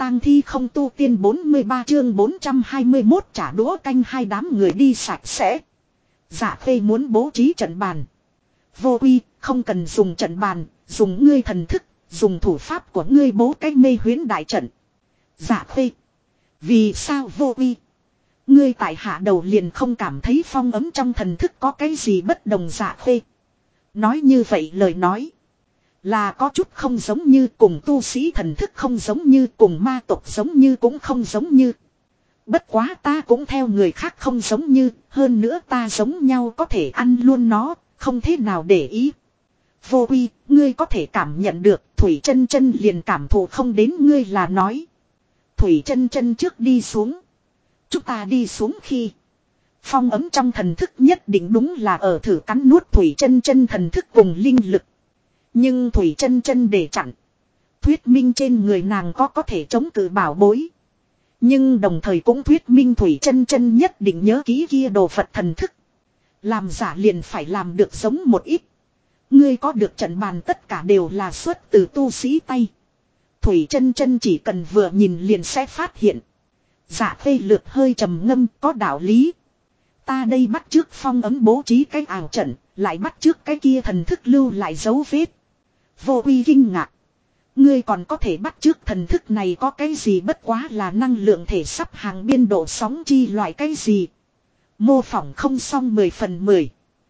tang thi không tu tiên 43 chương 421 trả đũa canh hai đám người đi sạch sẽ. Dạ Khê muốn bố trí trận bàn. Vô Uy, không cần dùng trận bàn, dùng ngươi thần thức, dùng thủ pháp của ngươi bố cách mê huyễn đại trận. Dạ Khê. Vì sao Vô Uy? Ngươi tại hạ đầu liền không cảm thấy phong ấm trong thần thức có cái gì bất đồng. Dạ Khê. Nói như vậy lời nói. Là có chút không giống như, cùng tu sĩ thần thức không giống như, cùng ma tộc giống như cũng không giống như. Bất quá ta cũng theo người khác không giống như, hơn nữa ta giống nhau có thể ăn luôn nó, không thế nào để ý. Vô Uy, ngươi có thể cảm nhận được, Thủy Chân Chân liền cảm thụ không đến ngươi là nói. Thủy Chân Chân trước đi xuống. Chúng ta đi xuống khi phong ấm trong thần thức nhất định đúng là ở thử cắn nuốt Thủy Chân Chân thần thức cùng linh lực. Nhưng Thủy Chân Chân để chặn. Thuyết minh trên người nàng có thể chống cự bảo bối. Nhưng đồng thời cũng thuyết minh Thủy Chân Chân nhất định nhớ kỹ kia đồ Phật thần thức. Làm giả liền phải làm được giống một ít. Ngươi có được trận bàn tất cả đều là xuất từ tu sĩ tay. Thủy Chân Chân chỉ cần vừa nhìn liền sẽ phát hiện. Dạ Khê lược hơi trầm ngâm, có đạo lý. Ta đây bắt trước phong ấm bố trí cái ảo trận, lại bắt trước cái kia thần thức lưu lại dấu vết. Vô Uy kinh ngạc. Ngươi còn có thể bắt trước thần thức này có cái gì, bất quá là năng lượng thể sắp hàng biên độ sóng chi loại cái gì. Mô phỏng không xong 10 phần 10.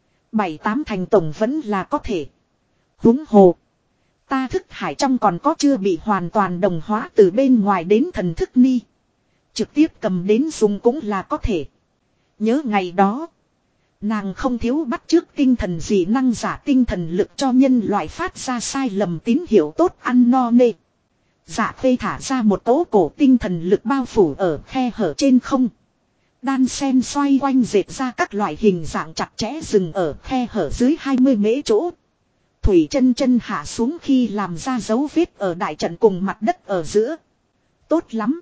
7-8 thành tổng vẫn là có thể. Huống hồ. Ta thức hải trong còn có chưa bị hoàn toàn đồng hóa từ bên ngoài đến thần thức ni. Trực tiếp cầm đến dùng cũng là có thể. Nhớ ngày đó. Nàng không thiếu bắt chước tinh thần dị năng giả tinh thần lực cho nhân loại phát ra sai lầm tín hiệu tốt ăn no nê. Dạ Khê thả ra một cỗ cổ tinh thần lực bao phủ ở khe hở trên không. Đan sen xoay quanh dệt ra các loại hình dạng chặt chẽ dừng ở khe hở dưới 20 mễ chỗ. Thủy Chân Chân hạ xuống khi làm ra dấu vết ở đại trận cùng mặt đất ở giữa. Tốt lắm.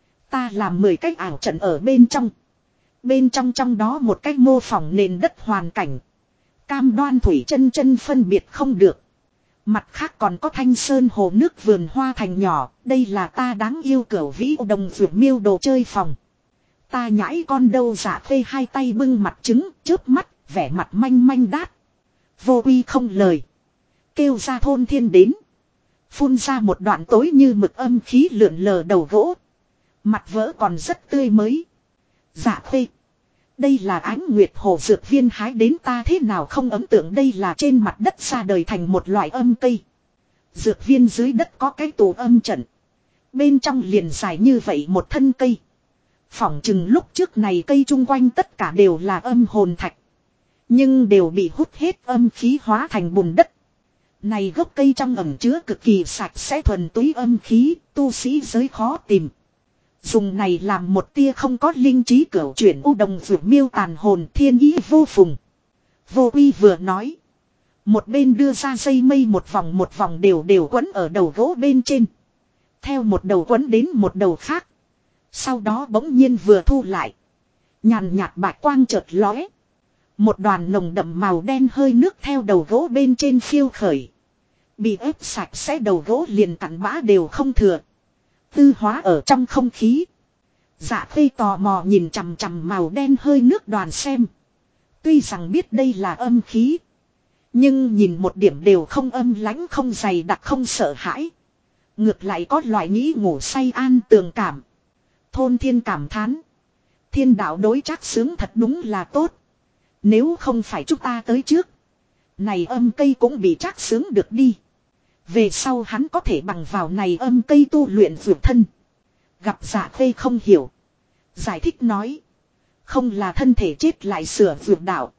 Ta làm 10 cách ảo trận ở bên trong. Bên trong đó một cách mô phỏng nền đất hoàn cảnh. Cam đoan Thủy Chân Chân phân biệt không được. Mặt khác còn có thanh sơn hồ nước vườn hoa thành nhỏ. Đây là ta đáng yêu cửu vĩ đồng vượt miêu đồ chơi phòng. Ta nhãi con đâu. Dạ Khê hai tay bưng mặt trứng, chớp mắt, vẻ mặt manh manh đát. Vô Uy không lời. Kêu ra thôn thiên đến. Phun ra một đoạn tối như mực âm khí lượn lờ đầu gỗ. Mặt vỡ còn rất tươi mới. Dạ Khê. Đây là ánh nguyệt hồ dược viên hái đến, ta thế nào không ấn tượng đây là trên mặt đất ra đời thành một loại âm cây. Dược viên dưới đất có cái tù âm trận. Bên trong liền dài như vậy một thân cây. Phỏng chừng lúc trước này cây chung quanh tất cả đều là âm hồn thạch. Nhưng đều bị hút hết âm khí hóa thành bùn đất. Này gốc cây trong ẩm chứa cực kỳ sạch sẽ thuần túy âm khí, tu sĩ giới khó tìm. Dùng này làm một tia không có linh trí cửu chuyển u đồng vượt miêu tàn hồn thiên ý vô phùng. Vô Uy vừa nói. Một bên đưa ra dây mây một vòng đều quấn ở đầu gỗ bên trên. Theo một đầu quấn đến một đầu khác. Sau đó bỗng nhiên vừa thu lại. Nhàn nhạt bạch quang chợt lóe. Một đoàn nồng đậm màu đen hơi nước theo đầu gỗ bên trên phiêu khởi. Bị ép sạch sẽ đầu gỗ liền cặn bã đều không thừa. Tư hóa ở trong không khí. Dạ Khê tò mò nhìn chằm chằm màu đen hơi nước đoàn xem. Tuy rằng biết đây là âm khí. Nhưng nhìn một điểm đều không âm lãnh, không dày đặc, không sợ hãi. Ngược lại có loại nghĩ ngủ say an tường cảm. Thôn thiên cảm thán. Thiên đạo đối Trác Xướng thật đúng là tốt. Nếu không phải chúng ta tới trước. Này âm cây cũng bị Trác Xướng được đi. Về sau hắn có thể bằng vào này âm cây tu luyện vượt thân. Gặp Dạ Khê không hiểu. Giải thích nói. Không là thân thể chết lại sửa vượt đạo.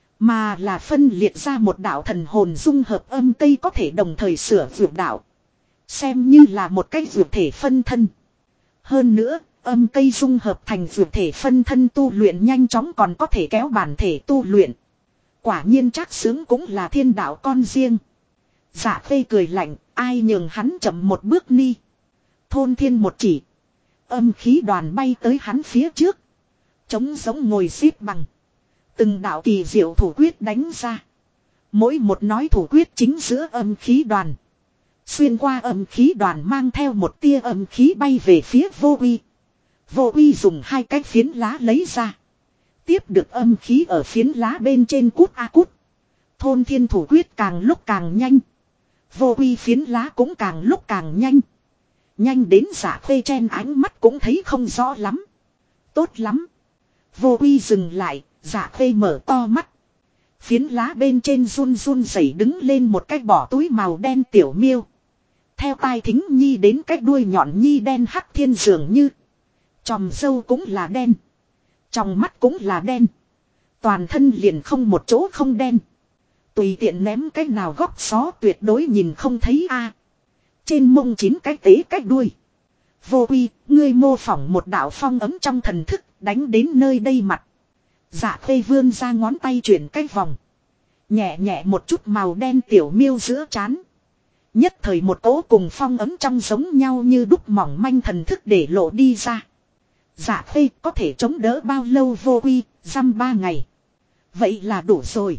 Mà là phân liệt ra một đạo thần hồn dung hợp âm cây có thể đồng thời sửa vượt đạo. Xem như là một cách vượt thể phân thân. Hơn nữa, âm cây dung hợp thành vượt thể phân thân tu luyện nhanh chóng còn có thể kéo bản thể tu luyện. Quả nhiên Trác Xướng cũng là thiên đạo con riêng. Dạ Khê cười lạnh, ai nhường hắn chậm một bước ni. Thôn thiên một chỉ. Âm khí đoàn bay tới hắn phía trước. Trống giống ngồi xếp bằng. Từng đạo kỳ diệu thủ quyết đánh ra. Mỗi một nói thủ quyết chính giữa âm khí đoàn. Xuyên qua âm khí đoàn mang theo một tia âm khí bay về phía vô uy. Vô uy dùng hai cái phiến lá lấy ra. Tiếp được âm khí ở phiến lá bên trên cút a cút. Thôn thiên thủ quyết càng lúc càng nhanh. Vô uy phiến lá cũng càng lúc càng nhanh. Nhanh đến Dạ Khê chen ánh mắt cũng thấy không rõ lắm. Tốt lắm. Vô uy dừng lại, Dạ Khê mở to mắt. Phiến lá bên trên run run rẩy đứng lên một cái bỏ túi màu đen tiểu miêu. Theo tai thính nhi đến cái đuôi nhọn nhi đen hắc thiên dường như. Chòm râu cũng là đen. Trong mắt cũng là đen. Toàn thân liền không một chỗ không đen. Tùy tiện ném cái nào góc xó tuyệt đối nhìn không thấy a. Trên mông 9 cái tế cái đuôi. Vô uy, ngươi mô phỏng một đạo phong ấm trong thần thức, đánh đến nơi đây mặt. Dạ Khê vươn ra ngón tay chuyển cái vòng. Nhẹ nhẹ một chút màu đen tiểu miêu giữa trán. Nhất thời một cỗ cùng phong ấm trong giống nhau như đúc mỏng manh thần thức để lộ đi ra. Dạ Khê có thể chống đỡ bao lâu vô uy, dăm 3 ngày. Vậy là đủ rồi.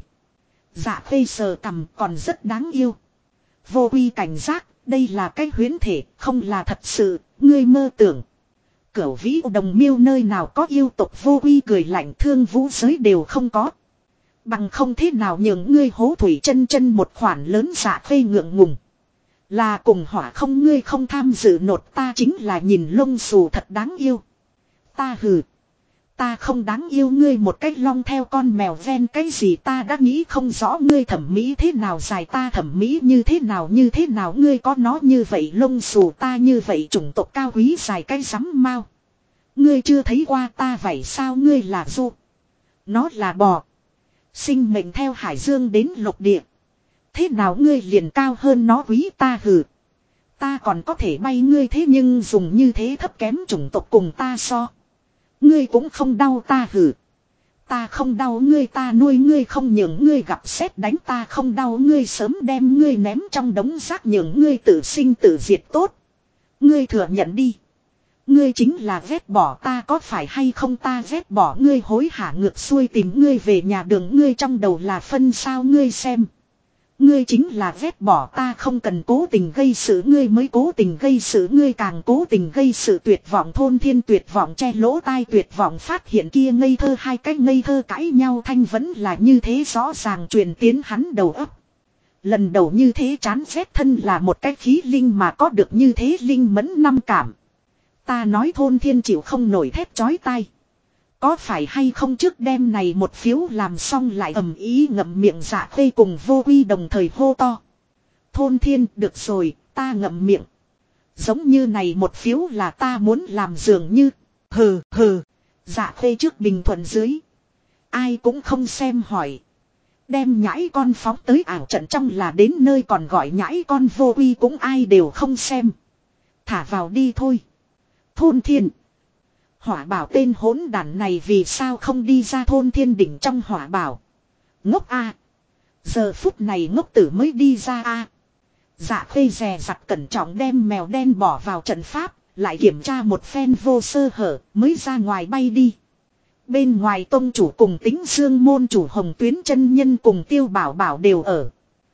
Dạ Khê sờ cằm còn rất đáng yêu. Vô uy cảnh giác, đây là cái huyễn thể, không là thật sự, ngươi mơ tưởng. Cửu vĩ đồng miêu nơi nào có yêu tộc vô uy cười lạnh thương vũ giới đều không có. Bằng không thế nào nhường ngươi hố thủy chân chân một khoản lớn Dạ Khê ngượng ngùng. Là cùng hỏa không ngươi không tham dự nột ta chính là nhìn lông xù thật đáng yêu. Ta hừ. Ta không đáng yêu ngươi một cách long theo con mèo ven cái gì ta đã nghĩ không rõ ngươi thẩm mỹ thế nào dài ta thẩm mỹ như thế nào ngươi có nó như vậy lông xù ta như vậy chủng tộc cao quý dài cái rắm mau. Ngươi chưa thấy qua ta vậy sao ngươi là du. Nó là bò. Sinh mệnh theo hải dương đến lục địa. Thế nào ngươi liền cao hơn nó quý ta hừ. Ta còn có thể bay ngươi thế nhưng dùng như thế thấp kém chủng tộc cùng ta so. Ngươi cũng không đau ta hử. Ta không đau ngươi ta nuôi ngươi không nhường ngươi gặp sét đánh ta không đau ngươi sớm đem ngươi ném trong đống rác nhường ngươi tự sinh tự diệt tốt. Ngươi thừa nhận đi. Ngươi chính là ghét bỏ ta có phải hay không ta ghét bỏ ngươi hối hả ngược xuôi tìm ngươi về nhà đường ngươi trong đầu là phân sao ngươi xem. Ngươi chính là ghét bỏ ta không cần cố tình gây sự ngươi mới cố tình gây sự ngươi càng cố tình gây sự tuyệt vọng thôn thiên tuyệt vọng che lỗ tai tuyệt vọng phát hiện kia ngây thơ hai cái ngây thơ cãi nhau thanh vẫn là như thế rõ ràng truyền tiến hắn đầu óc. Lần đầu như thế chán ghét thân là một cái khí linh mà có được như thế linh mẫn năm cảm. Ta nói thôn thiên chịu không nổi thép chói tai. Có phải hay không trước đêm này một phiếu làm xong lại ầm ý ngậm miệng Dạ Khê cùng vô uy đồng thời hô to. Thôn thiên được rồi, ta ngậm miệng. Giống như này một phiếu là ta muốn làm dường như. Hừ hừ. Dạ Khê trước bình thuận dưới. Ai cũng không xem hỏi. Đem nhãi con phóng tới ảo trận trong là đến nơi còn gọi nhãi con vô uy cũng ai đều không xem. Thả vào đi thôi. Thôn thiên. Hỏa bảo tên hỗn đản này vì sao không đi ra thôn thiên đỉnh trong hỏa bảo. Ngốc a. Giờ phút này ngốc tử mới đi ra a. Dạ Khê dè dặt cẩn trọng đem mèo đen bỏ vào trận pháp. Lại kiểm tra một phen vô sơ hở mới ra ngoài bay đi. Bên ngoài tông chủ cùng Tính Dương môn chủ Hồng Tuyến chân nhân cùng Tiêu Bảo Bảo đều ở.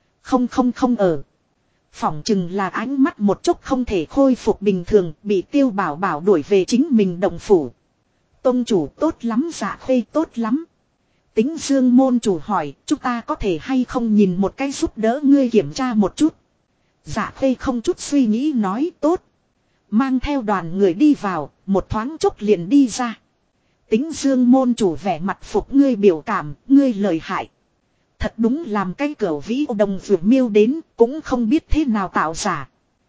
Không ở. Phỏng chừng là ánh mắt một chút không thể khôi phục bình thường bị Tiêu Bảo Bảo đuổi về chính mình động phủ. Tông chủ tốt lắm Dạ Khê tốt lắm. Tính Dương môn chủ hỏi chúng ta có thể hay không nhìn một cái giúp đỡ ngươi kiểm tra một chút. Dạ Khê không chút suy nghĩ nói tốt. Mang theo đoàn người đi vào một thoáng chốc liền đi ra. Tính Dương môn chủ vẻ mặt phục ngươi biểu cảm ngươi lời hại. Thật đúng làm cái cửa vĩ đồng vượt miêu đến cũng không biết thế nào tạo giả.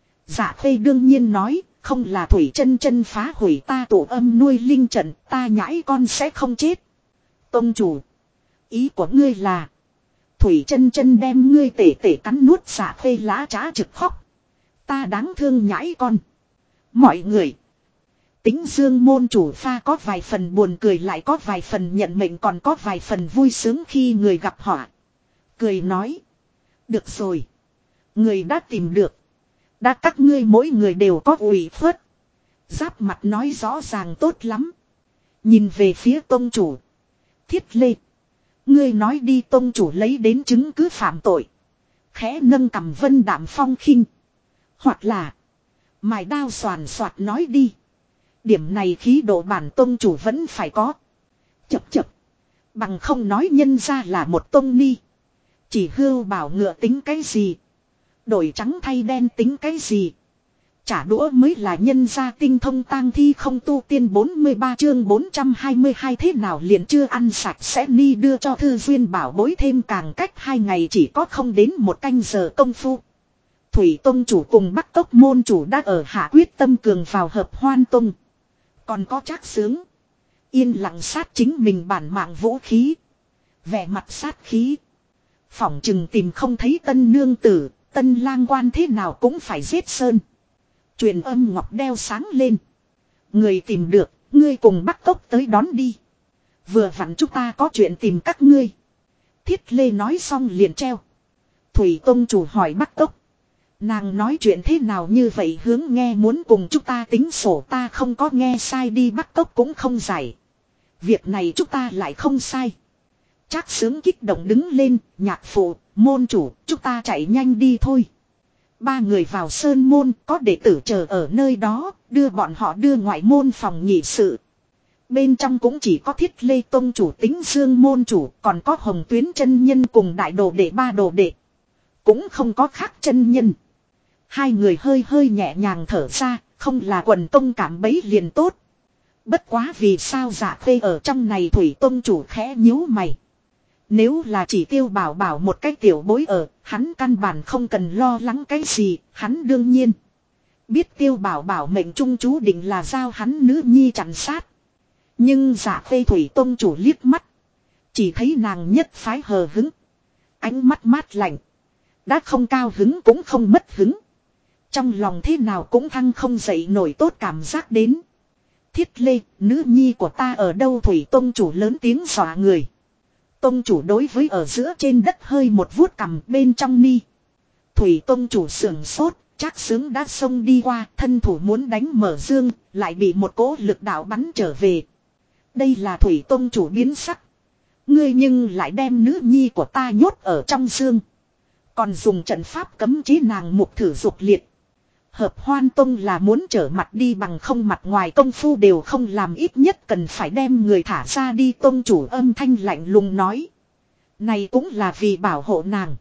Dạ Khê đương nhiên nói không là Thủy chân chân phá hủy ta tổ âm nuôi linh trận ta nhãi con sẽ không chết. Tông chủ. Ý của ngươi là. Thủy chân chân đem ngươi tể tể cắn nuốt Dạ Khê lá trá trực khóc. Ta đáng thương nhãi con. Mọi người. Tính Dương môn chủ pha có vài phần buồn cười lại có vài phần nhận mệnh còn có vài phần vui sướng khi người gặp họa. Cười nói. Được rồi. Người đã tìm được. Đã các ngươi mỗi người đều có ủy phất. Giáp mặt nói rõ ràng tốt lắm. Nhìn về phía tông chủ. Thiết Lê. Ngươi nói đi tông chủ lấy đến chứng cứ phạm tội. Khẽ nâng cầm Vân Đạm Phong khinh. Hoặc là. Mài đao xoàn xoạt nói đi. Điểm này khí độ bản tông chủ vẫn phải có. Chập chập. Bằng không nói nhân ra là một tông ni. Chỉ hưu bảo ngựa tính cái gì. Đổi trắng thay đen tính cái gì. Trả đũa mới là nhân gia tinh thông tang thi không tu tiên 43 chương 422 thế nào liền chưa ăn sạch sẽ ni đưa cho thư duyên bảo bối thêm càng cách 2 ngày chỉ có không đến 1 canh giờ công phu. Thủy Tông chủ cùng Bắc Cốc môn chủ đã ở hạ quyết tâm cường vào hợp Hoan Tông. Còn có Trác Sướng. Yên lặng sát chính mình bản mạng vũ khí. Vẻ mặt sát khí. Phỏng chừng tìm không thấy tân nương tử, tân lang quan thế nào cũng phải giết sơn. Truyền âm ngọc đeo sáng lên. Người tìm được, ngươi cùng Bắc Cốc tới đón đi. Vừa vặn chúng ta có chuyện tìm các ngươi. Thiết Lê nói xong liền treo. Thủy Tông chủ hỏi Bắc Cốc. Nàng nói chuyện thế nào như vậy hướng nghe muốn cùng chúng ta tính sổ ta không có nghe sai đi Bắc Cốc cũng không giải. Việc này chúng ta lại không sai. Trác Sướng kích động đứng lên, nhạc phụ, môn chủ, chúng ta chạy nhanh đi thôi. 3 người vào sơn môn, có đệ tử chờ ở nơi đó, đưa bọn họ đưa ngoại môn phòng nhị sự. Bên trong cũng chỉ có Thiết Lê Tông chủ Tính Dương môn chủ, còn có Hồng Tuyến chân nhân cùng đại đồ đệ 3 đồ đệ. Cũng không có khác chân nhân. 2 người hơi hơi nhẹ nhàng thở ra, không là quần tông cảm bấy liền tốt. Bất quá vì sao Dạ Khê ở trong này Thủy Tông chủ khẽ nhíu mày. Nếu là chỉ Tiêu Bảo Bảo một cái tiểu bối ở, hắn căn bản không cần lo lắng cái gì, hắn đương nhiên. Biết Tiêu Bảo Bảo mệnh trung chú định là giao hắn nữ nhi chặn sát. Nhưng Dạ Khê Thủy Tông chủ liếc mắt. Chỉ thấy nàng nhất phái hờ hứng. Ánh mắt mát lạnh. Đã không cao hứng cũng không mất hứng. Trong lòng thế nào cũng thăng không dậy nổi tốt cảm giác đến. Thiết Lê, nữ nhi của ta ở đâu Thủy Tông chủ lớn tiếng dọa người. Tông chủ đối với ở giữa trên đất hơi một vuốt cằm bên trong ni. Thủy Tông chủ sưởng sốt, Trác Sướng đã xông đi qua, thân thủ muốn đánh mở dương, lại bị một cỗ lực đạo bắn trở về. Đây là Thủy Tông chủ biến sắc. Ngươi nhưng lại đem nữ nhi của ta nhốt ở trong dương. Còn dùng trận pháp cấm chế nàng mục thử dục liệt. Hợp Hoan Tông là muốn trở mặt đi bằng không mặt ngoài công phu đều không làm ít nhất cần phải đem người thả ra đi Tông chủ âm thanh lạnh lùng nói. Này cũng là vì bảo hộ nàng.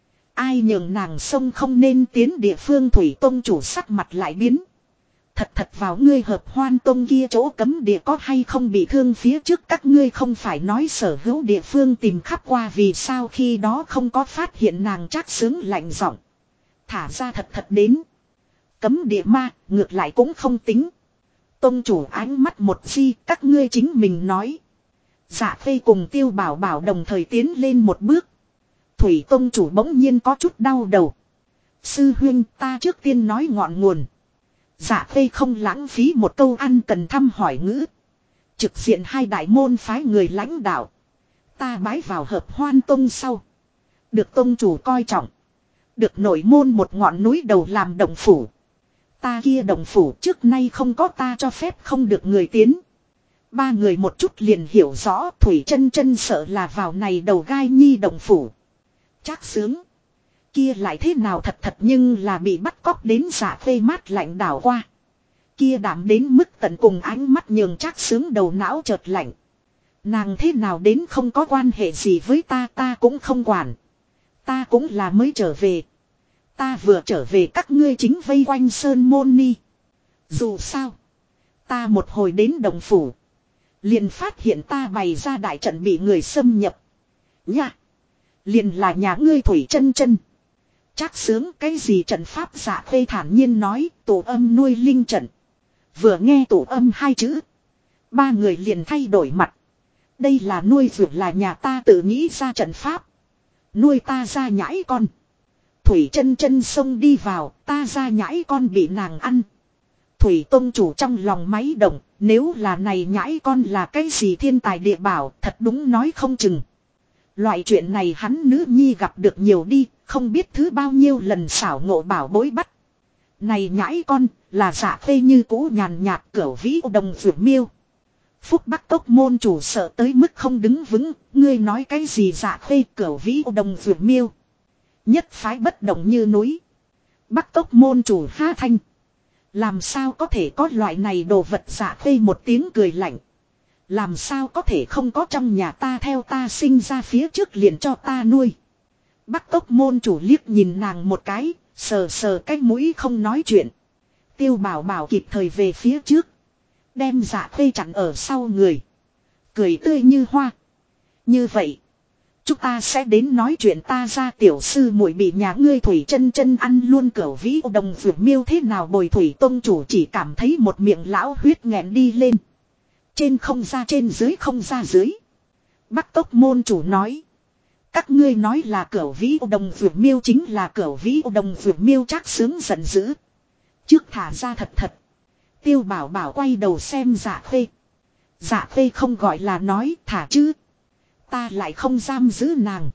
Ai nhường nàng sông không nên tiến địa phương Thủy Tông chủ sắc mặt lại biến. Thật vào ngươi Hợp Hoan Tông kia chỗ cấm địa có hay không bị thương phía trước các ngươi không phải nói sở hữu địa phương tìm khắp qua vì sao khi đó không có phát hiện nàng Trác Sướng lạnh giọng. Thả ra thật đến. Cấm địa ma, ngược lại cũng không tính. Tông chủ ánh mắt một di, các ngươi chính mình nói. Dạ Khê cùng Tiêu Bảo Bảo đồng thời tiến lên một bước. Thủy Tông chủ bỗng nhiên có chút đau đầu. Sư huynh ta trước tiên nói ngọn nguồn. Dạ Khê không lãng phí một câu ăn cần thăm hỏi ngữ. Trực diện 2 đại môn phái người lãnh đạo. Ta bái vào Hợp Hoan Tông sau. Được Tông chủ coi trọng. Được nổi môn một ngọn núi đầu làm động phủ. Ta kia đồng phủ trước nay không có ta cho phép không được người tiến. 3 người một chút liền hiểu rõ Thủy Chân Chân sợ là vào này đầu gai nhi đồng phủ. Trác Sướng. Kia lại thế nào thật nhưng là bị bắt cóc đến Dạ Khê mát lạnh đảo qua. Kia đảm đến mức tận cùng ánh mắt nhường Trác Sướng đầu não chợt lạnh. Nàng thế nào đến không có quan hệ gì với ta cũng không quản. Ta cũng là mới trở về. Ta vừa trở về các ngươi chính vây quanh sơn môn ni. Dù sao. Ta một hồi đến đồng phủ. Liền phát hiện ta bày ra đại trận bị người xâm nhập. Nha. Liền là nhà ngươi Thủy Chân Chân. Trác Sướng cái gì trận pháp Dạ Khê thản nhiên nói tổ âm nuôi linh trận. Vừa nghe tổ âm 2 chữ. 3 người liền thay đổi mặt. Đây là nuôi dưỡng là nhà ta tự nghĩ ra trận pháp. Nuôi ta ra nhãi con. Thủy Chân Chân xông đi vào, ta ra nhãi con bị nàng ăn. Thủy Tông chủ trong lòng máy động, nếu là này nhãi con là cái gì thiên tài địa bảo, thật đúng nói không chừng. Loại chuyện này hắn nữ nhi gặp được nhiều đi, không biết thứ bao nhiêu lần xảo ngộ bảo bối bắt. Này nhãi con, là Dạ Khê như cũ nhàn nhạt cửu vĩ đồng vượt miêu. Phúc Bắc Cốc môn chủ sợ tới mức không đứng vững, ngươi nói cái gì Dạ Khê cửu vĩ đồng vượt miêu. Nhất phái bất động như núi. Bắc Tốc môn chủ Ha Thanh. Làm sao có thể có loại này đồ vật Dạ Khê một tiếng cười lạnh. Làm sao có thể không có trong nhà ta theo ta sinh ra phía trước liền cho ta nuôi. Bắc Tốc môn chủ liếc nhìn nàng một cái, sờ sờ cái mũi không nói chuyện. Tiêu Bảo Bảo kịp thời về phía trước. Đem Dạ Khê chặn ở sau người. Cười tươi như hoa. Như vậy. Chúng ta sẽ đến nói chuyện ta ra tiểu sư muội bị nhà ngươi Thủy chân chân ăn luôn cửu vĩ đồng vượt miêu thế nào bồi Thủy tông chủ chỉ cảm thấy một miệng lão huyết nghẹn đi lên. Trên không ra trên dưới không ra dưới. Bắc Tốc môn chủ nói. Các ngươi nói là cửu vĩ đồng vượt miêu chính là cửu vĩ đồng vượt miêu chắc sướng giận dữ. Trước thả ra thật thật. Tiêu Bảo Bảo quay đầu xem Dạ Khê. Dạ Khê không gọi là nói thả chứ. Ta lại không giam giữ nàng.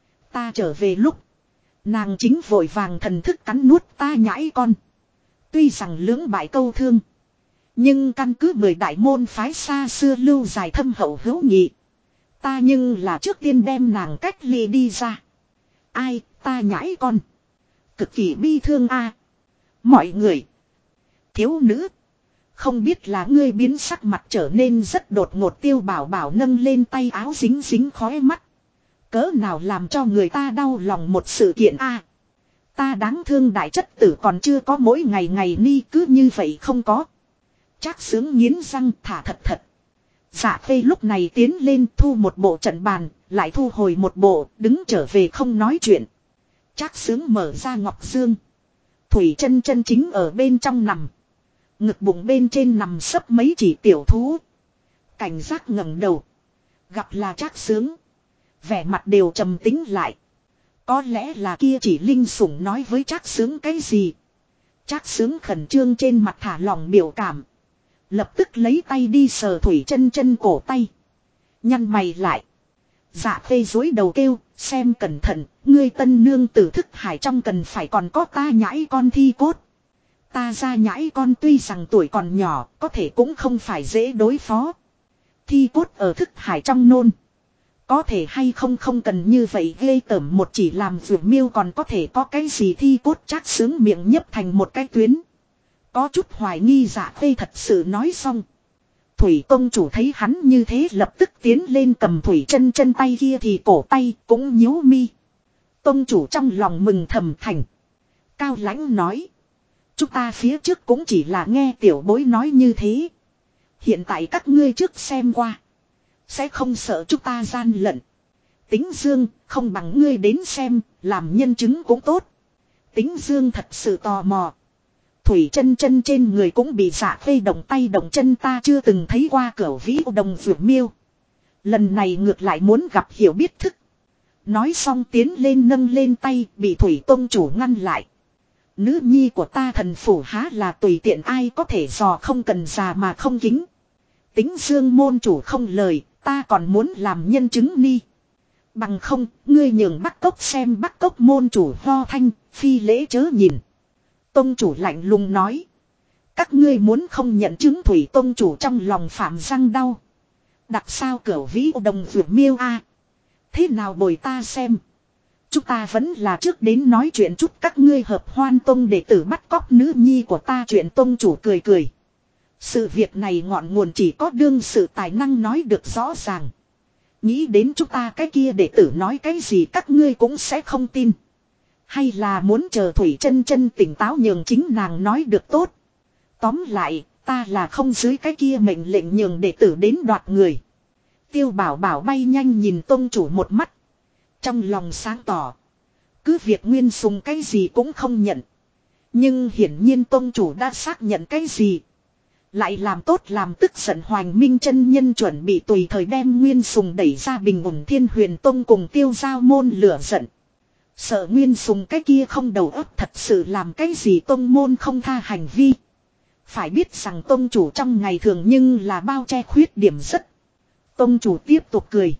Ta trở về lúc. Nàng chính vội vàng thần thức cắn nuốt ta nhãi con. Tuy rằng lưỡng bại câu thương. Nhưng căn cứ 10 đại môn phái xa xưa lưu dài thâm hậu hữu nghị. Ta nhưng là trước tiên đem nàng cách ly đi ra. Ai ta nhãi con. Cực kỳ bi thương a. Mọi người. Thiếu nữ. Không biết là ngươi biến sắc mặt trở nên rất đột ngột Tiêu Bảo Bảo nâng lên tay áo dính dính khóe mắt. Cỡ nào làm cho người ta đau lòng một sự kiện a. Ta đáng thương đại chất tử còn chưa có mỗi ngày ngày ni cứ như vậy không có. Trác Sướng nghiến răng thả thật thật. Dạ Khê lúc này tiến lên thu một bộ trận bàn, lại thu hồi một bộ, đứng trở về không nói chuyện. Trác Sướng mở ra ngọc dương. Thủy chân chân chính ở bên trong nằm. Ngực bụng bên trên nằm sấp mấy chỉ tiểu thú. Cảnh giác ngẩng đầu. Gặp là Trác Sướng. Vẻ mặt đều trầm tính lại. Có lẽ là kia chỉ linh sủng nói với Trác Sướng cái gì. Trác Sướng khẩn trương trên mặt thả lỏng biểu cảm. Lập tức lấy tay đi sờ Thủy chân chân cổ tay. Nhăn mày lại. Dạ Khê dối đầu kêu, xem cẩn thận, ngươi tân nương tử thức hải trong cần phải còn có ta nhãi con thi cốt. Ta ra nhãi con tuy rằng tuổi còn nhỏ, có thể cũng không phải dễ đối phó. Thi cốt ở thức hải trong nôn. Có thể hay không không cần như vậy ghê tởm một chỉ làm vượt miêu còn có thể có cái gì thi cốt Trác Sướng miệng nhấp thành một cái tuyến. Có chút hoài nghi Dạ Khê thật sự nói xong. Thủy tông chủ thấy hắn như thế lập tức tiến lên cầm Thủy chân chân tay kia thì cổ tay cũng nhíu mi. Tông chủ trong lòng mừng thầm thành. Cao Lãnh nói. Chúng ta phía trước cũng chỉ là nghe tiểu bối nói như thế. Hiện tại các ngươi trước xem qua. Sẽ không sợ chúng ta gian lận. Tính Dương không bằng ngươi đến xem, làm nhân chứng cũng tốt. Tính Dương thật sự tò mò. Thủy chân chân trên người cũng bị Dạ Khê động tay động chân ta chưa từng thấy qua cửu vĩ đồng vượt miêu. Lần này ngược lại muốn gặp hiểu biết thức. Nói xong tiến lên nâng lên tay bị Thủy tông chủ ngăn lại. Nữ nhi của ta thần phủ há là tùy tiện ai có thể dò không cần già mà không kính. Tính Dương môn chủ không lời, ta còn muốn làm nhân chứng ni. Bằng không, ngươi nhường Bắc Cốc xem Bắc Cốc môn chủ ho thanh, phi lễ chớ nhìn. Tông chủ lạnh lùng nói. Các ngươi muốn không nhận chứng Thủy tông chủ trong lòng phạm răng đau. Đặc sao cửu vĩ đồng vượt miêu a. Thế nào bồi ta xem. Chúng ta vẫn là trước đến nói chuyện chút các ngươi hợp hoan tông để tử bắt cóc nữ nhi của ta chuyện tông chủ cười cười. Sự việc này ngọn nguồn chỉ có đương sự tài năng nói được rõ ràng. Nghĩ đến chúng ta cái kia để tử nói cái gì các ngươi cũng sẽ không tin. Hay là muốn chờ Thủy chân chân tỉnh táo nhường chính nàng nói được tốt. Tóm lại, ta là không dưới cái kia mệnh lệnh nhường đệ tử đến đoạt người. Tiêu Bảo Bảo bay nhanh nhìn tông chủ một mắt. Trong lòng sáng tỏ. Cứ việc Nguyên Sùng cái gì cũng không nhận. Nhưng hiển nhiên tông chủ đã xác nhận cái gì. Lại làm tốt làm tức giận Hoành Minh chân nhân chuẩn bị tùy thời đem Nguyên Sùng đẩy ra bình ổn Thiên Huyền Tông cùng Tiêu Giao môn lửa giận. Sợ Nguyên Sùng cái kia không đầu óc thật sự làm cái gì tông môn không tha hành vi. Phải biết rằng tông chủ trong ngày thường nhưng là bao che khuyết điểm rất. Tông chủ tiếp tục cười.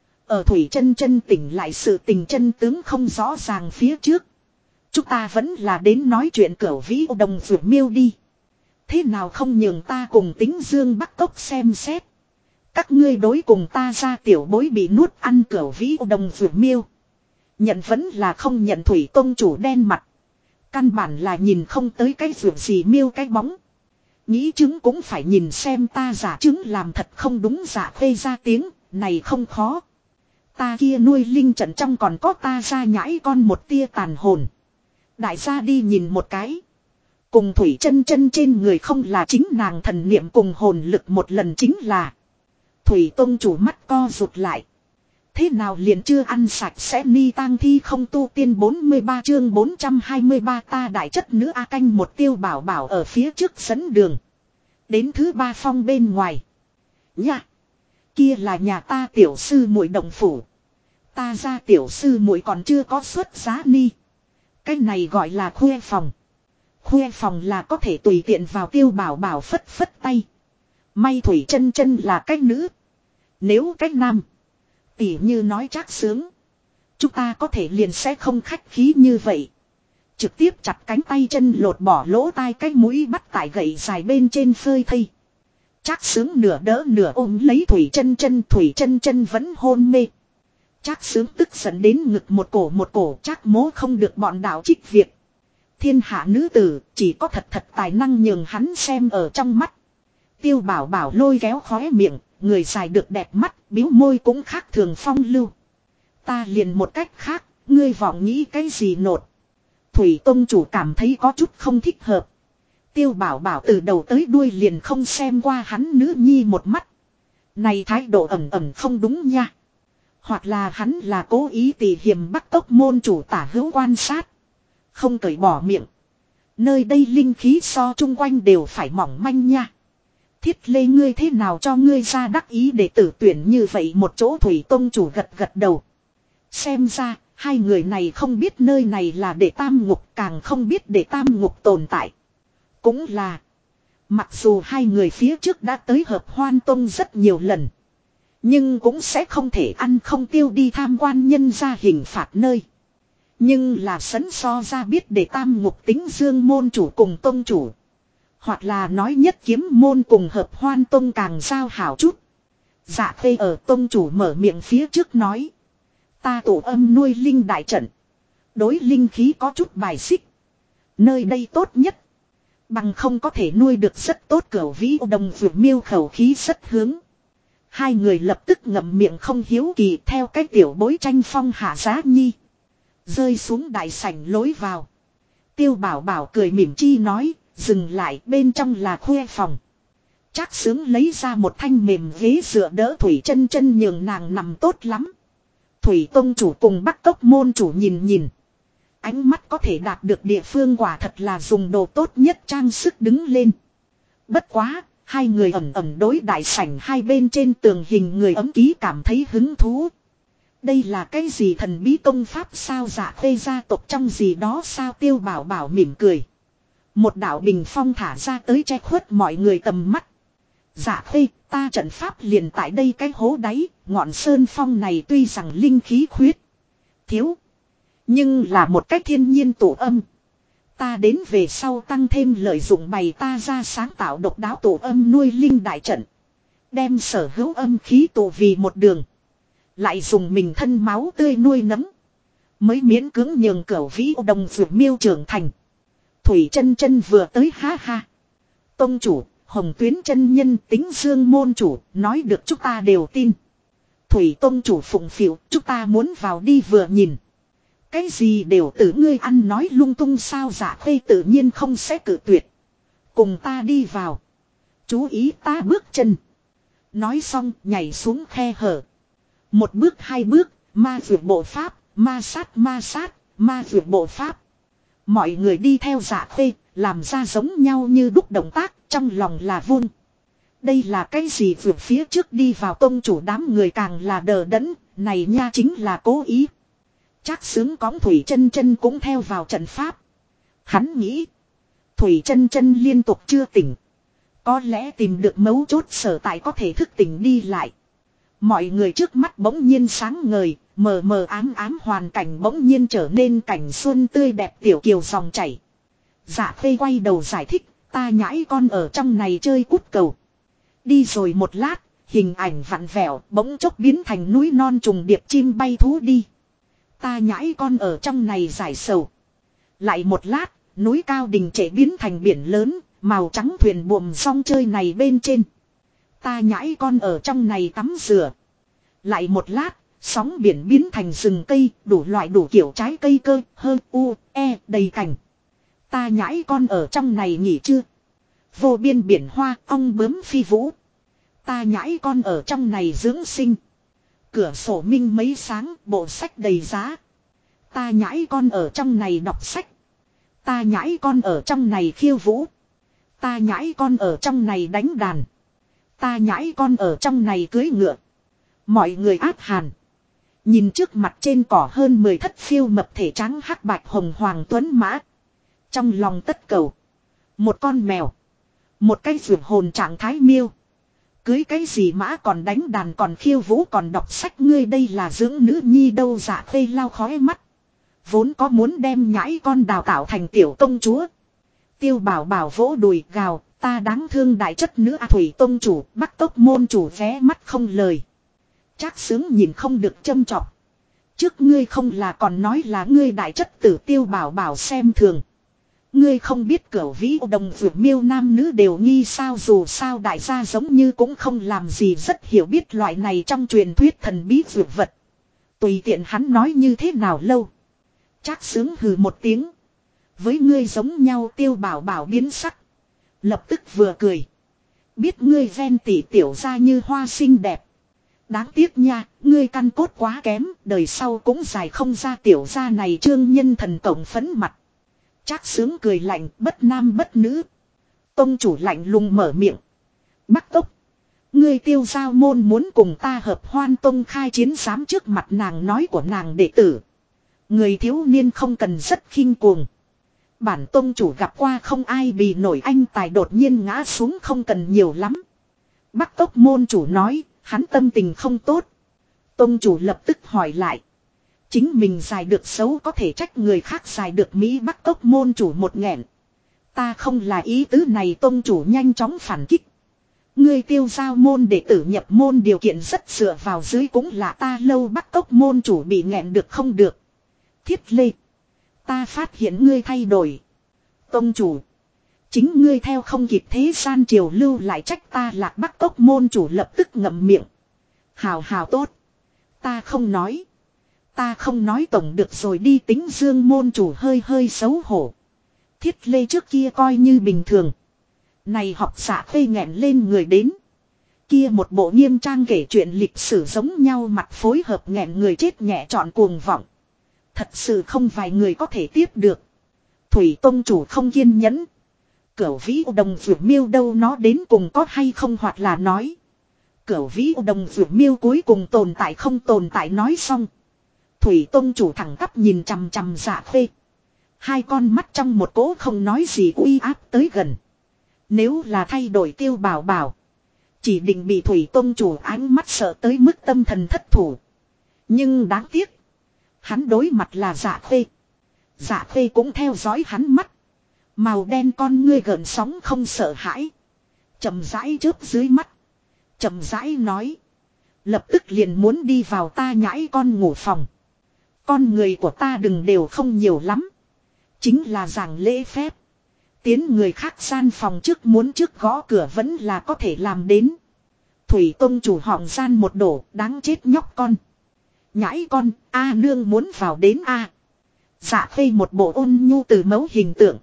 Ở Thủy chân chân tỉnh lại sự tình chân tướng không rõ ràng phía trước. Chúng ta vẫn là đến nói chuyện cửu vĩ đồng vượt miêu đi. Thế nào không nhường ta cùng Tính Dương Bắc Cốc xem xét. Các ngươi đối cùng ta ra tiểu bối bị nuốt ăn cửu vĩ đồng vượt miêu. Nhận vẫn là không nhận Thủy tông chủ đen mặt. Căn bản là nhìn không tới cái ruộng gì miêu cái bóng. Nghĩ chứng cũng phải nhìn xem ta giả chứng làm thật không đúng. Dạ Khê ra tiếng, này không khó. Ta kia nuôi linh trận trong còn có ta ra nhãi con một tia tàn hồn. Đại gia đi nhìn một cái. Cùng Thủy Chân Chân trên người không là chính nàng thần niệm cùng hồn lực một lần chính là. Thủy Tông chủ mắt co rụt lại. Thế nào liền chưa ăn sạch sẽ ni tang thi không tu tiên 43 chương 423 ta đại chất nữ A Canh một Tiêu Bảo Bảo ở phía trước dẫn đường. Đến thứ ba phong bên ngoài. Nha! Kia là nhà ta tiểu sư muội động phủ. Ta ra tiểu sư muội còn chưa có xuất giá ni. Cái này gọi là khuê phòng. Khuê phòng là có thể tùy tiện vào. Tiêu Bảo Bảo phất phất tay. May Thủy Chân Chân là cách nữ. Nếu cách nam. Tỉ như nói Trác Sướng. Chúng ta có thể liền sẽ không khách khí như vậy. Trực tiếp chặt cánh tay chân lột bỏ lỗ tai cái mũi bắt tại gậy dài bên trên phơi thây. Trác Sướng nửa đỡ nửa ôm lấy Thủy Chân Chân. Thủy Chân Chân vẫn hôn mê. Trác Sướng tức giận đến ngực một cổ. Trác Mố không được bọn đạo trích việc. Thiên hạ nữ tử chỉ có thật tài năng nhường hắn xem ở trong mắt. Tiêu Bảo Bảo lôi kéo khóe miệng. Người dài được đẹp mắt, biếu môi cũng khác thường phong lưu. Ta liền một cách khác, ngươi vọng nghĩ cái gì nột. Thủy Tông chủ cảm thấy có chút không thích hợp. Tiêu Bảo Bảo từ đầu tới đuôi liền không xem qua hắn nữ nhi một mắt. Này thái độ ẩm không đúng nha. Hoặc là hắn là cố ý tỉ hiểm bắt Cốc môn chủ tả hữu quan sát. Không cởi bỏ miệng. Nơi đây linh khí so chung quanh đều phải mỏng manh nha. Thiết Lê ngươi thế nào cho ngươi ra đắc ý để tử tuyển như vậy một chỗ. Thủy Tông chủ gật đầu. Xem ra, hai người này không biết nơi này là Đệ Tam Ngục, càng không biết Đệ Tam Ngục tồn tại. Cũng là, mặc dù hai người phía trước đã tới Hợp Hoan Tông rất nhiều lần, nhưng cũng sẽ không thể ăn không tiêu đi tham quan nhân gia hình phạt nơi. Nhưng là sấn so ra biết Đệ Tam Ngục tính Dương môn chủ cùng tông chủ. Hoặc là nói Nhất Kiếm môn cùng Hợp Hoan Tông càng giao hảo chút. Dạ Khê ở tông chủ mở miệng phía trước nói. Ta tổ âm nuôi linh đại trận. Đối linh khí có chút bài xích. Nơi đây tốt nhất. Bằng không có thể nuôi được rất tốt. Cửu Vĩ Đồng vượt miêu khẩu khí rất hướng. Hai người lập tức ngậm miệng không hiếu kỳ theo cách tiểu bối tranh phong hạ giá nhi. Rơi xuống đại sảnh lối vào. Tiêu Bảo Bảo cười mỉm chi nói. Dừng lại bên trong là khuê phòng. Trác Sướng lấy ra một thanh mềm ghế dựa đỡ Thủy Chân Chân nhường nàng nằm tốt lắm. Thủy Tông chủ cùng Bắc Cốc môn chủ nhìn. Ánh mắt có thể đạt được địa phương quả thật là dùng đồ tốt nhất trang sức đứng lên. Bất quá, hai người ẩm đối đại sảnh hai bên trên tường hình người ấm ký cảm thấy hứng thú. Đây là cái gì thần bí công pháp sao? Dạ Khê gia tộc trong gì đó sao? Tiêu Bảo Bảo mỉm cười. Một đạo bình phong thả ra tới che khuất mọi người tầm mắt. Dạ Khê, ta trận pháp liền tại đây cái hố đáy, ngọn sơn phong này tuy rằng linh khí khuyết thiếu, nhưng là một cách thiên nhiên tổ âm. Ta đến về sau tăng thêm lợi dụng bày ta ra sáng tạo độc đáo tổ âm nuôi linh đại trận. Đem sở hữu âm khí tổ vì một đường. Lại dùng mình thân máu tươi nuôi nấng. Mới miễn cưỡng nhường Cửu Vĩ Đồng vượt miêu trưởng thành. Thủy Chân Chân vừa tới ha ha. Tông chủ, Hồng Tuyến chân nhân tính Dương môn chủ, nói được chúng ta đều tin. Thủy Tông chủ phụng phịu, chúng ta muốn vào đi vừa nhìn. Cái gì đều tự ngươi ăn nói lung tung sao? Dạ Khê tự nhiên không sẽ cự tuyệt. Cùng ta đi vào. Chú ý ta bước chân. Nói xong nhảy xuống khe hở. Một bước hai bước, ma vượt bộ pháp, ma sát, ma vượt bộ pháp. Mọi người đi theo Dạ Khê, làm ra giống nhau như đúc động tác, trong lòng là vun. Đây là cái gì? Vượt phía trước đi vào tông chủ đám người càng là đờ đẫn, này nha chính là cố ý. Trác Sướng cõng Thủy Chân Chân cũng theo vào trận pháp. Hắn nghĩ, Thủy Chân Chân liên tục chưa tỉnh. Có lẽ tìm được mấu chốt sở tại có thể thức tỉnh đi lại. Mọi người trước mắt bỗng nhiên sáng ngời, mờ mờ ám ám hoàn cảnh bỗng nhiên trở nên cảnh xuân tươi đẹp tiểu kiều dòng chảy. Dạ Khê quay đầu giải thích, ta nhãi con ở trong này chơi cút cầu. Đi rồi một lát, hình ảnh vặn vẹo bỗng chốc biến thành núi non trùng điệp chim bay thú đi. Ta nhãi con ở trong này giải sầu. Lại một lát, núi cao đình trệ biến thành biển lớn, màu trắng thuyền buồm song chơi này bên trên. Ta nhãi con ở trong này tắm rửa. Lại một lát, sóng biển biến thành rừng cây, đủ loại đủ kiểu trái cây cơ, hơ, u, e, đầy cành. Ta nhãi con ở trong này nghỉ chưa? Vô biên biển hoa, ong bướm phi vũ. Ta nhãi con ở trong này dưỡng sinh. Cửa sổ minh mấy sáng, bộ sách đầy giá. Ta nhãi con ở trong này đọc sách. Ta nhãi con ở trong này khiêu vũ. Ta nhãi con ở trong này đánh đàn. Ta nhãi con ở trong này cưới ngựa. Mọi người áp hàn. Nhìn trước mặt trên cỏ hơn 10 thất phiêu mập thể trắng hắc bạch hồng hoàng tuấn mã. Trong lòng tất cầu. Một con mèo. Một cái vượt hồn trạng thái miêu. Cưới cái gì mã còn đánh đàn còn khiêu vũ còn đọc sách, ngươi đây là dưỡng nữ nhi đâu? Dạ Khê lau khói mắt. Vốn có muốn đem nhãi con đào tạo thành tiểu công chúa. Tiêu Bảo Bảo vỗ đùi gào, ta đáng thương đại chất nữ Thủy tông chủ, Bắc Tốc môn chủ vé mắt không lời. Trác Xướng nhìn không được châm chọc. Trước ngươi không là còn nói là ngươi đại chất tử. Tiêu Bảo Bảo xem thường. Ngươi không biết Cửu Vĩ Đồng Vượt Miêu nam nữ đều nghi sao? Dù sao đại gia giống như cũng không làm gì rất hiểu biết loại này trong truyền thuyết thần bí vượt vật. Tùy tiện hắn nói như thế nào lâu. Trác Xướng hừ một tiếng. Với ngươi giống nhau. Tiêu Bảo Bảo biến sắc. Lập tức vừa cười. Biết ngươi ven tỉ tiểu ra như hoa xinh đẹp. Đáng tiếc nha, ngươi căn cốt quá kém, đời sau cũng dài không ra tiểu ra này. Trương Nhân Thần cộng phấn mặt. Trác Xướng cười lạnh, bất nam bất nữ. Tông chủ lạnh lùng mở miệng. Bắc Tốc, ngươi Tiêu Giao môn muốn cùng ta hợp Hoan Tông khai chiến, dám trước mặt nàng nói của nàng đệ tử. Người thiếu niên không cần rất khinh cuồng. Bản tông chủ gặp qua không ai bì nổi anh tài đột nhiên ngã xuống, không cần nhiều lắm. Bắc Tốc môn chủ nói, hắn tâm tình không tốt. Tông chủ lập tức hỏi lại. Chính mình dài được xấu có thể trách người khác dài được mỹ? Bắc Tốc môn chủ một nghẹn. Ta không là ý tứ này. Tông chủ nhanh chóng phản kích. Ngươi Tiêu Giao môn đệ tử nhập môn điều kiện rất dựa vào dưới cũng là ta lâu. Bắc Tốc môn chủ bị nghẹn được không được. Thiết Lê, ta phát hiện ngươi thay đổi. Tông chủ, chính ngươi theo không kịp thế gian triều lưu lại trách ta Lạc. Bắc Tốc môn chủ lập tức ngậm miệng. Hào hào tốt. Ta không nói. Ta không nói tổng được rồi đi. Tính Dương môn chủ hơi hơi xấu hổ. Thiết Lê trước kia coi như bình thường. Này học giả Khê nghẹn lên người đến. Kia một bộ nghiêm trang kể chuyện lịch sử giống nhau, mặt phối hợp nghẹn người chết nhẹ trọn cuồng vọng. Thật sự không vài người có thể tiếp được. Thủy tông chủ không kiên nhẫn. Cửu Vĩ Đồng Vượt Miêu đâu, nó đến cùng có hay không, hoặc là nói Cửu Vĩ Đồng Vượt Miêu cuối cùng tồn tại không tồn tại. Nói xong, Thủy tông chủ thẳng tắp nhìn chằm chằm Dạ Khê. Hai con mắt trong một cỗ không nói gì uy áp tới gần. Nếu là thay đổi Tiêu Bảo Bảo, chỉ định bị Thủy tông chủ ánh mắt sợ tới mức tâm thần thất thủ. Nhưng đáng tiếc, hắn đối mặt là Dạ Khê. Dạ Khê cũng theo dõi hắn mắt. Màu đen con ngươi gợn sóng không sợ hãi. Chậm rãi chớp dưới mắt. Chậm rãi nói. Lập tức liền muốn đi vào ta nhãi con ngủ phòng. Con người của ta đừng đều không nhiều lắm. Chính là giảng lễ phép. Tiến người khác gian phòng trước muốn trước gõ cửa vẫn là có thể làm đến. Thủy tông chủ họng gian một đổ, đáng chết nhóc con. Nhãi con, a nương muốn vào đến a. Dạ Khê một bộ ôn nhu từ mẫu hình tượng.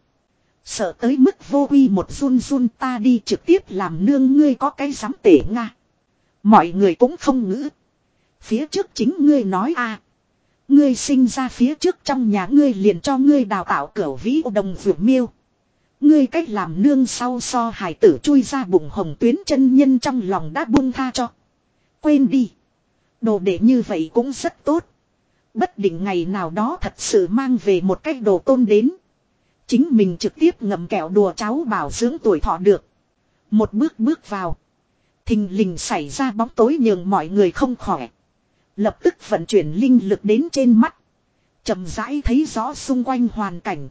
Sợ tới mức vô uy một run run, ta đi trực tiếp làm nương ngươi có cái dám tể nga. Mọi người cũng không ngữ. Phía trước chính ngươi nói a. Ngươi sinh ra phía trước trong nhà ngươi liền cho ngươi đào tạo Cửu Vĩ Đồng Vượt Miêu. Ngươi cách làm nương sau so hải tử chui ra bụng hồng tuyến chân nhân trong lòng đã buông tha cho. Quên đi. Đồ đệ như vậy cũng rất tốt. Bất định ngày nào đó thật sự mang về một cách đồ tôn đến. Chính mình trực tiếp ngậm kẹo đùa cháu bảo dưỡng tuổi thọ được. Một bước bước vào. Thình lình xảy ra bóng tối nhường mọi người không khỏe. Lập tức vận chuyển linh lực đến trên mắt. Chậm rãi thấy rõ xung quanh hoàn cảnh.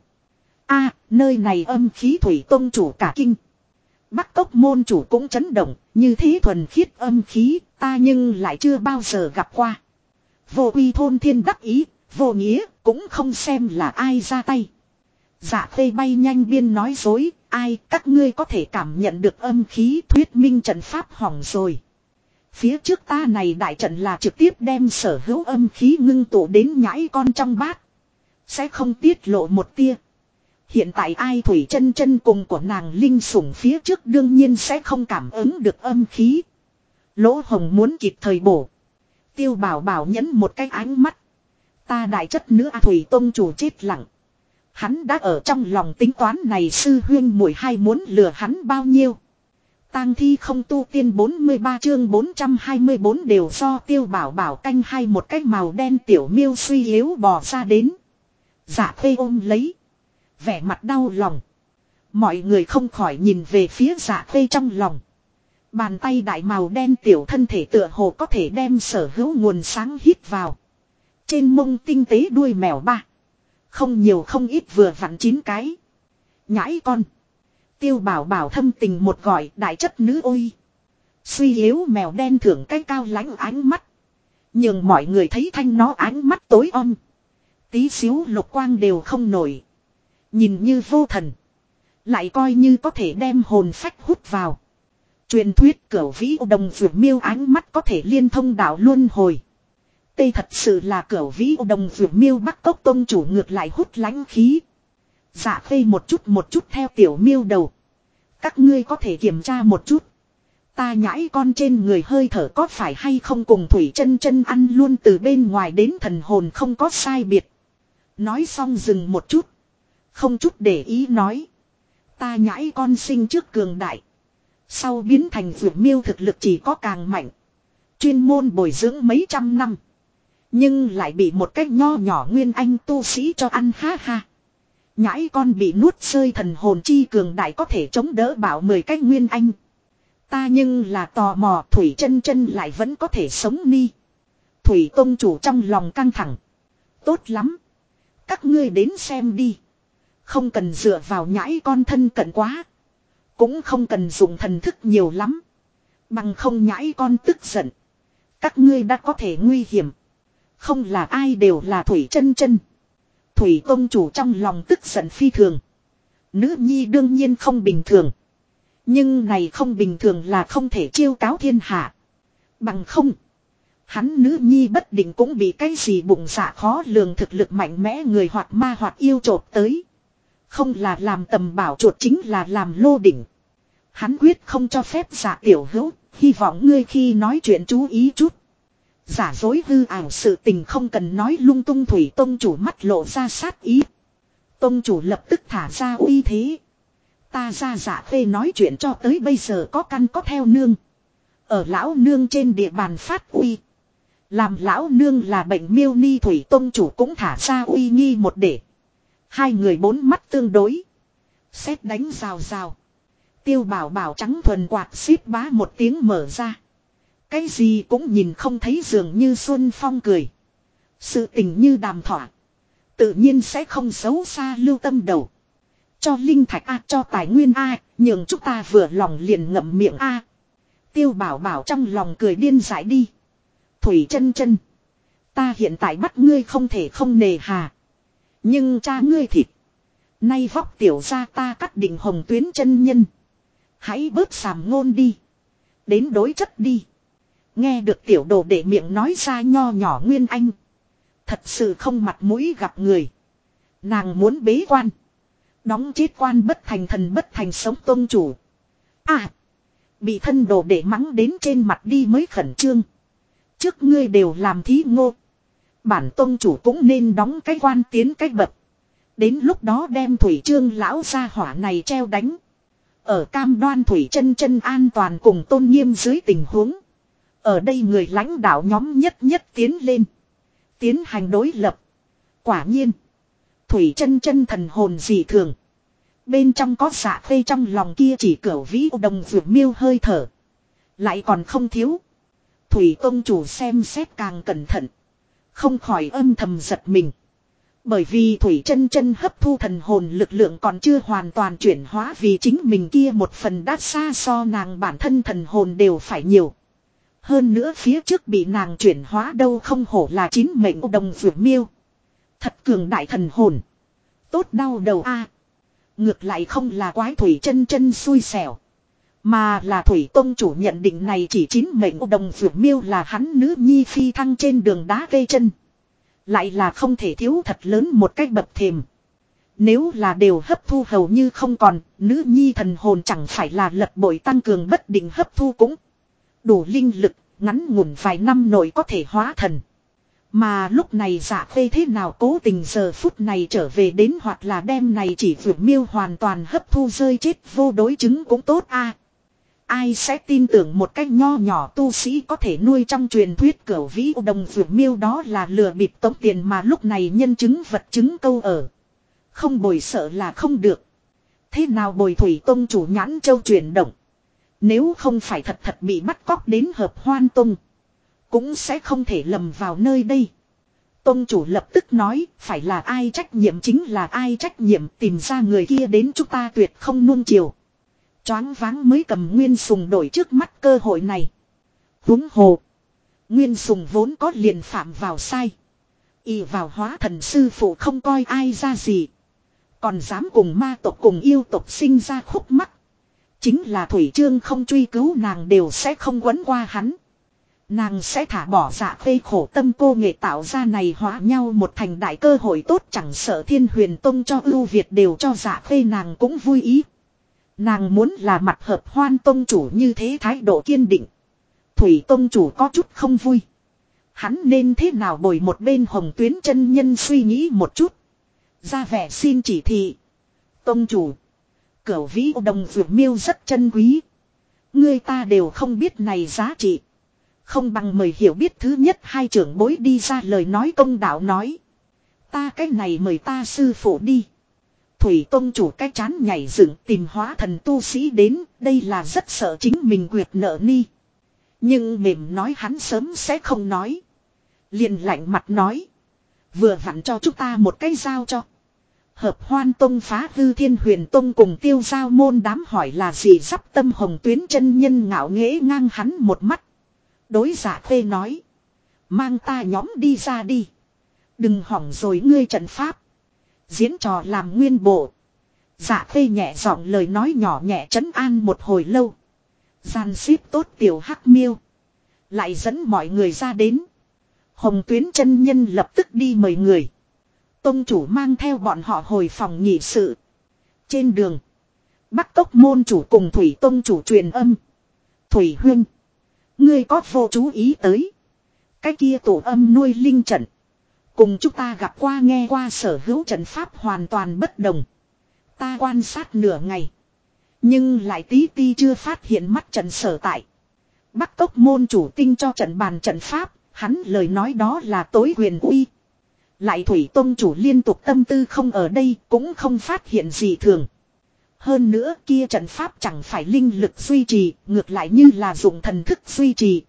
A, nơi này âm khí. Thủy tông chủ cả kinh. Bắc Tốc môn chủ cũng chấn động. Như thế thuần khiết âm khí ta nhưng lại chưa bao giờ gặp qua. Vô uy thôn thiên đắc ý, vô nghĩa cũng không xem là ai ra tay. Dạ Khê bay nhanh biên nói dối, ai các ngươi có thể cảm nhận được âm khí, thuyết minh trận pháp hỏng rồi. Phía trước ta này đại trận là trực tiếp đem sở hữu âm khí ngưng tụ đến nhãi con trong bát. Sẽ không tiết lộ một tia. Hiện tại ai Thủy Chân Chân cùng của nàng linh sủng phía trước đương nhiên sẽ không cảm ứng được âm khí. Lỗ hồng muốn kịp thời bổ. Tiêu Bảo Bảo nhấn một cái ánh mắt. Ta đại chất nữ Thủy Tông chủ chết lặng. Hắn đã ở trong lòng tính toán này sư huyên muội hai muốn lừa hắn bao nhiêu. Tang thi không tu tiên 43 chương 424 đều do Tiêu Bảo Bảo canh hai một cái màu đen tiểu miêu suy yếu bò ra đến. Dạ Khê ôm lấy. Vẻ mặt đau lòng. Mọi người không khỏi nhìn về phía Dạ Khê trong lòng. Bàn tay đại màu đen tiểu thân thể tựa hồ có thể đem sở hữu nguồn sáng hít vào. Trên mông tinh tế đuôi mèo ba. Không nhiều không ít vừa vặn 9 cái. Nhãi con. Tiêu Bảo Bảo thâm tình một gọi đại chất nữ ôi. Suy yếu mèo đen thưởng cái cao lãnh ánh mắt. Nhưng mọi người thấy thanh nó ánh mắt tối om. Tí xíu lục quang đều không nổi. Nhìn như vô thần. Lại coi như có thể đem hồn phách hút vào. Truyền thuyết Cửu Vĩ Đồng Vượt Miêu ánh mắt có thể liên thông đạo luân hồi. Tê thật sự là Cửu Vĩ Đồng Vượt Miêu Bắc Cốc Tông chủ ngược lại hút lãnh khí. Dạ Khê một chút theo tiểu miêu đầu. Các ngươi có thể kiểm tra một chút. Ta nhãi con trên người hơi thở có phải hay không cùng Thủy Chân Chân ăn luôn từ bên ngoài đến thần hồn không có sai biệt. Nói xong dừng một chút. Không chút để ý nói. Ta nhãi con sinh trước cường đại. Sau biến thành vượt miêu thực lực chỉ có càng mạnh. Chuyên môn bồi dưỡng mấy trăm năm. Nhưng lại bị một cách nho nhỏ nguyên anh tu sĩ cho ăn ha ha. Nhãi con bị nuốt rơi thần hồn chi cường đại có thể chống đỡ bảo 10 cách nguyên anh. Ta nhưng là tò mò Thủy Chân Chân lại vẫn có thể sống ni. Thủy Tông chủ trong lòng căng thẳng. Tốt lắm. Các ngươi đến xem đi. Không cần dựa vào nhãi con thân cận quá. Cũng không cần dùng thần thức nhiều lắm. Bằng không nhãi con tức giận. Các ngươi đã có thể nguy hiểm. Không là ai đều là Thủy Chân Chân. Thủy Tông chủ trong lòng tức giận phi thường. Nữ nhi đương nhiên không bình thường. Nhưng này không bình thường là không thể chiêu cáo thiên hạ. Bằng không. Hắn nữ nhi bất định cũng bị cái gì bụng dạ khó lường thực lực mạnh mẽ người hoặc ma hoặc yêu trột tới. Không là làm tầm bảo chuột chính là làm lô đỉnh. Hắn quyết không cho phép giả tiểu hữu. Hy vọng ngươi khi nói chuyện chú ý chút. Giả dối hư ảo sự tình không cần nói lung tung. Thủy Tông chủ mắt lộ ra sát ý. Tông chủ lập tức thả ra uy thế. Ta ra Dạ Khê nói chuyện cho tới bây giờ có căn có theo nương. Ở lão nương trên địa bàn phát uy. Làm lão nương là bệnh miêu ni. Thủy Tông chủ cũng thả ra uy nghi một để. Hai người bốn mắt tương đối. Sét đánh rào rào. Tiêu Bảo Bảo trắng thuần quạt xíp bá một tiếng mở ra. Cái gì cũng nhìn không thấy dường như Xuân Phong cười. Sự tình như đàm thỏa. Tự nhiên sẽ không xấu xa lưu tâm đầu. Cho linh thạch A, cho tài nguyên A, nhường chúng ta vừa lòng liền ngậm miệng A. Tiêu Bảo Bảo trong lòng cười điên dại đi. Thủy Chân Chân. Ta hiện tại bắt ngươi không thể không nề hà. Nhưng cha ngươi thịt. Nay vóc tiểu ra ta cắt định hồng tuyến chân nhân. Hãy bớt sàm ngôn đi. Đến đối chất đi. Nghe được tiểu đồ để miệng nói ra nho nhỏ Nguyên Anh. Thật sự không mặt mũi gặp người. Nàng muốn bế quan. Đóng chết quan bất thành thần bất thành sống tông chủ. À. Bị thân đồ để mắng đến trên mặt đi mới khẩn trương. Trước ngươi đều làm thí ngô. Bản tông chủ cũng nên đóng cái quan tiến cái bậc. Đến lúc đó đem Thủy Trương lão gia hỏa này treo đánh. Ở cam đoan Thủy Chân Chân an toàn cùng tôn nghiêm dưới tình huống. Ở đây người lãnh đạo nhóm nhất nhất tiến lên. Tiến hành đối lập. Quả nhiên. Thủy Chân Chân thần hồn dị thường. Bên trong có Dạ Khê trong lòng kia chỉ Cửu Vĩ Đồng Vượt Miêu hơi thở. Lại còn không thiếu. Thủy Tông chủ xem xét càng cẩn thận. Không khỏi âm thầm giật mình. Bởi vì Thủy Chân Chân hấp thu thần hồn lực lượng còn chưa hoàn toàn chuyển hóa vì chính mình kia một phần đã xa so nàng bản thân thần hồn đều phải nhiều. Hơn nữa phía trước bị nàng chuyển hóa đâu không hổ là 9 mệnh đồng vượt miêu. Thật cường đại thần hồn. Tốt đau đầu a. Ngược lại không là quái thủy chân chân xui xẻo. Mà là thủy tông chủ nhận định này chỉ chín mệnh đồng vượt miêu là hắn nữ nhi phi thăng trên đường đá gây chân. Lại là không thể thiếu thật lớn một cách bậc thềm. Nếu là đều hấp thu hầu như không còn, nữ nhi thần hồn chẳng phải là lật bội tăng cường bất định hấp thu cũng đủ linh lực, ngắn ngủn vài năm nội có thể hóa thần. Mà lúc này Dạ Khê thế nào cố tình giờ phút này trở về đến hoặc là đem này chỉ vượt miêu hoàn toàn hấp thu rơi chết vô đối chứng cũng tốt a. Ai sẽ tin tưởng một cách nho nhỏ tu sĩ có thể nuôi trong truyền thuyết cửu vĩ đồng vượt miêu đó là lừa bịp tống tiền mà lúc này nhân chứng vật chứng câu ở. Không bồi sợ là không được. Thế nào bồi thủy tông chủ nhãn châu chuyển động. Nếu không phải thật thật bị bắt cóc đến hợp hoan tông. Cũng sẽ không thể lầm vào nơi đây. Tông chủ lập tức nói phải là ai trách nhiệm chính là ai trách nhiệm tìm ra người kia đến chúng ta tuyệt không nuông chiều. Choáng váng mới cầm Nguyên Sùng đổi trước mắt cơ hội này. Huống hồ. Nguyên Sùng vốn có liền phạm vào sai. Y vào hóa thần sư phụ không coi ai ra gì. Còn dám cùng ma tộc cùng yêu tộc sinh ra khúc mắc. Chính là Thủy Trương không truy cứu nàng đều sẽ không quấn qua hắn. Nàng sẽ thả bỏ Dạ Khê khổ tâm cô nghệ tạo ra này hóa nhau một thành đại cơ hội tốt chẳng sợ Thiên Huyền Tông cho ưu việt đều cho Dạ Khê nàng cũng vui ý. Nàng muốn là mặt hợp Hoan Tông chủ như thế thái độ kiên định. Thủy Tông chủ có chút không vui. Hắn nên thế nào bồi một bên Hồng Tuyến chân nhân suy nghĩ một chút. Ra vẻ xin chỉ thị. Tông chủ. Cửu vĩ đồng vượt miêu rất chân quý. Người ta đều không biết này giá trị. Không bằng mời hiểu biết thứ nhất hai trưởng bối đi ra lời nói công đạo nói. Ta cái này mời ta sư phụ đi. Thủy tông chủ cái chán nhảy dựng tìm hóa thần tu sĩ đến. Đây là rất sợ chính mình quyệt nợ ni. Nhưng mềm nói hắn sớm sẽ không nói. Liền lạnh mặt nói. Vừa vặn cho chúng ta một cái giao cho. Hợp Hoan Tông phá hư Thiên Huyền Tông cùng tiêu giao môn đám hỏi là gì sắp tâm Hồng Tuyến chân nhân ngạo nghễ ngang hắn một mắt. Đối Dạ Khê nói. Mang ta nhóm đi ra đi. Đừng hỏng rồi ngươi trận pháp. Diễn trò làm nguyên bộ. Dạ Khê nhẹ giọng lời nói nhỏ nhẹ trấn an một hồi lâu. Gian xếp tốt tiểu hắc miêu. Lại dẫn mọi người ra đến. Hồng Tuyến chân nhân lập tức đi mời người. Tông chủ mang theo bọn họ hồi phòng nghị sự. Trên đường. Bắc Cốc môn chủ cùng Thủy tông chủ truyền âm. Thủy huynh. Ngươi có vô chú ý tới. Cái kia tổ âm nuôi linh trận. Cùng chúng ta gặp qua nghe qua sở hữu trận pháp hoàn toàn bất đồng. Ta quan sát nửa ngày. Nhưng lại tí ti chưa phát hiện mắt trận sở tại. Bắc Cốc môn chủ tinh cho trận bàn trận pháp. Hắn lời nói đó là tối huyền uy. Lại Thủy tông chủ liên tục tâm tư không ở đây cũng không phát hiện gì thường. Hơn nữa kia trận pháp chẳng phải linh lực duy trì, ngược lại như là dụng thần thức duy trì.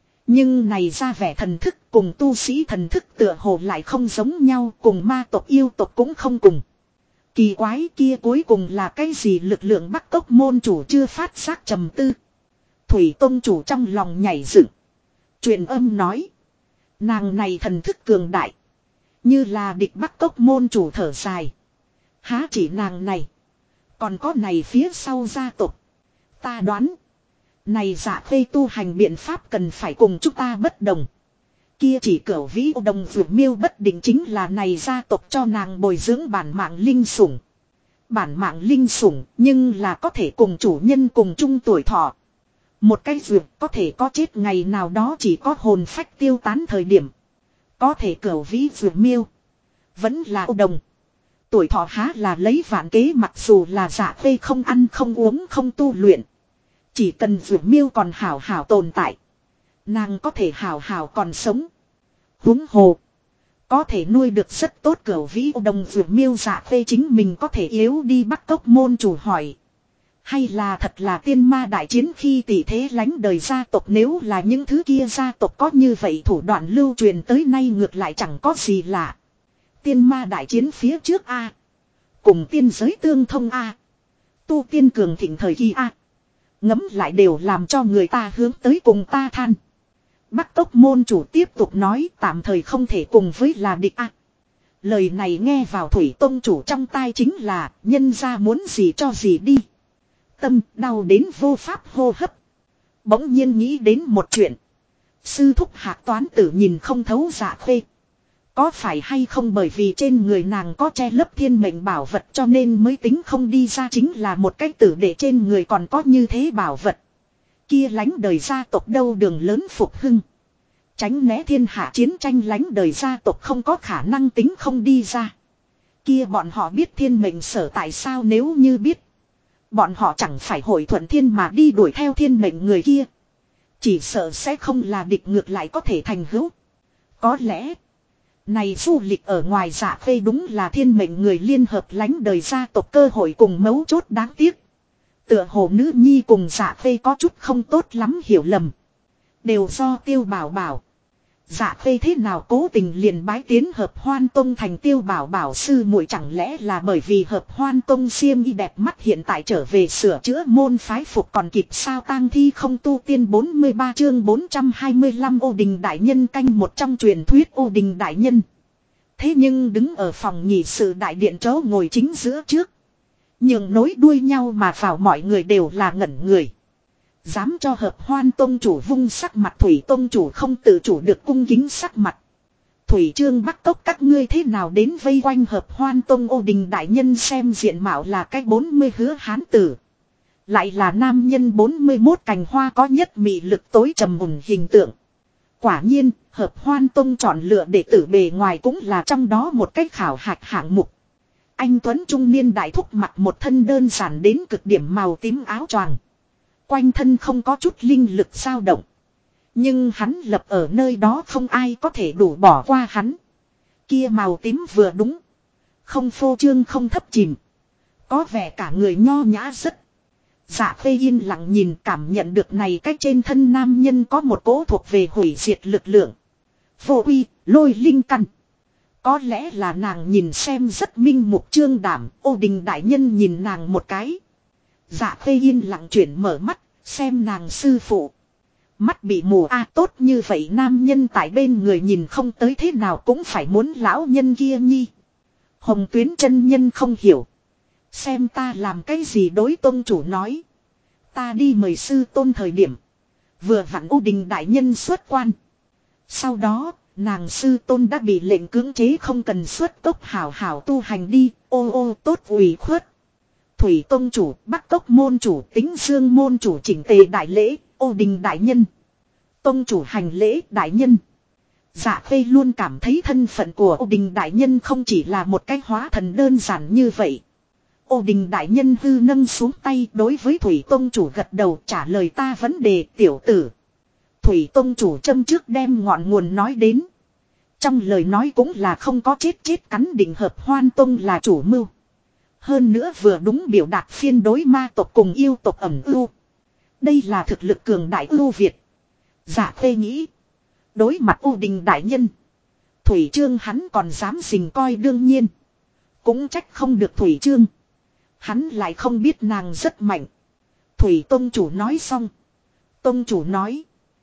Nhưng này ra vẻ thần thức cùng tu sĩ thần thức tựa hồ lại không giống nhau, cùng ma tộc yêu tộc cũng không cùng. Kỳ quái kia cuối cùng là cái gì lực lượng Bắc Cốc môn chủ chưa phát giác trầm tư. Thủy tông chủ trong lòng nhảy dựng. Truyền âm nói. Nàng này thần thức cường đại. Như là địch Bắc Cốc môn chủ thở dài. Há chỉ nàng này. Còn có này phía sau gia tộc. Ta đoán. Này Dạ Khê tu hành biện pháp cần phải cùng chúng ta bất đồng. Kia chỉ cửu vĩ đồng vượt miêu bất định chính là này gia tộc cho nàng bồi dưỡng bản mạng linh sủng. Bản mạng linh sủng nhưng là có thể cùng chủ nhân cùng chung tuổi thọ. Một cái vượt có thể có chết ngày nào đó chỉ có hồn phách tiêu tán thời điểm. Có thể cửu vĩ vượt miêu. Vẫn là đồng. Tuổi thọ há là lấy vạn kế mặc dù là Dạ Khê không ăn không uống không tu luyện. Chỉ cần vượt miêu còn hảo hảo tồn tại. Nàng có thể hảo hảo còn sống. Huống hồ. Có thể nuôi được rất tốt cửu vĩ đồng vượt miêu Dạ Khê chính mình có thể yếu đi Bắc Cốc môn chủ hỏi. Hay là thật là tiên ma đại chiến khi tỷ thế lánh đời gia tộc nếu là những thứ kia gia tộc có như vậy thủ đoạn lưu truyền tới nay ngược lại chẳng có gì lạ. Tiên ma đại chiến phía trước A. Cùng tiên giới tương thông A. Tu tiên cường thịnh thời kỳ A. Ngấm lại đều làm cho người ta hướng tới cùng ta than. Bắc Cốc môn chủ tiếp tục nói tạm thời không thể cùng với là địch A. Lời này nghe vào Thủy Tông chủ trong tai chính là nhân ra muốn gì cho gì đi. Tâm đau đến vô pháp hô hấp. Bỗng nhiên nghĩ đến một chuyện. Sư thúc Hạc Toán Tử nhìn không thấu Dạ Khê. Có phải hay không bởi vì trên người nàng có che lấp thiên mệnh bảo vật cho nên mới tính không đi ra, chính là một cách tử để trên người còn có như thế bảo vật. Kia lánh đời gia tộc đâu đường lớn phục hưng. Tránh né thiên hạ chiến tranh lánh đời gia tộc không có khả năng tính không đi ra. Kia bọn họ biết thiên mệnh sở tại sao, nếu như biết. Bọn họ chẳng phải hội thuận thiên mà đi đuổi theo thiên mệnh người kia. Chỉ sợ sẽ không là địch, ngược lại có thể thành hữu. Có lẽ này du lịch ở ngoài Dạ Khê đúng là thiên mệnh người liên hợp lánh đời gia tộc cơ hội cùng mấu chốt, đáng tiếc. Tựa hồ nữ nhi cùng Dạ Khê có chút không tốt lắm hiểu lầm. Đều do Tiêu Bảo Bảo. Dạ Khê thế nào cố tình liền bái tiến Hợp Hoan Tông thành Tiêu Bảo Bảo sư muội, chẳng lẽ là bởi vì Hợp Hoan Tông xiêm y đẹp mắt hiện tại trở về sửa chữa môn phái phục còn kịp sao? Tang thi không tu tiên 43 chương 425 Ô Đình Đại Nhân canh một. Trong truyền thuyết Ô Đình Đại Nhân thế nhưng đứng ở phòng nhị sự đại điện chỗ ngồi chính giữa trước. Nhưng nối đuôi nhau mà vào, mọi người đều là ngẩn người. Dám cho Hợp Hoan Tông chủ vung sắc mặt, Thủy Tông chủ không tự chủ được cung kính sắc mặt. Thủy Trương Bắc Cốc các ngươi thế nào đến vây quanh Hợp Hoan Tông? Ô Đình Đại Nhân xem diện mạo là cái 40 hứa hán tử. Lại là nam nhân 41 cành hoa, có nhất mị lực tối trầm mùn hình tượng. Quả nhiên, Hợp Hoan Tông chọn lựa đệ tử bề ngoài cũng là trong đó một cách khảo hạch hạng mục. Anh tuấn trung niên đại thúc mặc một thân đơn giản đến cực điểm màu tím áo choàng. Quanh thân không có chút linh lực dao động. Nhưng hắn lập ở nơi đó không ai có thể đủ bỏ qua hắn. Kia màu tím vừa đúng. Không phô trương không thấp chìm. Có vẻ cả người nho nhã rất. Dạ Khê yên lặng nhìn, cảm nhận được này cách trên thân nam nhân có một cỗ thuộc về hủy diệt lực lượng. Vô uy, lôi linh căn. Có lẽ là nàng nhìn xem rất minh mục trương đảm. Ô Đình Đại Nhân nhìn nàng một cái. Dạ Khê yên lặng chuyển mở mắt, xem nàng sư phụ. Mắt bị mù a, tốt như vậy nam nhân tại bên người nhìn không tới thế nào cũng phải muốn lão nhân kia nhi. Hồng Tuyến chân nhân không hiểu. Xem ta làm cái gì? Đối tôn chủ nói. Ta đi mời sư tôn thời điểm. Vừa vặn Ô Đình Đại Nhân xuất quan. Sau đó, nàng sư tôn đã bị lệnh cưỡng chế không cần xuất tốc hảo hảo tu hành đi. Ô ô tốt ủy khuất. Thủy Tông chủ, Bắc Cốc môn chủ, Tính Dương môn chủ chỉnh tề đại lễ. Ô Đình Đại Nhân. Tông chủ hành lễ đại nhân. Dạ Khê luôn cảm thấy thân phận của Ô Đình Đại Nhân không chỉ là một cái hóa thần đơn giản như vậy. Ô Đình Đại Nhân hư nâng xuống tay, đối với Thủy Tông chủ gật đầu, trả lời ta vấn đề tiểu tử. Thủy Tông chủ châm trước đem ngọn nguồn nói đến. Trong lời nói cũng là không có chết cắn định Hợp Hoan Tông là chủ mưu. Hơn nữa vừa đúng biểu đạt phiên đối ma tộc cùng yêu tộc ẩm ưu. Đây là thực lực cường đại ưu việt. Dạ Khê nghĩ. Đối mặt Ô Đình Đại Nhân. Thủy Trương hắn còn dám xình coi, đương nhiên. Cũng trách không được Thủy Trương. Hắn lại không biết nàng rất mạnh. Thủy Tông chủ nói xong. Tông chủ nói.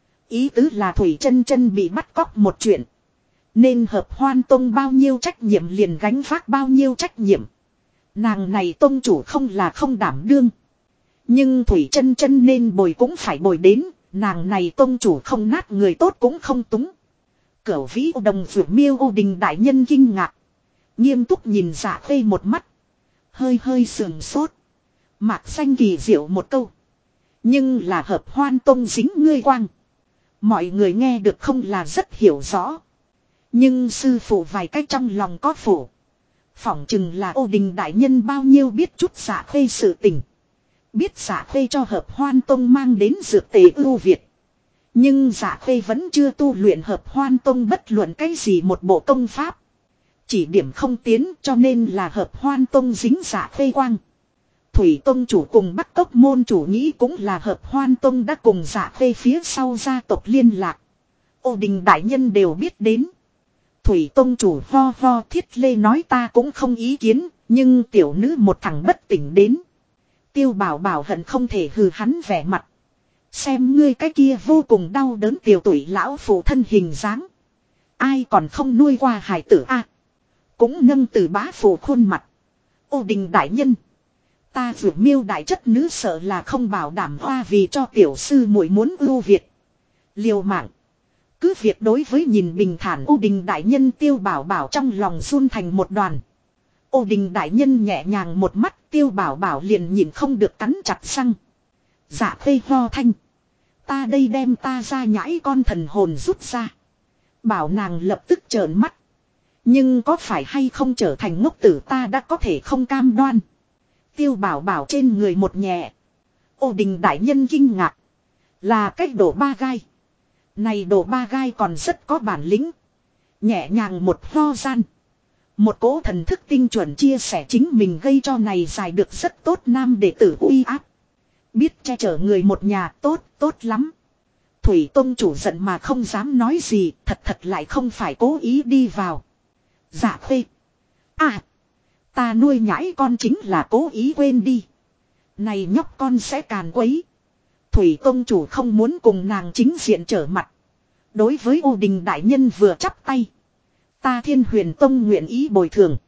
Ý tứ là Thủy chân chân bị bắt cóc một chuyện. Nên Hợp Hoan Tông bao nhiêu trách nhiệm liền gánh vác bao nhiêu trách nhiệm. Nàng này Tông chủ không là không đảm đương. Nhưng Thủy chân chân nên bồi cũng phải bồi đến. Nàng này Tông chủ không nát người tốt cũng không túng. Cửu vĩ đồng vượt miêu. Ô Đình Đại Nhân kinh ngạc. Nghiêm túc nhìn Dạ Khê một mắt. Hơi sườn sốt. Mạc xanh kỳ diệu một câu. Nhưng là Hợp Hoan Tông dính ngươi quang. Mọi người nghe được không là rất hiểu rõ. Nhưng sư phụ vài cách trong lòng có phủ. Phỏng chừng là Ô Đình Đại Nhân bao nhiêu biết chút Dạ Khê sự tình. Biết Dạ Khê cho Hợp Hoan Tông mang đến dược tề ưu việt. Nhưng Dạ Khê vẫn chưa tu luyện Hợp Hoan Tông bất luận cái gì một bộ công pháp. Chỉ điểm không tiến, cho nên là Hợp Hoan Tông dính Dạ Khê quang. Thủy Tông chủ cùng Bắc Cốc môn chủ nghĩ cũng là Hợp Hoan Tông đã cùng Dạ Khê phía sau gia tộc liên lạc. Ô Đình Đại Nhân đều biết đến. Thủy Tông chủ ho ho thiết lê nói ta cũng không ý kiến, nhưng tiểu nữ một thằng bất tỉnh đến. Tiêu Bảo Bảo hận không thể hừ hắn vẻ mặt. Xem ngươi cái kia vô cùng đau đớn tiểu tuổi lão phụ thân hình dáng. Ai còn không nuôi qua hải tử a? Cũng nâng từ bá phủ khuôn mặt. Ô Đình đại nhân. Ta vừa miêu đại chất nữ sợ là không bảo đảm hoa vì cho tiểu sư muội muốn ưu việt. Liều mạng. Cứ việc đối với nhìn bình thản Ô Đình đại nhân Tiêu Bảo Bảo trong lòng run thành một đoàn. Ô Đình đại nhân nhẹ nhàng một mắt Tiêu Bảo Bảo liền nhìn không được cắn chặt răng. Dạ Khê ho thanh. Ta đây đem ta ra nhãi con thần hồn rút ra. Bảo nàng lập tức trợn mắt. Nhưng có phải hay không trở thành ngốc tử ta đã có thể không cam đoan. Tiêu Bảo Bảo trên người một nhẹ. Ô Đình đại nhân kinh ngạc. Là cách đổ ba gai. Này đổ ba gai còn rất có bản lĩnh. Nhẹ nhàng một ho gian. Một cỗ thần thức tinh chuẩn chia sẻ chính mình gây cho này dài được rất tốt nam đệ tử uy áp. Biết che chở người một nhà tốt, tốt lắm. Thủy Tông chủ giận mà không dám nói gì, thật lại không phải cố ý đi vào. Dạ Khê. À, ta nuôi nhãi con chính là cố ý quên đi. Này nhóc con sẽ càn quấy. Thủy Tông chủ không muốn cùng nàng chính diện trở mặt. Đối với Ô Đình đại nhân vừa chắp tay. Ta Thiên Huyền Tông nguyện ý bồi thường.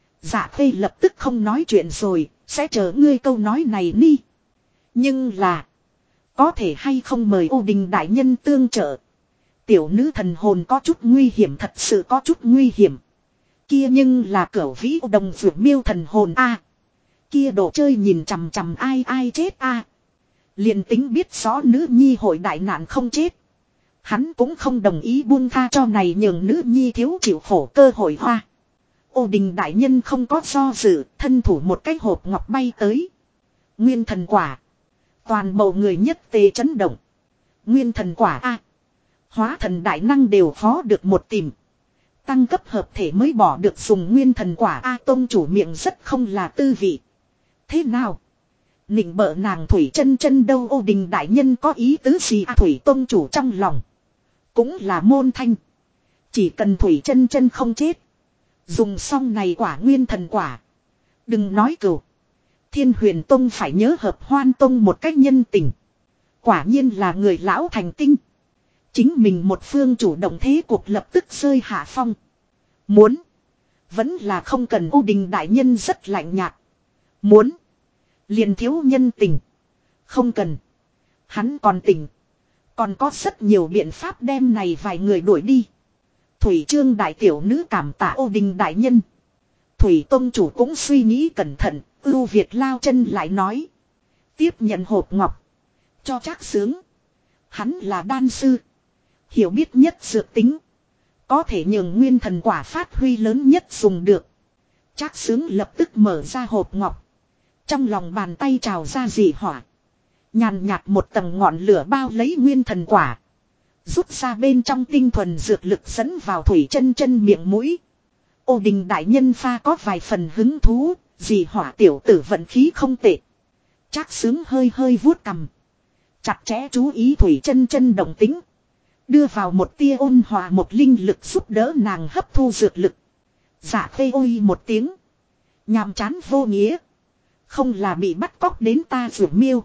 Dạ Khê lập tức không nói chuyện rồi, sẽ chờ ngươi câu nói này đi. Nhưng là, có thể hay không mời Ô Đình đại nhân tương trợ. Tiểu nữ thần hồn có chút nguy hiểm, thật sự có chút nguy hiểm. Kia nhưng là cửu vĩ đồng vượt miêu thần hồn a. Kia đồ chơi nhìn chằm chằm ai ai chết a. Liền tính biết rõ nữ nhi hội đại nạn không chết. Hắn cũng không đồng ý buông tha cho này nhường nữ nhi thiếu chịu khổ cơ hội hoa. Ô Đình đại nhân không có do dự, thân thủ một cái hộp ngọc bay tới. Nguyên thần quả. Toàn bộ người nhất tề chấn động. Nguyên thần quả a. Hóa thần đại năng đều khó được một tìm. Tăng cấp hợp thể mới bỏ được dùng nguyên thần quả a. Tông chủ miệng rất không là tư vị. Thế nào? Nịnh bợ nàng Thủy Chân Chân đâu? Ô Đình đại nhân có ý tứ gì a? Thủy Tông chủ trong lòng cũng là môn thanh. Chỉ cần Thủy Chân Chân không chết, dùng xong này quả nguyên thần quả, đừng nói cừu. Thiên Huyền Tông phải nhớ hợp Hoan Tông một cách nhân tình. Quả nhiên là người lão thành tinh. Chính mình một phương chủ động thế cuộc lập tức rơi hạ phong. Muốn, vẫn là không cần. Ô Đình đại nhân rất lạnh nhạt. Muốn, liền thiếu nhân tình. Không cần. Hắn còn tỉnh. Còn có rất nhiều biện pháp đem này vài người đuổi đi. Thủy Trương đại tiểu nữ cảm tạ Ô Đình đại nhân. Thủy Tông chủ cũng suy nghĩ cẩn thận. Ưu Việt lao chân lại nói. Tiếp nhận hộp ngọc. Cho Trác Sướng. Hắn là đan sư. Hiểu biết nhất dược tính. Có thể nhường nguyên thần quả phát huy lớn nhất dùng được. Trác Sướng lập tức mở ra hộp ngọc. Trong lòng bàn tay trào ra dị hỏa. Nhàn nhạt một tầng ngọn lửa bao lấy nguyên thần quả. Rút ra bên trong tinh thuần dược lực dẫn vào Thủy Chân Chân miệng mũi. Ô Đình đại nhân pha có vài phần hứng thú. Dị hỏa tiểu tử vận khí không tệ. Trác Sướng hơi hơi vuốt cằm. Chặt chẽ chú ý Thủy Chân Chân động tính. Đưa vào một tia ôn hòa một linh lực giúp đỡ nàng hấp thu dược lực. Dạ Khê ôi một tiếng. Nhàm chán vô nghĩa. Không là bị bắt cóc đến ta rủ miêu.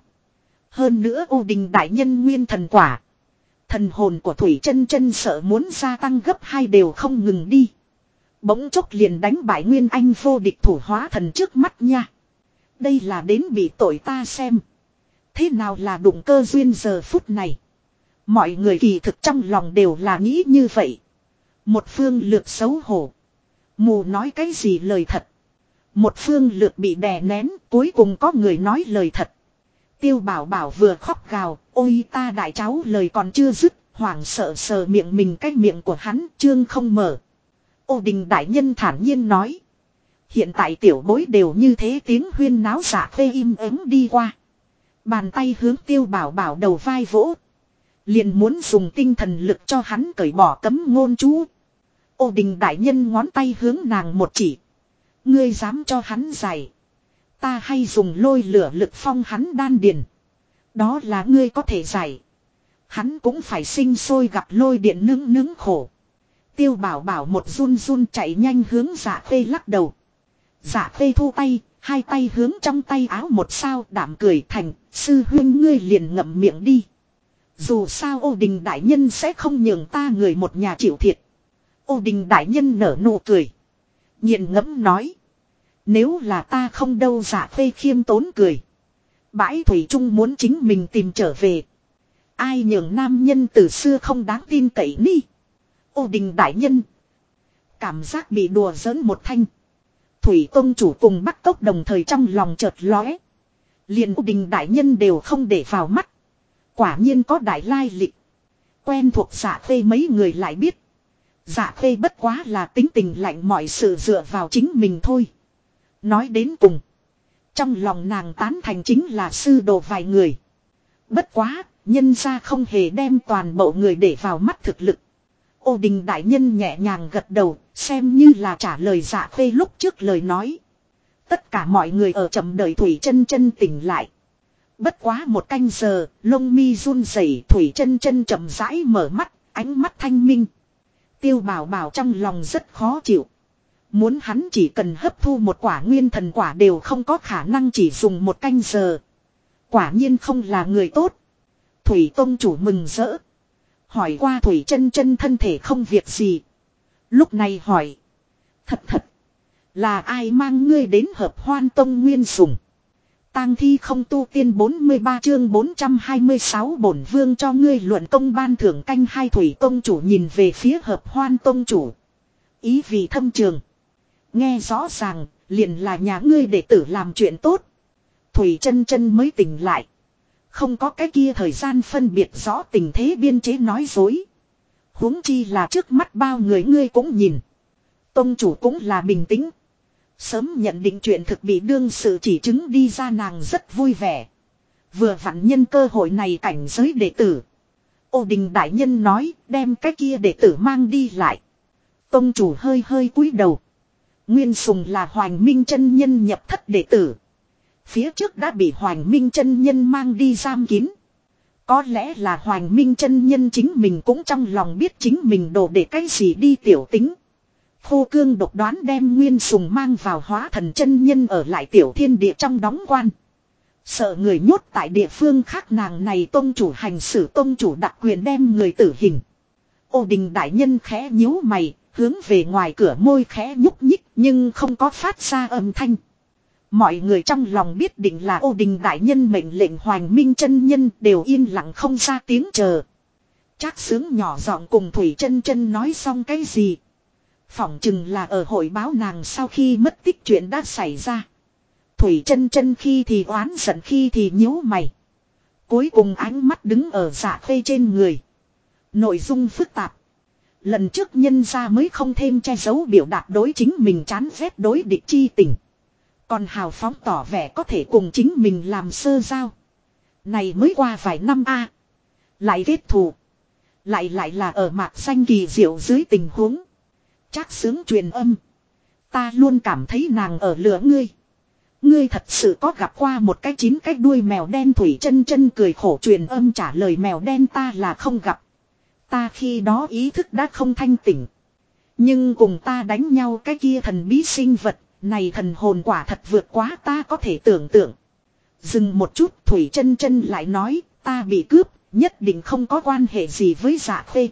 Hơn nữa Ô Đình đại nhân nguyên thần quả. Thần hồn của Thủy Chân Chân sợ muốn gia tăng gấp 2 đều không ngừng đi. Bỗng chốc liền đánh bại Nguyên Anh vô địch thủ hóa thần trước mắt nha. Đây là đến bị tội ta xem. Thế nào là đụng cơ duyên giờ phút này. Mọi người kỳ thực trong lòng đều là nghĩ như vậy. Một phương lược xấu hổ. Mù nói cái gì lời thật. Một phương lược bị đè nén, cuối cùng có người nói lời thật. Tiêu Bảo Bảo vừa khóc gào, ôi ta đại cháu lời còn chưa dứt, hoảng sợ sờ miệng mình cái miệng của hắn, chương không mở. Ô Đình đại nhân thản nhiên nói. Hiện tại tiểu bối đều như thế, tiếng huyên náo Dạ Khê im ắng đi qua. Bàn tay hướng Tiêu Bảo Bảo đầu vai vỗ. Liền muốn dùng tinh thần lực cho hắn cởi bỏ cấm ngôn chú. Ô Đình đại nhân ngón tay hướng nàng một chỉ. Ngươi dám cho hắn giải. Ta hay dùng lôi lửa lực phong hắn đan điền. Đó là ngươi có thể giải. Hắn cũng phải sinh sôi gặp lôi điện nướng khổ. Tiêu Bảo Bảo một run run chạy nhanh hướng Dạ Khê lắc đầu. Dạ Khê thu tay, hai tay hướng trong tay áo một sao đảm cười thành, sư huynh ngươi liền ngậm miệng đi. Dù sao Ô Đình đại nhân sẽ không nhường ta người một nhà chịu thiệt. Ô Đình đại nhân nở nụ cười. Nghiền ngẫm nói. Nếu là ta không đâu, Dạ Khê khiêm tốn cười. Bãi thủy chung muốn chính mình tìm trở về. Ai nhường nam nhân từ xưa không đáng tin cậy ni. Ô Đình đại nhân. Cảm giác bị đùa giỡn một thanh. Thủy tông chủ cùng Bắc Cốc đồng thời trong lòng chợt lóe. Liền Ô Đình đại nhân đều không để vào mắt. Quả nhiên có đại lai lịch. Quen thuộc Dạ Khê mấy người lại biết. Dạ Khê bất quá là tính tình lạnh, mọi sự dựa vào chính mình thôi. Nói đến cùng. Trong lòng nàng tán thành chính là sư đồ vài người. Bất quá, nhân ra không hề đem toàn bộ người để vào mắt thực lực. Ô Đình đại nhân nhẹ nhàng gật đầu, xem như là trả lời Dạ Khê lúc trước lời nói. Tất cả mọi người ở chậm đợi Thủy Chân Chân tỉnh lại. Bất quá một canh giờ, lông mi run rẩy, Thủy Chân Chân chậm rãi mở mắt, ánh mắt thanh minh. Tiêu Bảo Bảo trong lòng rất khó chịu. Muốn hắn chỉ cần hấp thu một quả nguyên thần quả đều không có khả năng chỉ dùng một canh giờ. Quả nhiên không là người tốt. Thủy tông chủ mừng rỡ. Hỏi qua Thủy Chân Chân thân thể không việc gì. Lúc này hỏi. Thật. Là ai mang ngươi đến Hợp Hoan Tông Nguyên Sùng? Tang thi không tu tiên 43 chương 426 bổn vương cho ngươi luận công ban thưởng canh hai. Thủy tông chủ nhìn về phía Hợp Hoan Tông chủ. Ý vì thâm trường. Nghe rõ ràng, liền là nhà ngươi đệ tử làm chuyện tốt. Thủy Chân Chân mới tỉnh lại. Không có cái kia thời gian phân biệt rõ tình thế biên chế nói dối. Huống chi là trước mắt bao người ngươi cũng nhìn. Tông chủ cũng là bình tĩnh. Sớm nhận định chuyện thực bị đương sự chỉ chứng đi ra, nàng rất vui vẻ. Vừa vặn nhân cơ hội này cảnh giới đệ tử. Ô Đình đại nhân nói đem cái kia đệ tử mang đi lại. Tông chủ hơi cúi đầu. Nguyên Sùng là Hoành Minh chân nhân nhập thất đệ tử. Phía trước đã bị Hoành Minh chân nhân mang đi giam kín. Có lẽ là Hoành Minh chân nhân chính mình cũng trong lòng biết chính mình đổ để cái gì đi tiểu tính. Khô cương độc đoán đem Nguyên Sùng mang vào Hóa Thần chân nhân ở lại tiểu thiên địa trong đóng quan. Sợ người nhốt tại địa phương khác, nàng này tông chủ hành xử tông chủ đặc quyền đem người tử hình. Ô Đình đại nhân khẽ nhíu mày, hướng về ngoài cửa môi khẽ nhúc nhích nhưng không có phát ra âm thanh. Mọi người trong lòng biết định là Ô Đình đại nhân mệnh lệnh, Hoành Minh chân nhân đều yên lặng không ra tiếng chờ. Trác Sướng nhỏ giọng cùng Thủy Chân Chân nói xong cái gì. Phỏng chừng là ở hội báo nàng sau khi mất tích chuyện đã xảy ra. Thủy Chân Chân khi thì oán giận khi thì nhíu mày. Cuối cùng ánh mắt đứng ở Dạ Khê trên người. Nội dung phức tạp. Lần trước nhân ra mới không thêm che giấu biểu đạt đối chính mình chán ghét đối địch chi tình. Còn hào phóng tỏ vẻ có thể cùng chính mình làm sơ giao. Này mới qua vài năm a, lại kết thù. Lại là ở mạc xanh kỳ diệu dưới tình huống. Trác Sướng truyền âm. Ta luôn cảm thấy nàng ở lửa ngươi. Ngươi thật sự có gặp qua một cái 9 cái đuôi mèo đen? Thủy Chân Chân cười khổ truyền âm trả lời, mèo đen ta là không gặp. Ta khi đó ý thức đã không thanh tỉnh. Nhưng cùng ta đánh nhau cái kia thần bí sinh vật, này thần hồn quả thật vượt quá ta có thể tưởng tượng. Dừng một chút, Thủy Chân Chân lại nói, ta bị cướp, nhất định không có quan hệ gì với Dạ Khê.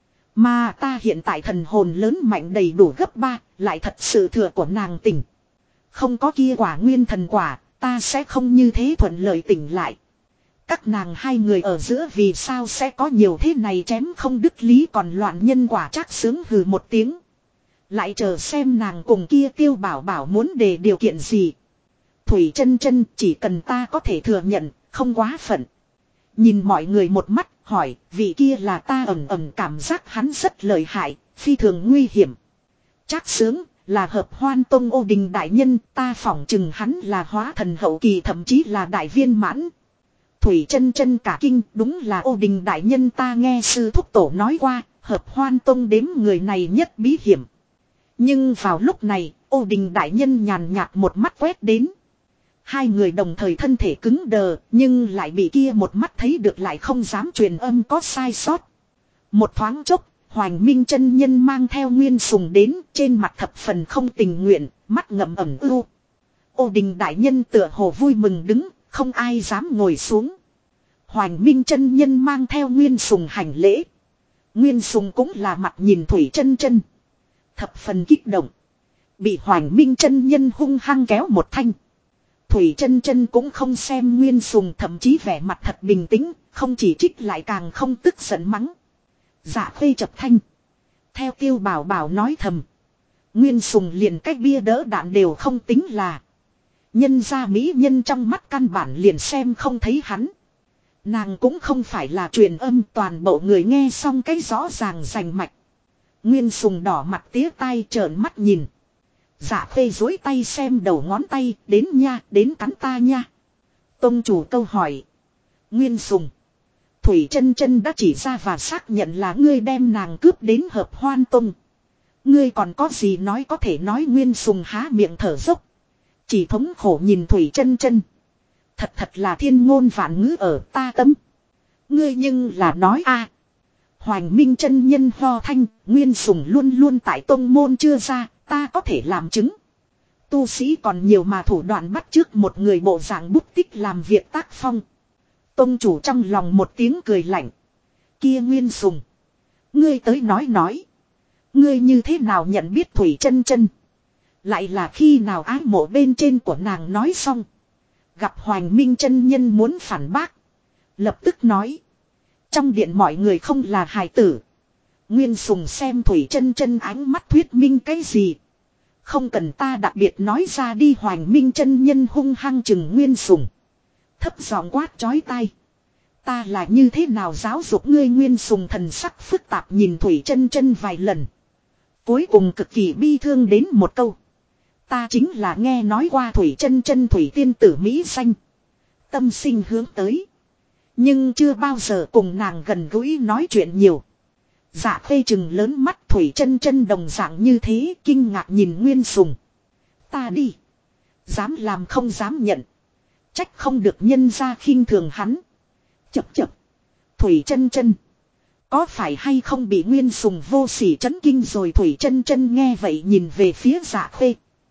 Mà ta hiện tại thần hồn lớn mạnh đầy đủ gấp 3, lại thật sự thừa của nàng tỉnh. Không có kia quả nguyên thần quả, ta sẽ không như thế thuận lợi tỉnh lại. Các nàng hai người ở giữa vì sao sẽ có nhiều thế này chém không đứt lý còn loạn nhân quả? Trác Sướng hừ một tiếng. Lại chờ xem nàng cùng kia Tiêu Bảo Bảo muốn đề điều kiện gì. Thủy Chân Chân chỉ cần ta có thể thừa nhận, không quá phận. Nhìn mọi người một mắt, hỏi, vị kia là ta ẩn cảm giác hắn rất lợi hại, phi thường nguy hiểm. Trác Sướng, là Hợp Hoan Tông Ô Đình đại nhân, ta phỏng chừng hắn là Hóa Thần hậu kỳ thậm chí là đại viên mãn. Thủy Chân Chân cả kinh, đúng là Ô Đình đại nhân, ta nghe sư thúc tổ nói qua, Hợp Hoan Tông đếm người này nhất bí hiểm. Nhưng vào lúc này, Ô Đình đại nhân nhàn nhạt một mắt quét đến. Hai người đồng thời thân thể cứng đờ, nhưng lại bị kia một mắt thấy được lại không dám truyền âm có sai sót. Một thoáng chốc, Hoành Minh chân nhân mang theo Nguyên Sùng đến, trên mặt thập phần không tình nguyện, mắt ngậm ẩm ưu. Ô Đình đại nhân tựa hồ vui mừng đứng, không ai dám ngồi xuống. Hoành Minh chân nhân mang theo Nguyên Sùng hành lễ. Nguyên Sùng cũng là mặt nhìn Thủy Chân Chân, thập phần kích động. Bị Hoành Minh chân nhân hung hăng kéo một thanh. Thủy chân chân cũng không xem Nguyên Sùng, thậm chí vẻ mặt thật bình tĩnh, không chỉ trích lại càng không tức giận mắng. Dạ Khê chập thanh. Theo Tiêu Bảo Bảo nói thầm. Nguyên Sùng liền cách bia đỡ đạn đều không tính là. Nhân ra mỹ nhân trong mắt căn bản liền xem không thấy hắn. Nàng cũng không phải là truyền âm, toàn bộ người nghe xong cái rõ ràng rành mạch. Nguyên Sùng đỏ mặt tía tai trợn mắt nhìn. Dạ Khê dối tay xem đầu ngón tay, đến nha, đến cắn ta nha. Tông chủ câu hỏi. Nguyên Sùng. Thủy chân chân đã chỉ ra và xác nhận là ngươi đem nàng cướp đến Hợp Hoan Tông. Ngươi còn có gì nói có thể nói. Nguyên Sùng há miệng thở dốc. Chỉ thống khổ nhìn Thủy chân chân. Thật là thiên ngôn vạn ngữ ở ta tâm. Ngươi nhưng là nói a. Hoành Minh chân nhân ho thanh, Nguyên Sùng luôn luôn tại tông môn chưa ra, ta có thể làm chứng. Tu sĩ còn nhiều mà thủ đoạn bắt chước một người bộ dạng bút tích làm việc tác phong. Tông chủ trong lòng một tiếng cười lạnh. Kia Nguyên Sùng. Ngươi tới nói. Ngươi như thế nào nhận biết Thủy chân chân? Lại là khi nào ái mộ bên trên của nàng nói xong. Gặp Hoành Minh chân nhân muốn phản bác. Lập tức nói. Trong điện mọi người không là hài tử. Nguyên Sùng xem Thủy chân chân ánh mắt thuyết minh cái gì. Không cần ta đặc biệt nói ra đi. Hoành Minh chân nhân hung hăng chừng Nguyên Sùng. Thấp giọng quát chói tai. Ta là như thế nào giáo dục ngươi? Nguyên Sùng thần sắc phức tạp nhìn Thủy chân chân vài lần. Cuối cùng cực kỳ bi thương đến một câu. Ta chính là nghe nói qua Thủy chân chân Thủy tiên tử Mỹ danh. Tâm sinh hướng tới. Nhưng chưa bao giờ cùng nàng gần gũi nói chuyện nhiều. Dạ Khê chừng lớn mắt. Thủy chân chân đồng dạng như thế, kinh ngạc nhìn Nguyên Sùng. Ta đi. Dám làm không dám nhận. Trách không được nhân ra khinh thường hắn. Chập. Thủy chân chân. Có phải hay không bị Nguyên Sùng vô sỉ chấn kinh rồi? Thủy chân chân nghe vậy nhìn về phía Dạ Khê.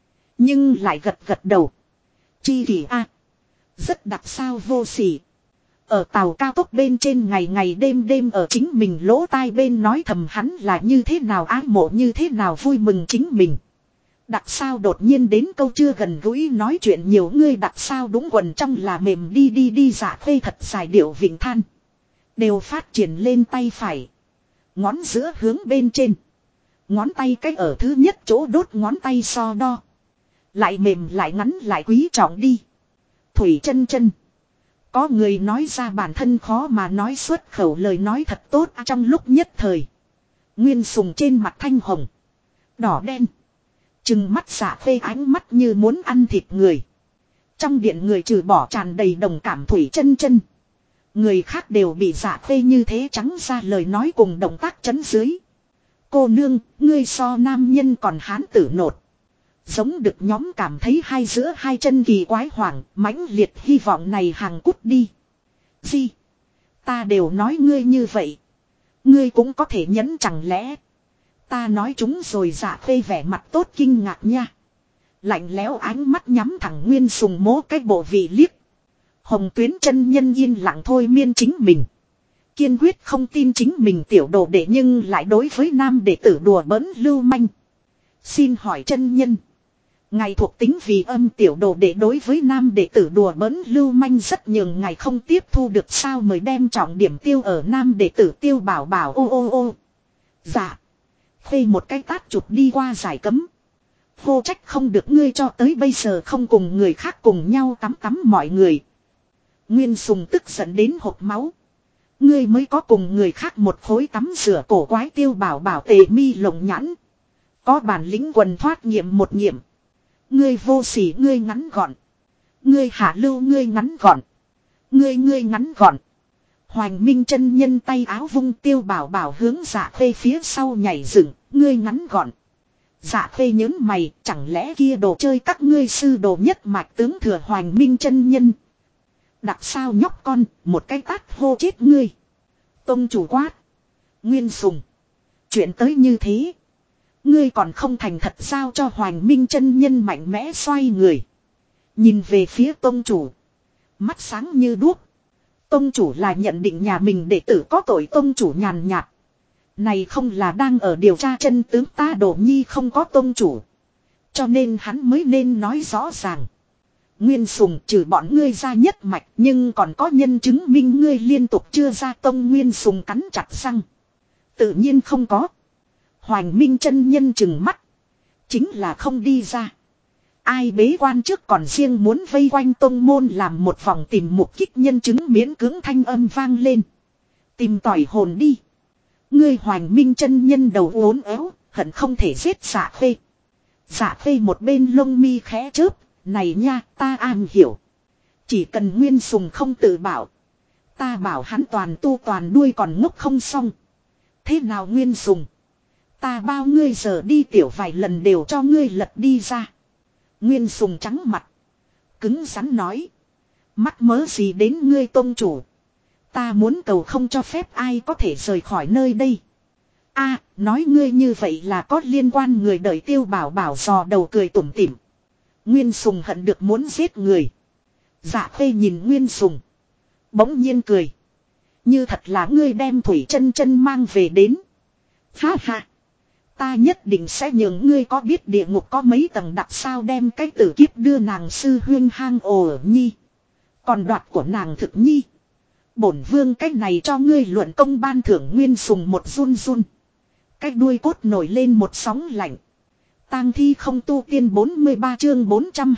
Nhưng lại gật đầu. Chi kỷ a, rất đặc sao vô sỉ. Ở tàu cao tốc bên trên ngày đêm ở chính mình lỗ tai bên nói thầm hắn là như thế nào ái mộ, như thế nào vui mừng chính mình. Đặc sao đột nhiên đến câu chưa gần gũi nói chuyện nhiều. Ngươi đặc sao đúng quần trong là mềm đi. Dạ Khê thật dài điệu vịnh than. Đều phát triển lên tay phải. Ngón giữa hướng bên trên. Ngón tay cái ở thứ nhất chỗ đốt ngón tay so đo. Lại mềm lại ngắn lại quý trọng đi. Thủy chân chân. Có người nói ra bản thân khó mà nói xuất khẩu lời nói thật tốt. Trong lúc nhất thời. Nguyên Sùng trên mặt thanh hồng. Đỏ đen. Trừng mắt Dạ Khê ánh mắt như muốn ăn thịt người. Trong điện người trừ bỏ tràn đầy đồng cảm Thủy chân chân. Người khác đều bị Dạ Khê như thế trắng ra lời nói cùng động tác chấn dưới. Cô nương, ngươi so nam nhân còn hán tử nột. Giống được nhóm cảm thấy hai giữa hai chân kỳ quái hoảng, mãnh liệt hy vọng này hàng cút đi. Gì? Ta đều nói ngươi như vậy. Ngươi cũng có thể nhẫn chẳng lẽ. Ta nói chúng rồi. Dạ Khê vẻ mặt tốt kinh ngạc nha. Lạnh lẽo ánh mắt nhắm thẳng Nguyên Sùng mố cái bộ vị liếc. Hồng Tuyến chân nhân yên lặng thôi miên chính mình. Kiên quyết không tin chính mình tiểu đồ đệ nhưng lại đối với nam đệ tử đùa bỡn lưu manh. Xin hỏi chân nhân. Ngài thuộc tính vì âm tiểu đồ đệ đối với nam đệ tử đùa bỡn lưu manh rất nhường ngài không tiếp thu được sao? Mới đem trọng điểm tiêu ở nam đệ tử Tiêu Bảo Bảo. Ô. Dạ. Khê một cái tát chụp đi qua giải cấm. Vô trách không được ngươi cho tới bây giờ không cùng người khác cùng nhau tắm mọi người. Nguyên Sùng tức giận đến hộc máu. Ngươi mới có cùng người khác một khối tắm rửa cổ quái. Tiêu Bảo Bảo tề mi lồng nhãn. Có bản lĩnh quần thoát nghiệm một nghiệm. Ngươi vô sỉ, ngươi ngắn gọn. Ngươi hạ lưu, ngươi ngắn gọn. Ngươi ngắn gọn. Hoành Minh chân nhân tay áo vung. Tiêu Bảo Bảo hướng Dạ Khê phía sau nhảy dựng. Ngươi ngắn gọn. Dạ Khê nhớn mày, chẳng lẽ kia đồ chơi các ngươi sư đồ nhất mạch tướng thừa Hoành Minh chân nhân. Đặc sao nhóc con, một cái tát hô chết ngươi. Tông chủ quát. Nguyên Sùng. Chuyện tới như thế. Ngươi còn không thành thật sao? Cho Hoành Minh chân nhân mạnh mẽ xoay người. Nhìn về phía tông chủ. Mắt sáng như đuốc. Tông chủ là nhận định nhà mình đệ tử có tội. Tông chủ nhàn nhạt. Này không là đang ở điều tra chân tướng ta Đồ Nhi không có tông chủ. Cho nên hắn mới nên nói rõ ràng. Nguyên Sùng trừ bọn ngươi ra nhất mạch, nhưng còn có nhân chứng minh ngươi liên tục chưa ra tông. Nguyên Sùng cắn chặt răng. Tự nhiên không có. Hoành Minh chân nhân chừng mắt. Chính là không đi ra. Ai bế quan trước còn riêng muốn vây quanh tông môn làm một vòng tìm mục kích nhân chứng, miễn cưỡng thanh âm vang lên. Tìm tỏi hồn đi. Ngươi Hoành Minh chân nhân đầu uốn éo, hận không thể giết Dạ Khê. Dạ Khê một bên lông mi khẽ chớp. Này nha, ta am hiểu. Chỉ cần Nguyên Sùng không tự bảo. Ta bảo hắn toàn tu toàn đuôi còn ngốc không xong. Thế nào Nguyên Sùng? Ta bao ngươi giờ đi tiểu vài lần đều cho ngươi lật đi ra. Nguyên Sùng trắng mặt. Cứng rắn nói. Mắc mớ gì đến ngươi tông chủ. Ta muốn cầu không cho phép ai có thể rời khỏi nơi đây. A, nói ngươi như vậy là có liên quan người đợi Tiêu Bảo Bảo dò đầu cười tủm tỉm. Nguyên Sùng hận được muốn giết người. Dạ Khê nhìn Nguyên Sùng. Bỗng nhiên cười. Như thật là ngươi đem Thủy Chân Chân mang về đến. Ha ha. Ta nhất định sẽ nhường ngươi có biết địa ngục có mấy tầng đặc sao, đem cái tử kiếp đưa nàng sư huyên hang ổ ở nhi. Còn đoạt của nàng thực nhi. Bổn vương cái này cho ngươi luận công ban thưởng. Nguyên Sùng một run run. Cái đuôi cốt nổi lên một sóng lạnh. Tang thi không tu tiên 43 chương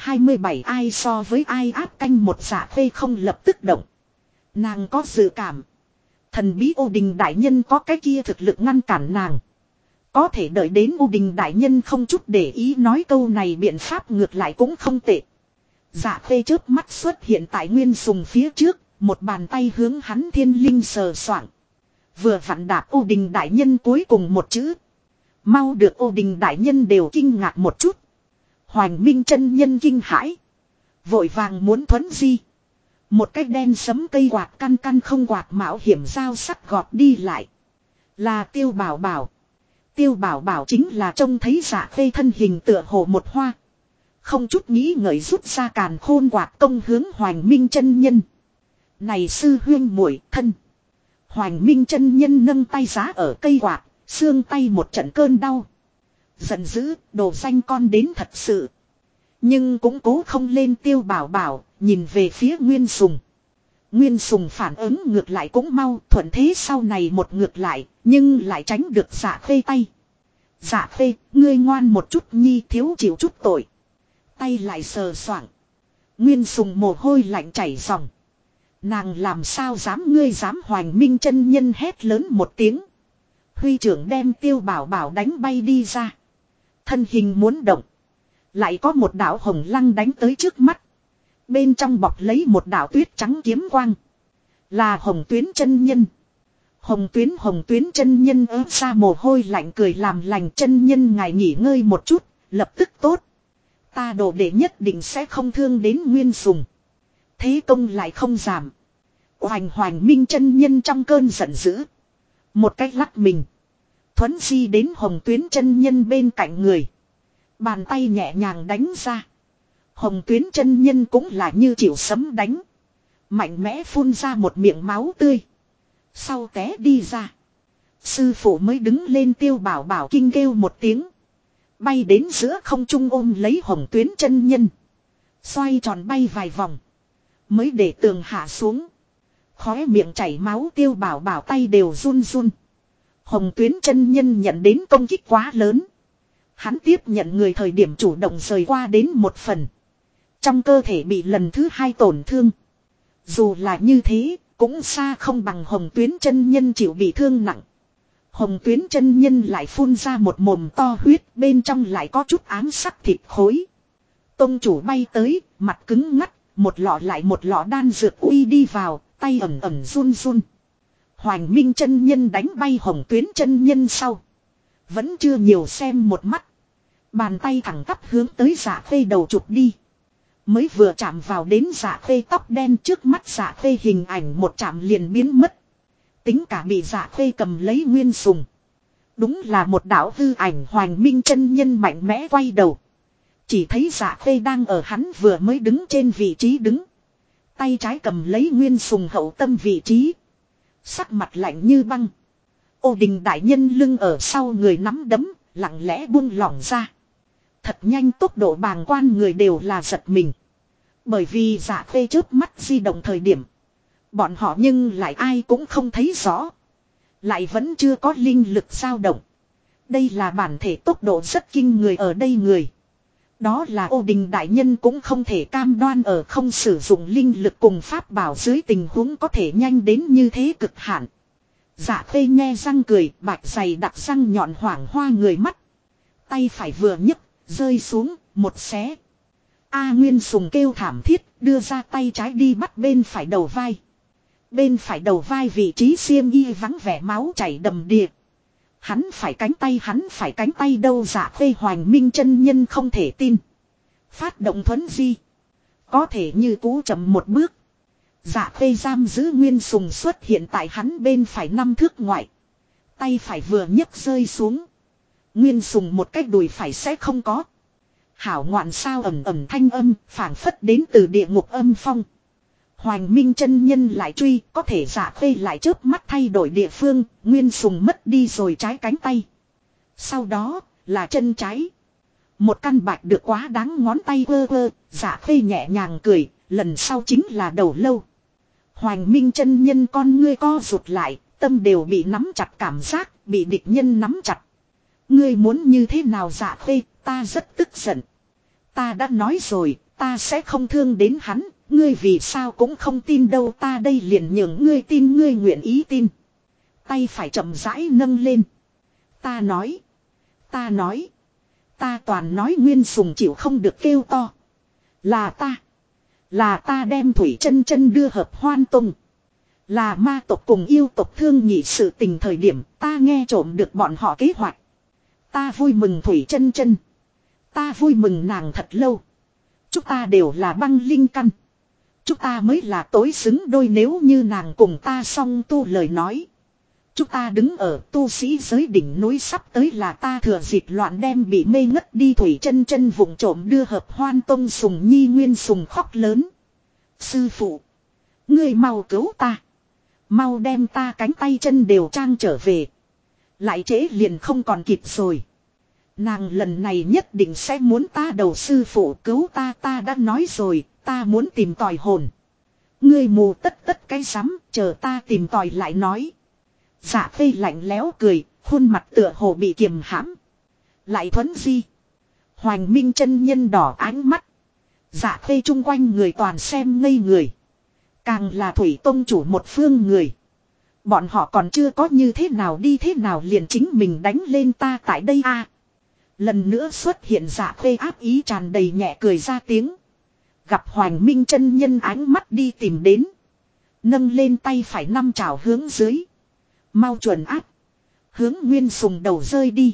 427 ai so với ai áp canh một. Dạ Khê không lập tức động. Nàng có dự cảm. Thần bí Ô Đình đại nhân có cái kia thực lực ngăn cản nàng. Có thể đợi đến Ô Đình đại nhân không chút để ý nói câu này, biện pháp ngược lại cũng không tệ. Dạ Khê chớp mắt xuất hiện tại Nguyên Sùng phía trước, một bàn tay hướng hắn thiên linh sờ soạng. Vừa vặn đạp Ô Đình đại nhân cuối cùng một chữ. Mau được Ô Đình đại nhân đều kinh ngạc một chút. Hoành Minh chân nhân kinh hãi. Vội vàng muốn thuấn di. Một cái đen sấm cây quạt căn căn không quạt mạo hiểm dao sắt gọt đi lại. Là Tiêu Bảo Bảo. Tiêu Bảo Bảo chính là trông thấy Dạ Khê thân hình tựa hồ một hoa. Không chút nghĩ ngợi rút ra càn khôn quạt công hướng Hoành Minh chân nhân. Này sư huyên muội thân. Hoành Minh chân nhân nâng tay giá ở cây quạt. Xương tay một trận cơn đau. Giận dữ, đồ danh con đến thật sự. Nhưng cũng cố không lên Tiêu Bảo Bảo, nhìn về phía Nguyên Sùng. Nguyên Sùng phản ứng ngược lại cũng mau, thuận thế sau này một ngược lại, nhưng lại tránh được Dạ Khê tay. Dạ Khê, ngươi ngoan một chút nhi, thiếu chịu chút tội. Tay lại sờ soạng. Nguyên Sùng mồ hôi lạnh chảy ròng. Nàng làm sao dám, ngươi dám. Hoành Minh chân nhân hét lớn một tiếng. Huy trưởng đem Tiêu Bảo Bảo đánh bay đi ra. Thân hình muốn động. Lại có một đạo hồng lăng đánh tới trước mắt. Bên trong bọc lấy một đạo tuyết trắng kiếm quang. Là Hồng Tuyến chân nhân. Hồng Tuyến chân nhân ớt ra mồ hôi lạnh cười làm lành. Chân nhân ngài nghỉ ngơi một chút, lập tức tốt. Ta đồ đệ nhất định sẽ không thương đến Nguyên Sùng. Thế công lại không giảm. Hoành Minh chân nhân trong cơn giận dữ. Một cách lắc mình. Thuấn di đến Hồng Tuyến chân nhân bên cạnh người. Bàn tay nhẹ nhàng đánh ra. Hồng Tuyến chân nhân cũng là như chịu sấm đánh. Mạnh mẽ phun ra một miệng máu tươi. Sau té đi ra. Sư phụ mới đứng lên. Tiêu Bảo Bảo kinh kêu một tiếng. Bay đến giữa không trung ôm lấy Hồng Tuyến chân nhân. Xoay tròn bay vài vòng. Mới để tường hạ xuống. Khóe miệng chảy máu. Tiêu Bảo Bảo tay đều run run. Hồng Tuyến chân nhân nhận đến công kích quá lớn. Hắn tiếp nhận người thời điểm chủ động rời qua đến một phần. Trong cơ thể bị lần thứ hai tổn thương. Dù là như thế, cũng xa không bằng Hồng Tuyến chân nhân chịu bị thương nặng. Hồng Tuyến chân nhân lại phun ra một mồm to huyết, bên trong lại có chút ám sắc thịt khối. Tông chủ bay tới, mặt cứng ngắt, một lọ lại một lọ đan dược uy đi vào, tay ẩm ẩm run run. Hoành Minh chân nhân đánh bay Hồng Tuyến chân nhân sau. Vẫn chưa nhiều xem một mắt. Bàn tay thẳng tắp hướng tới Dạ Khê đầu chụp đi. Mới vừa chạm vào đến Dạ Khê tóc đen, trước mắt Dạ Khê hình ảnh một chạm liền biến mất. Tính cả bị Dạ Khê cầm lấy Nguyên Sùng. Đúng là một đạo hư ảnh. Hoành Minh chân nhân mạnh mẽ quay đầu. Chỉ thấy Dạ Khê đang ở hắn vừa mới đứng trên vị trí đứng. Tay trái cầm lấy Nguyên Sùng hậu tâm vị trí. Sắc mặt lạnh như băng. Ô Đình đại nhân lưng ở sau người nắm đấm, lặng lẽ buông lỏng ra. thật nhanh tốc độ bàng quan người đều là giật mình. Bởi vì Dạ Khê chớp mắt di động thời điểm. Bọn họ nhưng lại ai cũng không thấy rõ. Lại vẫn chưa có linh lực dao động. Đây là bản thể tốc độ rất kinh người ở đây người. Đó là Ô Đình đại nhân cũng không thể cam đoan ở không sử dụng linh lực cùng pháp bảo dưới tình huống có thể nhanh đến như thế cực hạn. Dạ Khê nhe răng cười, bạch dày đặc răng nhọn hoảng hoa người mắt. Tay phải vừa nhấc, rơi xuống, một xé. A Nguyên Sùng kêu thảm thiết, đưa ra tay trái đi bắt bên phải đầu vai. Bên phải đầu vai vị trí xiêm y vắng vẻ máu chảy đầm đìa. Hắn phải cánh tay đâu. Dạ Khê Hoành Minh chân nhân không thể tin. Phát động thuấn di. Có thể như cú chậm một bước. Dạ Khê giam giữ Nguyên Sùng xuất hiện tại hắn bên phải 5 thước ngoại. Tay phải vừa nhấc rơi xuống. Nguyên Sùng một cách đùi phải sẽ không có. Hảo ngoạn sao ầm ầm thanh âm phảng phất đến từ địa ngục âm phong. Hoành Minh chân nhân lại truy, có thể Dạ Khê lại chớp mắt thay đổi địa phương, Nguyên Sùng mất đi rồi trái cánh tay. Sau đó, là chân trái. Một căn bạch được quá đáng ngón tay ơ, Dạ Khê nhẹ nhàng cười, lần sau chính là đầu lâu. Hoành Minh chân nhân con ngươi co rụt lại, tâm đều bị nắm chặt cảm giác, bị địch nhân nắm chặt. Ngươi muốn như thế nào Dạ Khê, ta rất tức giận. Ta đã nói rồi, ta sẽ không thương đến hắn. Ngươi vì sao cũng không tin đâu, ta đây liền nhường ngươi tin, ngươi nguyện ý tin. Tay phải chậm rãi nâng lên. Ta nói. Ta toàn nói. Nguyên Sùng chịu không được kêu to. Là ta đem Thủy Chân Chân đưa Hợp Hoan Tông. Là ma tộc cùng yêu tộc thương nhị sự tình thời điểm ta nghe trộm được bọn họ kế hoạch. Ta vui mừng Thủy Chân Chân. Ta vui mừng nàng thật lâu. Chúng ta đều là băng linh căn. Chúng ta mới là tối xứng đôi, nếu như nàng cùng ta song tu lời nói. Chúng ta đứng ở tu sĩ giới đỉnh núi sắp tới là ta thừa dịp loạn đem bị mê ngất đi Thủy Chân Chân vụng trộm đưa Hợp Hoan Tông. Sùng Nhi Nguyên Sùng khóc lớn. Sư phụ. Ngươi mau cứu ta. Mau đem ta cánh tay chân đều trang trở về. Lại trễ liền không còn kịp rồi. Nàng lần này nhất định sẽ muốn ta đầu. Sư phụ cứu ta, ta đã nói rồi, ta muốn tìm tòi hồn. Ngươi mù tất cái rắm, chờ ta tìm tòi lại nói. Dạ Khê lạnh lẽo cười, khuôn mặt tựa hồ bị kiềm hãm. Lại thuấn di. Hoành Minh chân nhân đỏ ánh mắt. Dạ Khê chung quanh người toàn xem ngây người. Càng là Thủy Tông chủ một phương người. Bọn họ còn chưa có như thế nào đi thế nào liền chính mình đánh lên ta tại đây a. Lần nữa xuất hiện Dạ Khê áp ý tràn đầy nhẹ cười ra tiếng. Gặp Hoành Minh chân nhân ánh mắt đi tìm đến. Nâng lên tay phải 5 trảo hướng dưới. Mau chuẩn áp. Hướng Nguyên Sùng đầu rơi đi.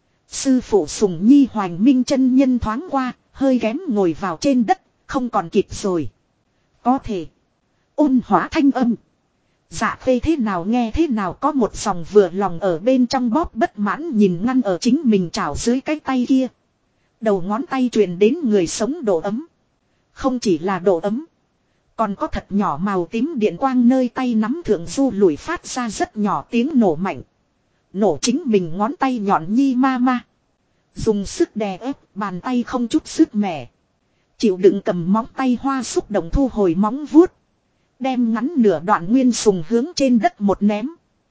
Sư phụ Sùng Nhi Hoành Minh chân nhân thoáng qua. Hơi ghém ngồi vào trên đất. Không còn kịp rồi. Có thể. Ôn hóa thanh âm. Dạ Khê thế nào nghe thế nào có một dòng vừa lòng ở bên trong bóp bất mãn nhìn ngăn ở chính mình trảo dưới cái tay kia. Đầu ngón tay truyền đến người sống độ ấm. Không chỉ là độ ấm. Còn có thật nhỏ màu tím điện quang nơi tay nắm thượng du lùi phát ra rất nhỏ tiếng nổ mạnh. Nổ chính mình ngón tay nhọn nhi ma ma. Dùng sức đè ép bàn tay không chút sức mẻ. Chịu đựng cầm móng tay hoa xúc động thu hồi móng vuốt. Đem ngắn nửa đoạn Nguyên Sùng hướng trên đất một ném.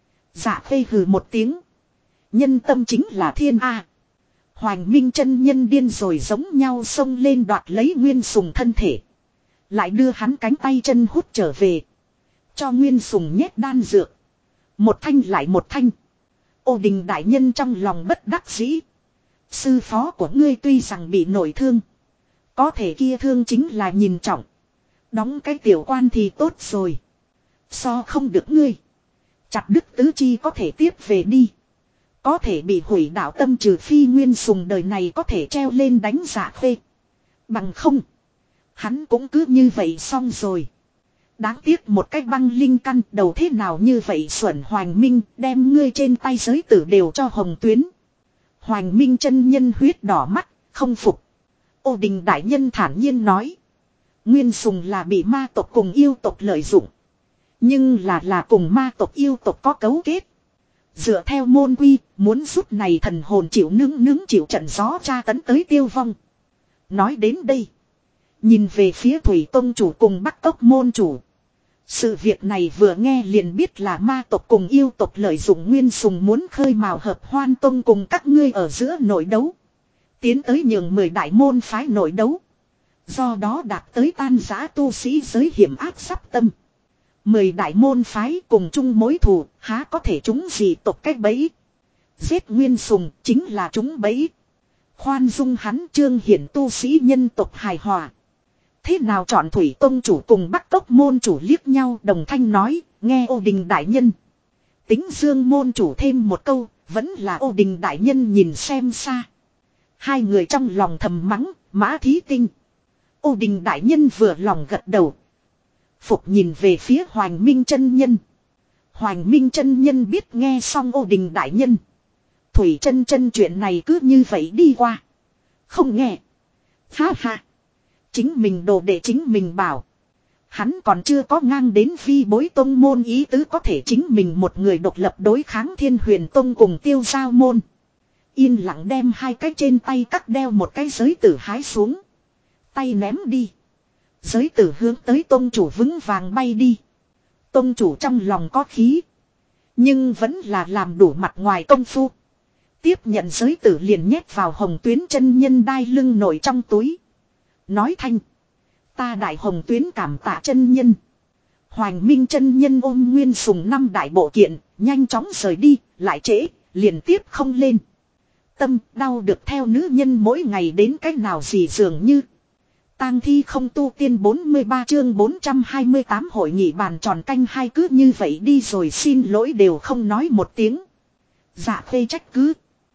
Dạ Khê hừ một tiếng. Nhân tâm chính là thiên A. Hoành Minh chân nhân điên rồi giống nhau xông lên đoạt lấy Nguyên Sùng thân thể. Lại đưa hắn cánh tay chân hút trở về. Cho Nguyên Sùng nhét đan dược. Một thanh lại một thanh. Ô Đình đại nhân trong lòng bất đắc dĩ. Sư phó của ngươi tuy rằng bị nội thương. Có thể kia thương chính là nhìn trọng. Đóng cái tiểu quan thì tốt rồi. So không được ngươi. Chặt đứt tứ chi có thể tiếp về đi. Có thể bị hủy đạo tâm trừ phi Nguyên Sùng đời này có thể treo lên đánh Dạ Khê. Bằng không. Hắn cũng cứ như vậy xong rồi. Đáng tiếc một cái băng linh căn đầu thế nào như vậy xuẩn. Hoành Minh đem ngươi trên tay giới tử đều cho hồng tuyến. Hoành Minh chân nhân huyết đỏ mắt, không phục. Ô Đình đại nhân thản nhiên nói. Nguyên Sùng là bị ma tộc cùng yêu tộc lợi dụng. Nhưng là cùng ma tộc yêu tộc có cấu kết. Dựa theo môn quy, muốn rút này thần hồn chịu nướng chịu trận gió tra tấn tới tiêu vong. Nói đến đây. Nhìn về phía Thủy Tông chủ cùng Bắc Cốc môn chủ. Sự việc này vừa nghe liền biết là ma tộc cùng yêu tộc lợi dụng nguyên sùng muốn khơi mào hợp Hoan Tông cùng các ngươi ở giữa nội đấu. Tiến tới nhường 10 đại môn phái nội đấu. Do đó đạt tới tan rã tu sĩ giới hiểm áp sắp tâm. 10 đại môn phái cùng chung mối thù, há có thể chúng gì tộc cách bẫy. Giết nguyên sùng chính là chúng bẫy. Khoan dung hắn Trương Hiển tu sĩ nhân tộc hài hòa. Thế nào chọn Thủy Tông chủ cùng Bắc Cốc môn chủ liếc nhau đồng thanh nói, nghe Ô Đình đại nhân. Tính Dương môn chủ thêm một câu, vẫn là Ô Đình đại nhân nhìn xem xa. Hai người trong lòng thầm mắng, Mã Thí Tinh. Ô Đình đại nhân vừa lòng gật đầu. Phục nhìn về phía Hoành Minh chân nhân. Hoành Minh chân nhân biết nghe xong Ô Đình đại nhân. Thủy chân chân chuyện này cứ như vậy đi qua. Không nghe. Ha ha. Chính mình đồ để chính mình bảo. Hắn còn chưa có ngang đến vi bối tông môn ý tứ có thể chính mình một người độc lập đối kháng Thiên Huyền Tông cùng Tiêu Giao môn. Yên lặng đem hai cái trên tay cắt đeo một cái giới tử hái xuống. Tay ném đi. Giới tử hướng tới tông chủ vững vàng bay đi. Tông chủ trong lòng có khí. Nhưng vẫn là làm đủ mặt ngoài công phu. Tiếp nhận giới tử liền nhét vào Hồng Tuyến chân nhân đai lưng nổi trong túi. Nói thanh. Ta đại Hồng Tuyến cảm tạ chân nhân. Hoành Minh chân nhân ôm nguyên sùng 5 đại bộ kiện. Nhanh chóng rời đi. Lại trễ. Liền tiếp không lên. Tâm đau được theo nữ nhân mỗi ngày đến cách nào gì dường như. Tang thi không tu tiên 43 chương 428 hội nghị bàn tròn canh hai cứ như vậy đi rồi xin lỗi đều không nói một tiếng. Dạ phê trách cứ.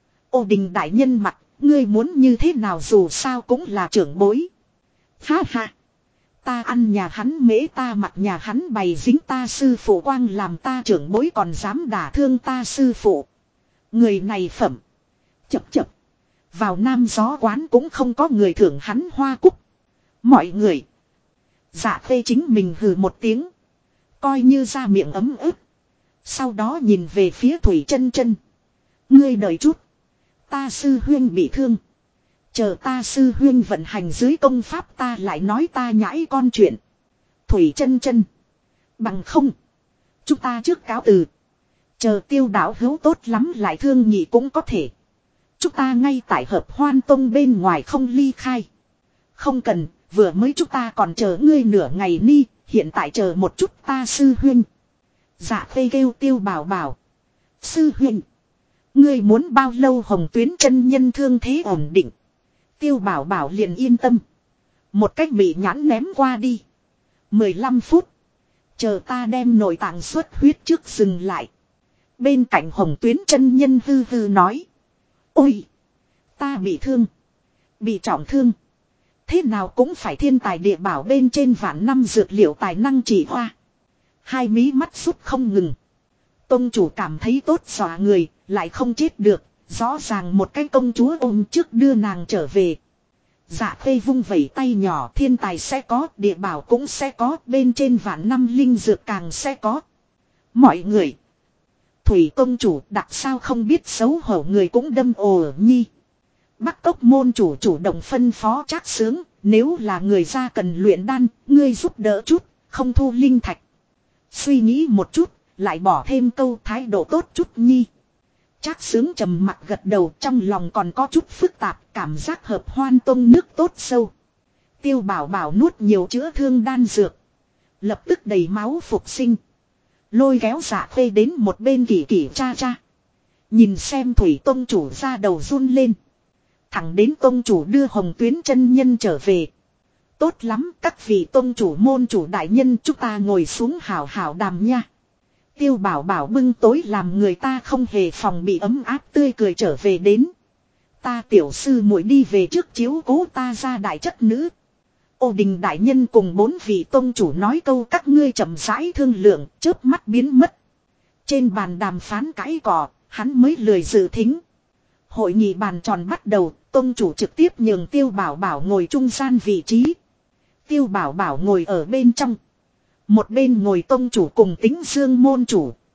Ô Đình đại nhân mặt, ngươi muốn như thế nào dù sao cũng là trưởng bối. Ha ha. Ta ăn nhà hắn mễ ta mặc nhà hắn bày dính ta sư phụ quang làm ta trưởng bối còn dám đả thương ta sư phụ. Người này phẩm. Chập chập. Vào Nam Gió quán cũng không có người thưởng hắn hoa cúc. Mọi người. Dạ phê chính mình hừ một tiếng. Coi như ra miệng ấm ức. Sau đó nhìn về phía Thủy chân chân. Ngươi đợi chút. Ta sư huyên bị thương. Chờ ta sư huyên vận hành dưới công pháp ta lại nói ta nhãi con chuyện. Thủy chân chân. Bằng không. Chúng ta trước cáo từ. Chờ Tiêu đạo hữu tốt lắm lại thương nhị cũng có thể. Chúng ta ngay tại Hợp Hoan Tông bên ngoài không ly khai. Không cần, vừa mới chúng ta còn chờ ngươi nửa ngày ni, hiện tại chờ một chút ta sư huynh. Dạ phê kêu Tiêu bảo bảo. Sư huynh. Ngươi muốn bao lâu Hồng Tuyến chân nhân thương thế ổn định. Tiêu bảo bảo liền yên tâm. Một cách bị nhãn ném qua đi. 15 phút. Chờ ta đem nội tạng xuất huyết trước dừng lại. Bên cạnh Hồng Tuyến chân nhân hư hư nói. Ôi! Ta bị thương. Bị trọng thương. Thế nào cũng phải thiên tài địa bảo bên trên vạn năm dược liệu tài năng chỉ hoa. Hai mí mắt sút không ngừng. Tông chủ cảm thấy tốt xòa người, lại không chết được. Rõ ràng một cái công chúa ôm trước đưa nàng trở về. Dạ phê vung vẩy tay nhỏ thiên tài sẽ có, địa bảo cũng sẽ có, bên trên vạn năm linh dược càng sẽ có. Mọi người. Thủy công chủ đặc sao không biết xấu hổ người cũng đâm ồ nhi. Bắc Cốc môn chủ chủ động phân phó Trác Sướng, nếu là người ra cần luyện đan, ngươi giúp đỡ chút, không thu linh thạch. Suy nghĩ một chút, lại bỏ thêm câu thái độ tốt chút nhi. Trác Sướng trầm mặt gật đầu trong lòng còn có chút phức tạp, cảm giác Hợp Hoan Tông nước tốt sâu. Tiêu bảo bảo nuốt nhiều chữa thương đan dược. Lập tức đầy máu phục sinh. Lôi kéo Dạ phê đến một bên kỳ kỳ cha cha. Nhìn xem Thủy Tông chủ ra đầu run lên. Thẳng đến Tông chủ đưa Hồng Tuyến chân nhân trở về. Tốt lắm các vị Tông chủ môn chủ đại nhân chúng ta ngồi xuống hào hào đàm nha. Tiêu bảo bảo bưng tối làm người ta không hề phòng bị ấm áp tươi cười trở về đến. Ta tiểu sư muội đi về trước chiếu cố ta ra đại chất nữ. Ô Đình đại nhân cùng 4 vị tông chủ nói câu các ngươi chậm rãi thương lượng chớp mắt biến mất. Trên bàn đàm phán cãi cỏ, hắn mới lười dự thính. Hội nghị bàn tròn bắt đầu, tông chủ trực tiếp nhường Tiêu bảo bảo ngồi trung gian vị trí. Tiêu bảo bảo ngồi ở bên trong. Một bên ngồi tông chủ cùng Tính Dương môn chủ.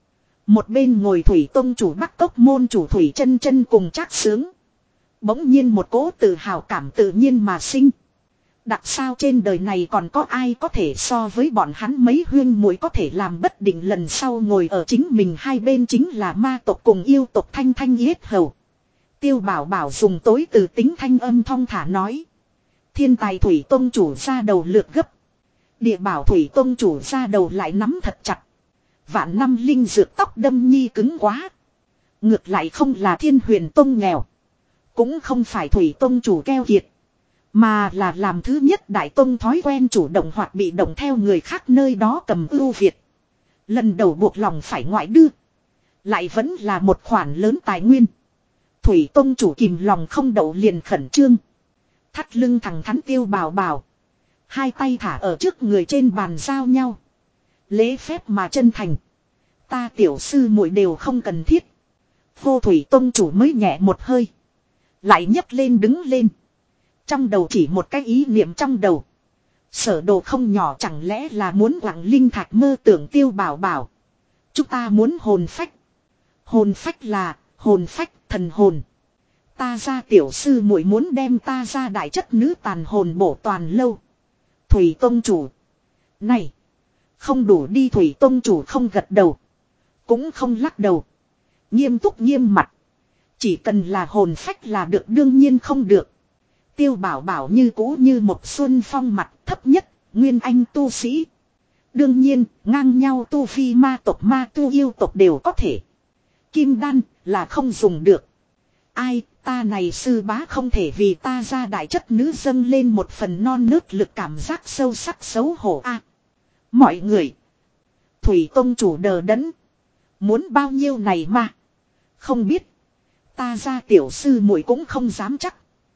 Một bên ngồi Thủy Tông chủ Bắc Cốc môn chủ Thủy Chân Chân cùng Trác Sướng. Bỗng nhiên một cỗ tự hào cảm tự nhiên mà sinh. Đặc sao trên đời này còn có ai có thể so với bọn hắn mấy huyên muội có thể làm bất định, lần sau ngồi ở chính mình hai bên chính là ma tộc cùng yêu tộc Thanh Thanh yết hầu. Tiêu Bảo Bảo dùng tối từ tính thanh âm thong thả nói. Thiên tài Thủy Tông chủ ra đầu lược gấp. Địa bảo Thủy Tông chủ ra đầu lại nắm thật chặt. Vạn năm linh dược tóc đâm nhi cứng quá. Ngược lại không là Thiên Huyền Tông nghèo. Cũng không phải Thủy Tông chủ keo kiệt. Mà là làm thứ nhất Đại Tông thói quen chủ động hoặc bị động theo người khác nơi đó cầm ưu việt. Lần đầu buộc lòng phải ngoại đưa. Lại vẫn là một khoản lớn tài nguyên. Thủy Tông chủ kìm lòng không đậu liền khẩn trương. Thắt lưng thẳng thắn Tiêu Bảo Bảo. Hai tay thả ở trước người trên bàn giao nhau. Lễ phép mà chân thành. Ta tiểu sư muội đều không cần thiết. Vô Thủy Tông chủ mới nhẹ một hơi. Lại nhấc lên đứng lên. Trong đầu chỉ một cái ý niệm trong đầu. Sở đồ không nhỏ chẳng lẽ là muốn quặng linh thạch mơ tưởng Tiêu Bảo Bảo. Chúng ta muốn hồn phách. Hồn phách là hồn phách thần hồn. Ta ra tiểu sư muội muốn đem ta ra đại chất nữ tàn hồn bổ toàn lâu. Thủy Tông chủ. Này. Không đủ đi. Thủy Tông chủ không gật đầu. Cũng không lắc đầu. Nghiêm túc nghiêm mặt. Chỉ cần là hồn phách là được, đương nhiên không được. Tiêu Bảo Bảo như cũ như một xuân phong mặt thấp nhất, nguyên anh tu sĩ. Đương nhiên, ngang nhau tu phi ma tộc ma tu yêu tộc đều có thể. Kim đan là không dùng được. Ai, ta này sư bá không thể vì ta ra đại chất nữ dâng lên một phần non nớt lực, cảm giác sâu sắc xấu hổ a. Mọi người. Thủy Tông chủ đờ đẫn. Muốn bao nhiêu này mà. Không biết. Ta ra tiểu sư muội cũng không dám chắc.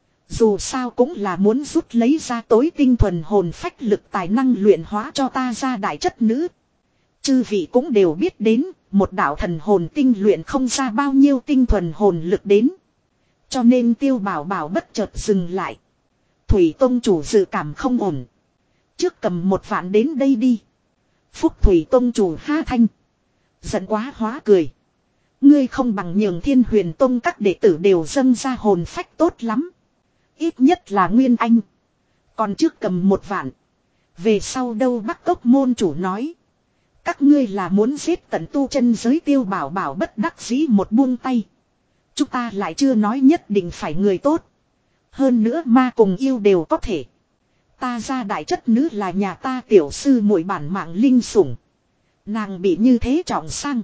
Dù sao cũng là muốn rút lấy ra tối tinh thuần hồn phách lực tài năng luyện hóa cho ta ra đại chất nữ. Chư vị cũng đều biết đến, một đạo thần hồn tinh luyện không ra bao nhiêu tinh thuần hồn lực đến. Cho nên Tiêu Bảo Bảo bất chợt dừng lại. Thủy Tông chủ dự cảm không ổn. Trước cầm 1 vạn đến đây đi. Phúc Thủy Tông chủ ha thanh. Giận quá hóa cười. Ngươi không bằng nhường Thiên Huyền Tông các đệ tử đều dâng ra hồn phách tốt lắm. Ít nhất là nguyên anh. Còn trước cầm 1 vạn. Về sau đâu Bắc Cốc môn chủ nói. Các ngươi là muốn giết tận tu chân giới. Tiêu Bảo Bảo bất đắc dĩ một buông tay. Chúng ta lại chưa nói nhất định phải người tốt. Hơn nữa ma cùng yêu đều có thể. Ta ra đại chất nữ là nhà ta tiểu sư muội bản mạng linh sủng. Nàng bị như thế trọng伤.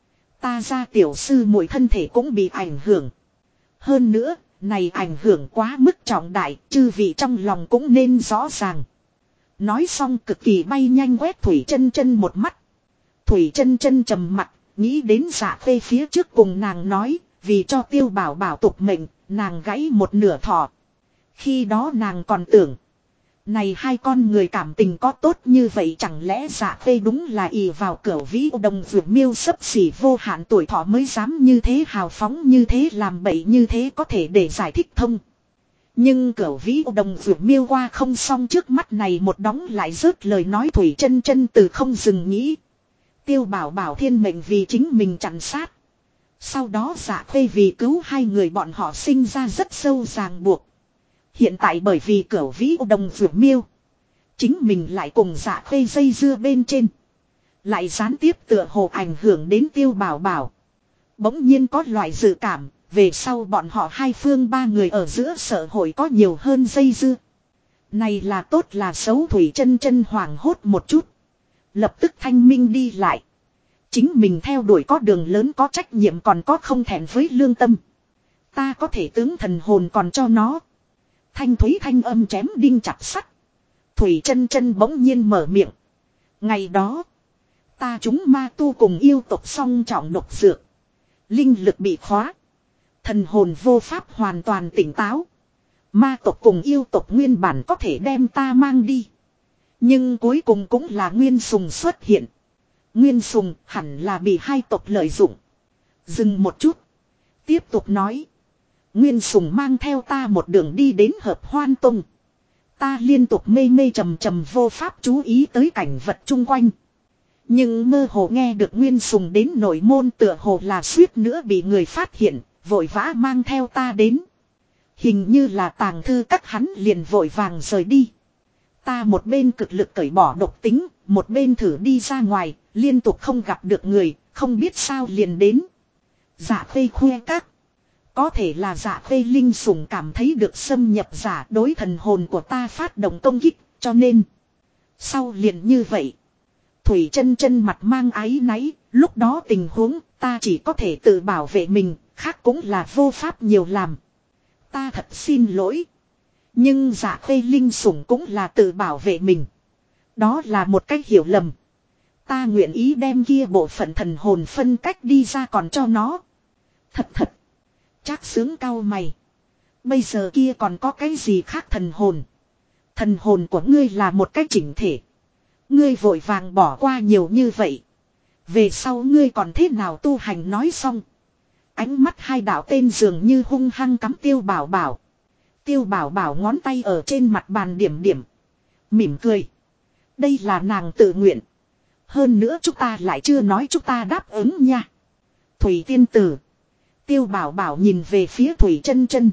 Ta ra tiểu sư muội thân thể cũng bị ảnh hưởng. Hơn nữa, này ảnh hưởng quá mức trọng đại, chư vị trong lòng cũng nên rõ ràng. Nói xong cực kỳ bay nhanh quét Thủy Chân Chân một mắt. Thủy Chân Chân trầm mặt, nghĩ đến Dạ Khê phía trước cùng nàng nói, vì cho Tiêu Bảo Bảo tục mệnh, nàng gãy một nửa thọ. Khi đó nàng còn tưởng, này hai con người cảm tình có tốt như vậy, chẳng lẽ Dạ Khê đúng là ỷ vào Cửu Vĩ Đồng Dược Miêu sấp xỉ vô hạn tuổi thọ mới dám như thế hào phóng, như thế làm bậy, như thế có thể để giải thích thông. Nhưng Cửu Vĩ Đồng Dược Miêu qua không xong, trước mắt này một đóng lại rớt lời nói. Thủy Chân Chân từ không dừng nghĩ. Tiêu Bảo Bảo thiên mệnh vì chính mình chặn sát. Sau đó Dạ Khê vì cứu hai người bọn họ sinh ra rất sâu ràng buộc. Hiện tại bởi vì Cửu Vĩ Đồng Dược Miêu, chính mình lại cùng Dạ Khê dây dưa bên trên. Lại gián tiếp tựa hồ ảnh hưởng đến Tiêu Bảo Bảo. Bỗng nhiên có loại dự cảm, về sau bọn họ hai phương ba người ở giữa sở hội có nhiều hơn dây dưa. Này là tốt là xấu? Thủy Chân Chân hoảng hốt một chút. Lập tức thanh minh đi lại. Chính mình theo đuổi có đường lớn, có trách nhiệm, còn có không thẹn với lương tâm. Ta có thể tướng thần hồn còn cho nó. Thanh thúy thanh âm chém đinh chặt sắt. Thủy Chân Chân bỗng nhiên mở miệng. Ngày đó, ta chúng ma tu cùng yêu tộc song trọng độc dược. Linh lực bị khóa. Thần hồn vô pháp hoàn toàn tỉnh táo. Ma tộc cùng yêu tộc nguyên bản có thể đem ta mang đi. Nhưng cuối cùng cũng là Nguyên Sùng xuất hiện. Nguyên Sùng hẳn là bị hai tộc lợi dụng. Dừng một chút. Tiếp tục nói. Nguyên Sùng mang theo ta một đường đi đến Hợp Hoan Tông. Ta liên tục mê mê trầm trầm vô pháp chú ý tới cảnh vật chung quanh. Nhưng mơ hồ nghe được Nguyên Sùng đến nội môn tựa hồ là suýt nữa bị người phát hiện, vội vã mang theo ta đến. Hình như là tàng thư các hắn liền vội vàng rời đi. Ta một bên cực lực cởi bỏ độc tính, một bên thử đi ra ngoài, liên tục không gặp được người, không biết sao liền đến. Dạ Khê khoe các. Có thể là Dạ Khê linh sủng cảm thấy được xâm nhập giả đối thần hồn của ta phát động công kích, cho nên. Sau liền như vậy. Thủy chân chân mặt mang áy náy, lúc đó tình huống ta chỉ có thể tự bảo vệ mình, khác cũng là vô pháp nhiều làm. Ta thật xin lỗi. Nhưng Dạ Khê linh sủng cũng là tự bảo vệ mình. Đó là một cách hiểu lầm. Ta nguyện ý đem kia bộ phận thần hồn phân cách đi ra còn cho nó. Thật. Trác Sướng cau mày. Bây giờ kia còn có cái gì khác thần hồn. Thần hồn của ngươi là một cách chỉnh thể. Ngươi vội vàng bỏ qua nhiều như vậy. Về sau ngươi còn thế nào tu hành nói xong. Ánh mắt hai đạo tên dường như hung hăng cắm Tiêu Bảo Bảo. Tiêu Bảo Bảo ngón tay ở trên mặt bàn điểm điểm. Mỉm cười. Đây là nàng tự nguyện. Hơn nữa chúng ta lại chưa nói chúng ta đáp ứng nha. Thủy tiên tử. Tiêu Bảo Bảo nhìn về phía Thủy chân chân.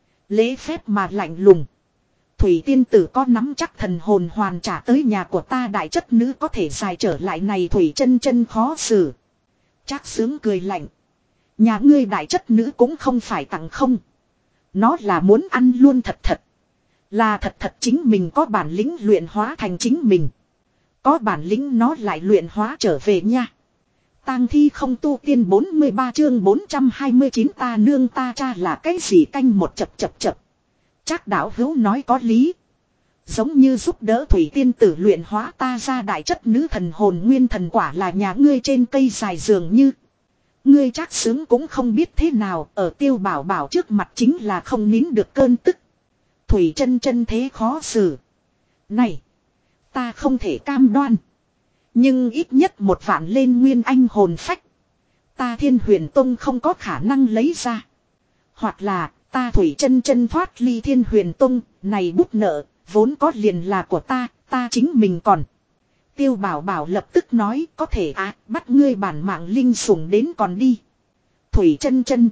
Lễ phép mà lạnh lùng. Thủy tiên tử có nắm chắc thần hồn hoàn trả tới nhà của ta đại chất nữ có thể dài trở lại này. Thủy chân chân khó xử. Trác Sướng cười lạnh. Nhà ngươi đại chất nữ cũng không phải tặng không. Nó là muốn ăn luôn thật. Là thật chính mình có bản lĩnh luyện hóa thành chính mình. Có bản lĩnh nó lại luyện hóa trở về nha. Tang thi không tu tiên 43 chương 429 ta nương ta cha là cái gì canh một chập. Trác đạo hữu nói có lý. Giống như giúp đỡ Thủy tiên tử luyện hóa ta ra đại chất nữ thần hồn nguyên thần quả là nhà ngươi trên cây dài dường như. Ngươi Trác Sướng cũng không biết thế nào ở Tiêu Bảo Bảo trước mặt chính là không nín được cơn tức. Thủy chân chân thế khó xử. Này. Ta không thể cam đoan. Nhưng ít nhất một vạn lên nguyên anh hồn phách. Ta Thiên Huyền Tông không có khả năng lấy ra. Hoặc là ta Thủy chân chân thoát ly Thiên Huyền Tông. Này bút nợ vốn có liền là của ta chính mình còn. Tiêu Bảo Bảo lập tức nói có thể bắt ngươi bản mạng linh sủng đến còn đi. Thủy chân chân.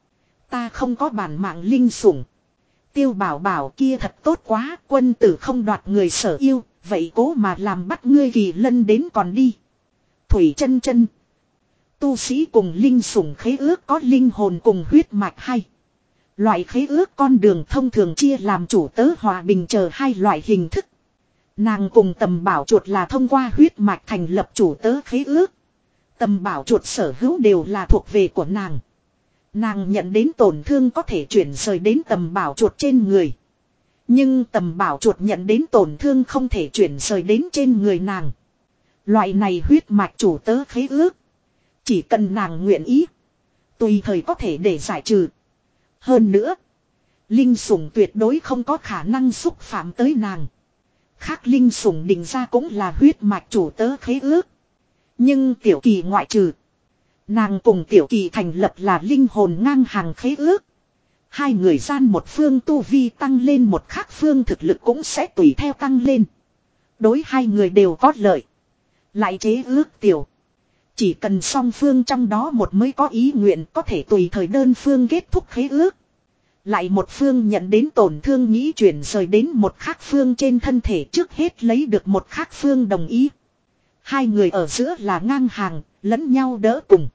Ta không có bản mạng linh sủng. Tiêu Bảo Bảo kia thật tốt quá, quân tử không đoạt người sở yêu, vậy cố mà làm bắt ngươi Kỳ Lân đến còn đi. Thủy chân chân. Tu sĩ cùng linh sủng khế ước có linh hồn cùng huyết mạch hay. Loại khế ước con đường thông thường chia làm chủ tớ hòa bình chờ hai loại hình thức. Nàng cùng Tầm Bảo Chuột là thông qua huyết mạch thành lập chủ tớ khế ước. Tầm Bảo Chuột sở hữu đều là thuộc về của nàng. Nàng nhận đến tổn thương có thể chuyển rời đến Tầm Bảo Chuột trên người. Nhưng Tầm Bảo Chuột nhận đến tổn thương không thể chuyển rời đến trên người nàng. Loại này huyết mạch chủ tớ khế ước. Chỉ cần nàng nguyện ý. Tùy thời có thể để giải trừ. Hơn nữa. Linh sủng tuyệt đối không có khả năng xúc phạm tới nàng. Khác linh sủng định ra cũng là huyết mạch chủ tớ khế ước. Nhưng Tiểu Kỳ ngoại trừ. Nàng cùng Tiểu Kỳ thành lập là linh hồn ngang hàng khế ước. Hai người gian một phương tu vi tăng lên một khác phương thực lực cũng sẽ tùy theo tăng lên. Đối hai người đều có lợi. Lại chế ước Tiểu. Chỉ cần song phương trong đó một mới có ý nguyện có thể tùy thời đơn phương kết thúc khế ước. Lại một phương nhận đến tổn thương nghĩ chuyển rời đến một khác phương trên thân thể trước hết lấy được một khác phương đồng ý. Hai người ở giữa là ngang hàng, lẫn nhau đỡ cùng.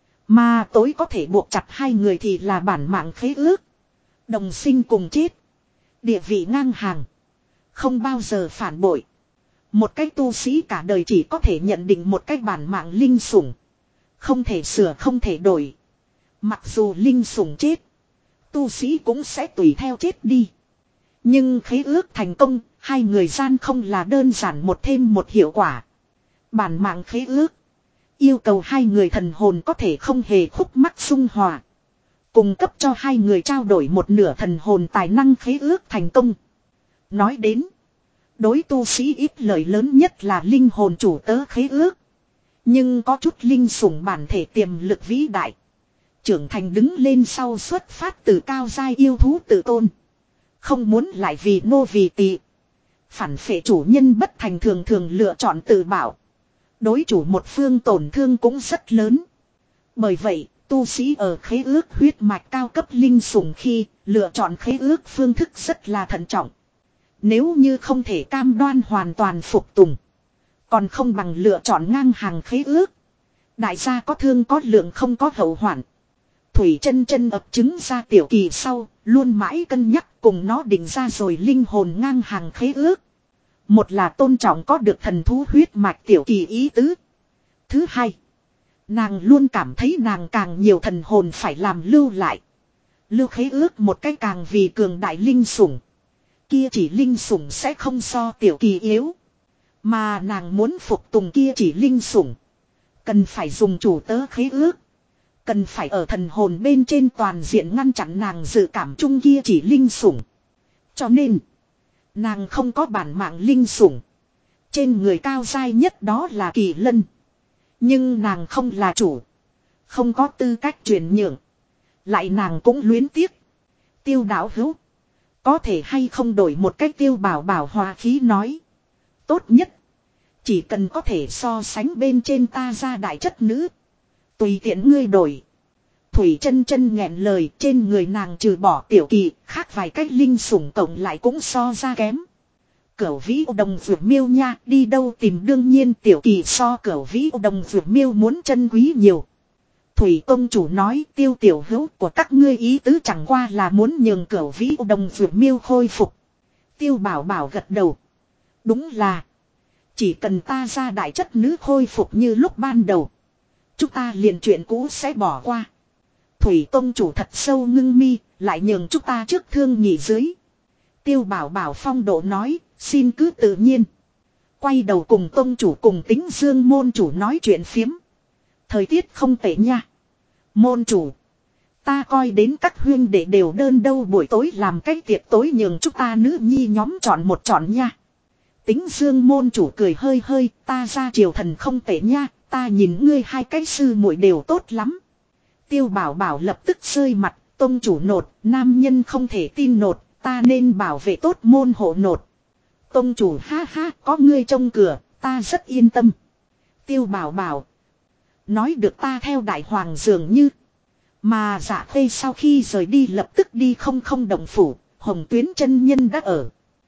Mà tối có thể buộc chặt hai người thì là bản mạng khế ước. Đồng sinh cùng chết. Địa vị ngang hàng. Không bao giờ phản bội. Một cái tu sĩ cả đời chỉ có thể nhận định một cái bản mạng linh sủng. Không thể sửa không thể đổi. Mặc dù linh sủng chết. Tu sĩ cũng sẽ tùy theo chết đi. Nhưng khế ước thành công. Hai người gian không là đơn giản một thêm một hiệu quả. Bản mạng khế ước. Yêu cầu hai người thần hồn có thể không hề khúc mắc xung hòa. Cung cấp cho hai người trao đổi một nửa thần hồn tài năng khế ước thành công. Nói đến. Đối tu sĩ ít lợi lớn nhất là linh hồn chủ tớ khế ước. Nhưng có chút linh sủng bản thể tiềm lực vĩ đại. Trưởng thành đứng lên sau xuất phát từ cao giai yêu thú tự tôn. Không muốn lại vì nô vì tỳ. Phản phệ chủ nhân bất thành thường thường lựa chọn tự bảo. Đối chủ một phương tổn thương cũng rất lớn. Bởi vậy, tu sĩ ở khế ước huyết mạch cao cấp linh sủng khi lựa chọn khế ước phương thức rất là thận trọng. Nếu như không thể cam đoan hoàn toàn phục tùng, còn không bằng lựa chọn ngang hàng khế ước. Đại gia có thương có lượng không có hậu hoạn. Thủy chân chân ập trứng ra tiểu kỳ sau, luôn mãi cân nhắc cùng nó định ra rồi linh hồn ngang hàng khế ước. Một là tôn trọng có được thần thú huyết mạch tiểu kỳ ý tứ. Thứ hai, nàng luôn cảm thấy nàng càng nhiều thần hồn phải làm lưu lại. Lưu khế ước một cách càng vì cường đại linh sủng. Kia chỉ linh sủng sẽ không so tiểu kỳ yếu. Mà nàng muốn phục tùng kia chỉ linh sủng. Cần phải dùng chủ tớ khế ước. Cần phải ở thần hồn bên trên toàn diện ngăn chặn nàng dự cảm chung kia chỉ linh sủng. Cho nên, nàng không có bản mạng linh sủng. Trên người cao dai nhất đó là kỳ lân. Nhưng nàng không là chủ. Không có tư cách chuyển nhượng. Lại nàng cũng luyến tiếc. Tiêu đạo hữu. Có thể hay không đổi một cách tiêu bảo bảo hòa khí nói. Tốt nhất. Chỉ cần có thể so sánh bên trên ta ra đại chất nữ. Tùy tiện ngươi đổi. Thủy chân chân nghẹn lời, trên người nàng trừ bỏ tiểu kỳ, khác vài cách linh sủng cộng lại cũng so ra kém. Cửu vĩ đồng vượt miêu nha, đi đâu tìm đương nhiên tiểu kỳ so cửu vĩ đồng vượt miêu muốn chân quý nhiều. Thủy công chủ nói tiêu tiểu hữu của các ngươi ý tứ chẳng qua là muốn nhường cửu vĩ đồng vượt miêu khôi phục. Tiêu bảo bảo gật đầu. Đúng là. Chỉ cần ta ra đại chất nữ khôi phục như lúc ban đầu. Chúng ta liền chuyện cũ sẽ bỏ qua. Thủy tông chủ thật sâu ngưng mi, lại nhường chúng ta trước thương nghỉ dưới. Tiêu bảo bảo phong độ nói, xin cứ tự nhiên. Quay đầu cùng tông chủ cùng Tính Dương môn chủ nói chuyện phiếm. Thời tiết không tệ nha. Môn chủ. Ta coi đến các huyên đệ đều đơn đâu buổi tối làm cái tiệc tối nhường chúng ta nữ nhi nhóm chọn một chọn nha. Tính Dương môn chủ cười hơi hơi, ta ra triều thần không tệ nha, ta nhìn ngươi hai cái sư muội đều tốt lắm. Tiêu bảo bảo lập tức rơi mặt, tông chủ nột, nam nhân không thể tin nột, ta nên bảo vệ tốt môn hộ nột. Tông chủ ha ha, có ngươi trông cửa, ta rất yên tâm. Tiêu bảo bảo. Nói được ta theo đại hoàng dường như. Mà Dạ Khê sau khi rời đi lập tức đi không động phủ, Hồng Tuyến chân nhân đã ở.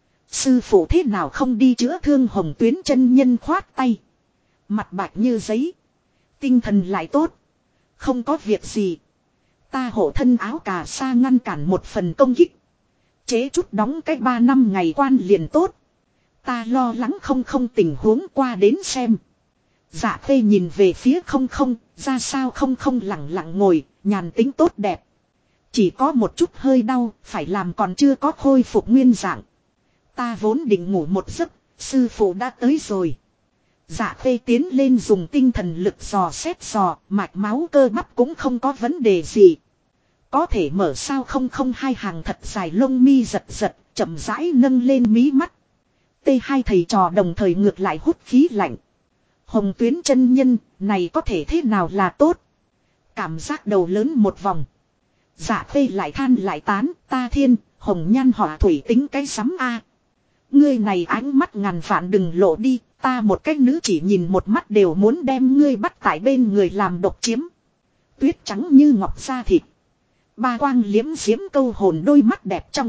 Sư phụ thế nào không đi chữa thương, Hồng Tuyến chân nhân khoát tay. Mặt bạch như giấy. Tinh thần lại tốt. Không có việc gì. Ta hộ thân áo cà sa ngăn cản một phần công kích. Chế chút đóng cách 3 năm ngày quan liền tốt. Ta lo lắng không tình huống qua đến xem. Dạ Khê nhìn về phía không, ra sao không lặng lặng ngồi, nhàn tính tốt đẹp. Chỉ có một chút hơi đau, phải làm còn chưa có khôi phục nguyên dạng. Ta vốn định ngủ một giấc, sư phụ đã tới rồi. Dạ Khê tiến lên dùng tinh thần lực dò xét dò, mạch máu cơ bắp cũng không có vấn đề gì. Có thể mở sao không hai hàng thật dài lông mi giật giật, chậm rãi nâng lên mí mắt. T2 thầy trò đồng thời ngược lại hút khí lạnh. Hồng Tuyến chân nhân, này có thể thế nào là tốt? Cảm giác đầu lớn một vòng. Dạ Khê lại than lại tán, ta thiên, hồng nhan họa thủy tính cái sắm a. Ngươi này ánh mắt ngàn vạn đừng lộ đi, ta một cách nữ chỉ nhìn một mắt đều muốn đem ngươi bắt tại bên người làm độc chiếm. Tuyết trắng như ngọc da thịt. Ba quang liếm diễm câu hồn đôi mắt đẹp trong.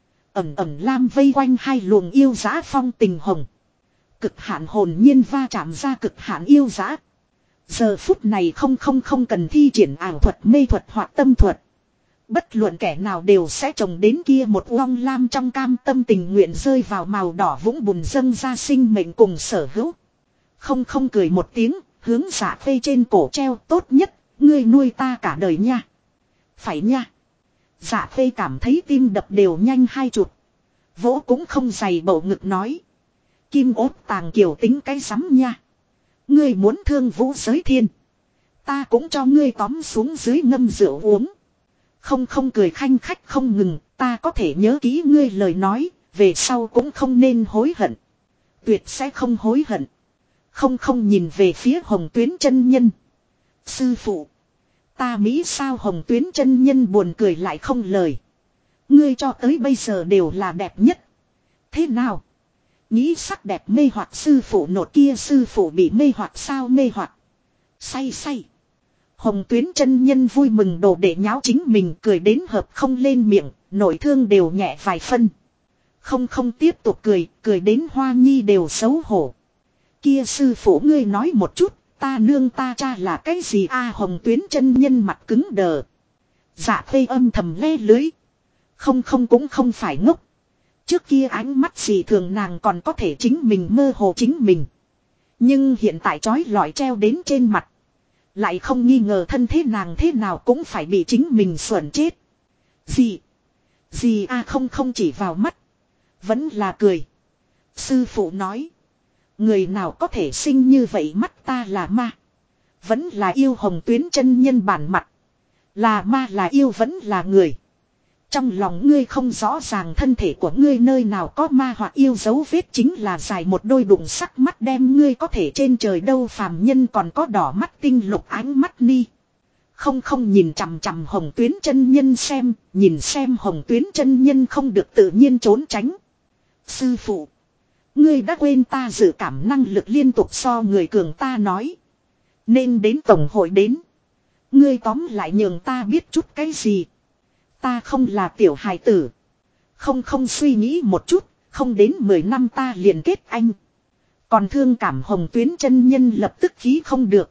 Ẩm lam vây quanh hai luồng yêu dã phong tình hồng. Cực hạn hồn nhiên va chạm ra cực hạn yêu dã. Giờ phút này không cần thi triển ảo thuật mê thuật hoặc tâm thuật. Bất luận kẻ nào đều sẽ trồng đến kia một uong lam trong cam tâm tình nguyện rơi vào màu đỏ vũng bùn dâng ra sinh mệnh cùng sở hữu. Không cười một tiếng, hướng Dạ Khê trên cổ treo tốt nhất, ngươi nuôi ta cả đời nha. Phải nha. Dạ Khê cảm thấy tim đập đều nhanh hai chục. Vỗ cũng không dày bầu ngực nói. Kim ốt tàng kiều tính cái sắm nha. Ngươi muốn thương vũ giới thiên. Ta cũng cho ngươi tóm xuống dưới ngâm rượu uống. Không cười khanh khách không ngừng, ta có thể nhớ kỹ ngươi lời nói, về sau cũng không nên hối hận. Tuyệt sẽ không hối hận. Không nhìn về phía Hồng Tuyến chân nhân. Sư phụ. Ta Mỹ sao Hồng Tuyến chân nhân buồn cười lại không lời. Ngươi cho tới bây giờ đều là đẹp nhất. Thế nào? Nghĩ sắc đẹp mê hoặc sư phụ nột kia, sư phụ bị mê hoặc sao mê hoặc. Say say. Hồng Tuyến chân nhân vui mừng đồ để nháo chính mình, cười đến hợp không lên miệng, nội thương đều nhẹ vài phân. Không tiếp tục cười, cười đến Hoa Nhi đều xấu hổ. Kia sư phụ ngươi nói một chút, ta nương ta cha là cái gì a? Hồng Tuyến chân nhân mặt cứng đờ. Dạ Khê âm thầm le lưới. Không cũng không phải ngốc. Trước kia ánh mắt gì thường nàng còn có thể chính mình mơ hồ chính mình. Nhưng hiện tại trói lọi treo đến trên mặt. Lại không nghi ngờ thân thế nàng thế nào cũng phải bị chính mình xuẩn chết. Gì a? Không chỉ vào mắt. Vẫn là cười. Sư phụ nói. Người nào có thể sinh như vậy, mắt ta là ma. Vẫn là yêu. Hồng Tuyến chân nhân bản mặt. Là ma là yêu vẫn là người. Trong lòng ngươi không rõ ràng thân thể của ngươi nơi nào có ma hoặc yêu dấu vết, chính là dài một đôi đụng sắc mắt đem ngươi có thể trên trời đâu phàm nhân còn có đỏ mắt tinh lục ánh mắt ni. Không nhìn chằm chằm Hồng Tuyến chân nhân xem, nhìn xem Hồng Tuyến chân nhân không được tự nhiên trốn tránh. Sư phụ, ngươi đã quên ta dự cảm năng lực liên tục so người cường, ta nói. Nên đến tổng hội đến. Ngươi tóm lại nhường ta biết chút cái gì. Ta không là tiểu hài tử. Không suy nghĩ một chút, không đến 10 năm ta liền kết anh. Còn thương cảm Hồng Tuyến chân nhân lập tức khí không được.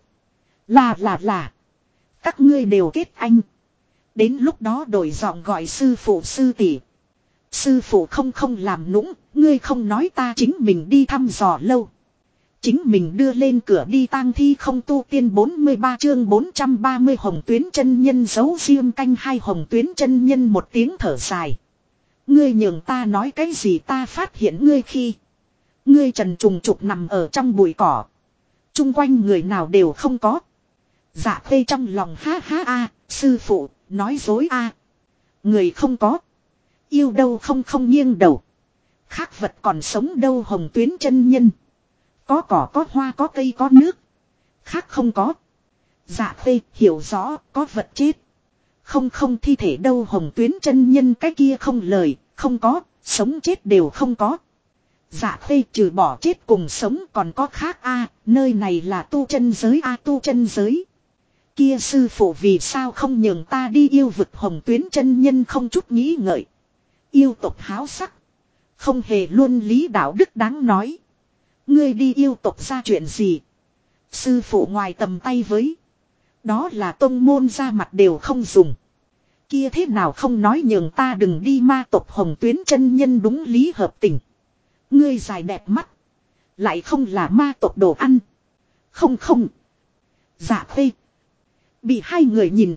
Là. Các ngươi đều kết anh. Đến lúc đó đổi giọng gọi sư phụ sư tỷ. Sư phụ không làm nũng, ngươi không nói ta chính mình đi thăm dò lâu. Chính mình đưa lên cửa đi tang thi không tu tiên. 43 chương 430 Hồng Tuyến chân nhân giấu riêng canh hai. Hồng Tuyến chân nhân một tiếng thở dài. Ngươi nhường ta nói cái gì, ta phát hiện ngươi khi. Ngươi trần trùng trục nằm ở trong bụi cỏ. Trung quanh người nào đều không có. Dạ Khê trong lòng ha ha a, sư phụ, nói dối a. Người không có. Yêu đâu không nghiêng đầu. Khác vật còn sống đâu. Hồng Tuyến chân nhân. Có cỏ có hoa có cây có nước. Khác không có. Dạ Khê hiểu rõ, có vật chết. Không thi thể đâu. Hồng Tuyến chân nhân cái kia không lời, không có, sống chết đều không có. Dạ Khê trừ bỏ chết cùng sống còn có khác a, nơi này là tu chân giới a, tu chân giới. Kia sư phụ vì sao không nhường ta đi yêu vực? Hồng Tuyến chân nhân không chút nghĩ ngợi. Yêu tộc háo sắc. Không hề luân lý đạo đức đáng nói. Ngươi đi yêu tộc ra chuyện gì? Sư phụ ngoài tầm tay với. Đó là tông môn ra mặt đều không dùng. Kia thế nào không nói nhường ta đừng đi ma tộc? Hồng Tuyến chân nhân đúng lý hợp tình. Ngươi dài đẹp mắt. Lại không là ma tộc đồ ăn. Không. Dạ Khê. Bị hai người nhìn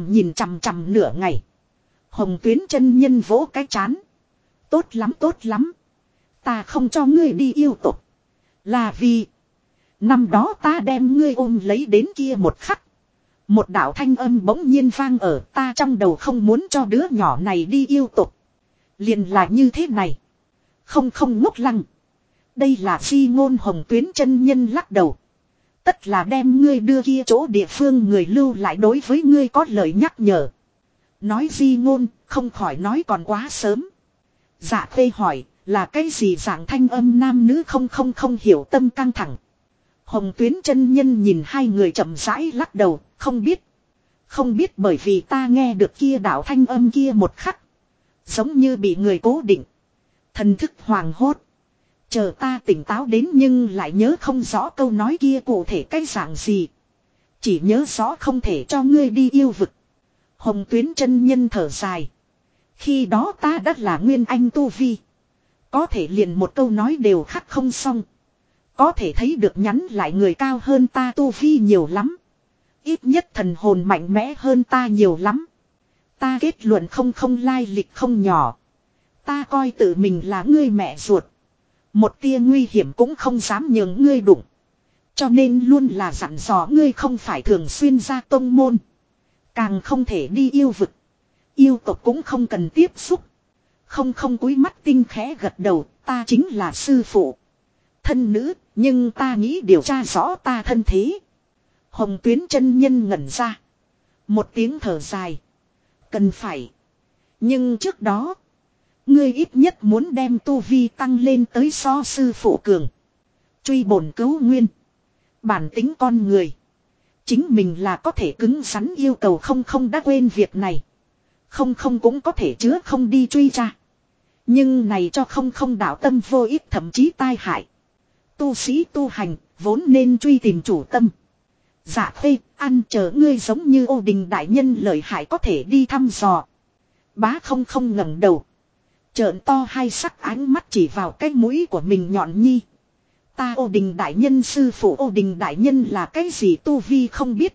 chằm nửa ngày. Hồng Tuyến chân nhân vỗ cái chán. Tốt lắm. Ta không cho ngươi đi yêu tộc. Là vì. Năm đó ta đem ngươi ôm lấy đến kia một khắc. Một đạo thanh âm bỗng nhiên vang ở ta trong đầu, không muốn cho đứa nhỏ này đi yêu tộc. Liền là như thế này. Không ngốc lăng. Đây là di ngôn. Hồng Tuyến chân nhân lắc đầu. Tất là đem ngươi đưa kia chỗ địa phương người lưu lại đối với ngươi có lời nhắc nhở. Nói di ngôn, không khỏi nói còn quá sớm. Dạ Khê hỏi, là cái gì dạng thanh âm nam nữ? Không hiểu, tâm căng thẳng. Hồng Tuyến chân nhân nhìn hai người chậm rãi lắc đầu, không biết. Không biết, bởi vì ta nghe được kia đạo thanh âm kia một khắc. Giống như bị người cố định. Thần thức hoàng hốt. Chờ ta tỉnh táo đến nhưng lại nhớ không rõ câu nói kia cụ thể cái dạng gì. Chỉ nhớ rõ không thể cho ngươi đi yêu vực. Hồng Tuyến chân nhân thở dài. Khi đó ta đã là nguyên anh tu vi. Có thể liền một câu nói đều khắc không xong. Có thể thấy được nhắn lại người cao hơn ta tu vi nhiều lắm. Ít nhất thần hồn mạnh mẽ hơn ta nhiều lắm. Ta kết luận không lai lịch không nhỏ. Ta coi tự mình là ngươi mẹ ruột. Một tia nguy hiểm cũng không dám nhường ngươi đụng. Cho nên luôn là dặn dò ngươi không phải thường xuyên ra tông môn. Càng không thể đi yêu vực. Yêu tộc cũng không cần tiếp xúc. Không cúi mắt tinh khẽ gật đầu, ta chính là sư phụ. Thân nữ, nhưng ta nghĩ điều tra rõ ta thân thế. Hồng Tuyến chân nhân ngẩn ra. Một tiếng thở dài. Cần phải. Nhưng trước đó, Ngươi ít nhất muốn đem tu vi tăng lên tới so sư phụ cường. Truy bổn cứu nguyên. Bản tính con người. Chính mình là có thể cứng rắn yêu cầu không đã quên việc này. Không cũng có thể chứa không đi truy tra. Nhưng này cho không đạo tâm vô ích thậm chí tai hại. Tu sĩ tu hành vốn nên truy tìm chủ tâm. Dạ phê ăn chờ ngươi giống như Ô Đình đại nhân lợi hại có thể đi thăm dò. Bá không ngẩng đầu. Trợn to hai sắc ánh mắt chỉ vào cái mũi của mình nhọn nhi. Ta Ô Đình đại nhân sư phụ Ô Đình đại nhân là cái gì tu vi không biết.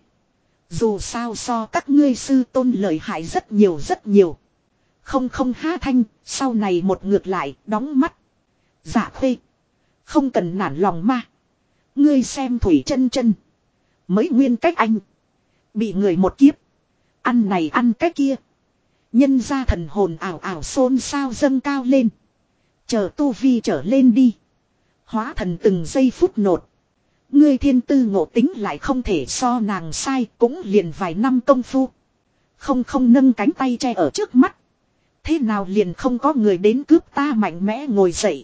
Dù sao so các ngươi sư tôn lợi hại rất nhiều rất nhiều. Không há thanh, sau này một ngược lại, đóng mắt. Dạ phê. Không cần nản lòng ma. Ngươi xem Thủy chân chân. Mới nguyên cách anh. Bị người một kiếp. Ăn này ăn cái kia. Nhân ra thần hồn ảo ảo xôn xao dâng cao lên. Chờ tu vi trở lên đi. Hóa thần từng giây phút nột. Ngươi thiên tư ngộ tính lại không thể so nàng sai cũng liền vài năm công phu. Không nâng cánh tay che ở trước mắt. Thế nào liền không có người đến cướp ta mạnh mẽ ngồi dậy.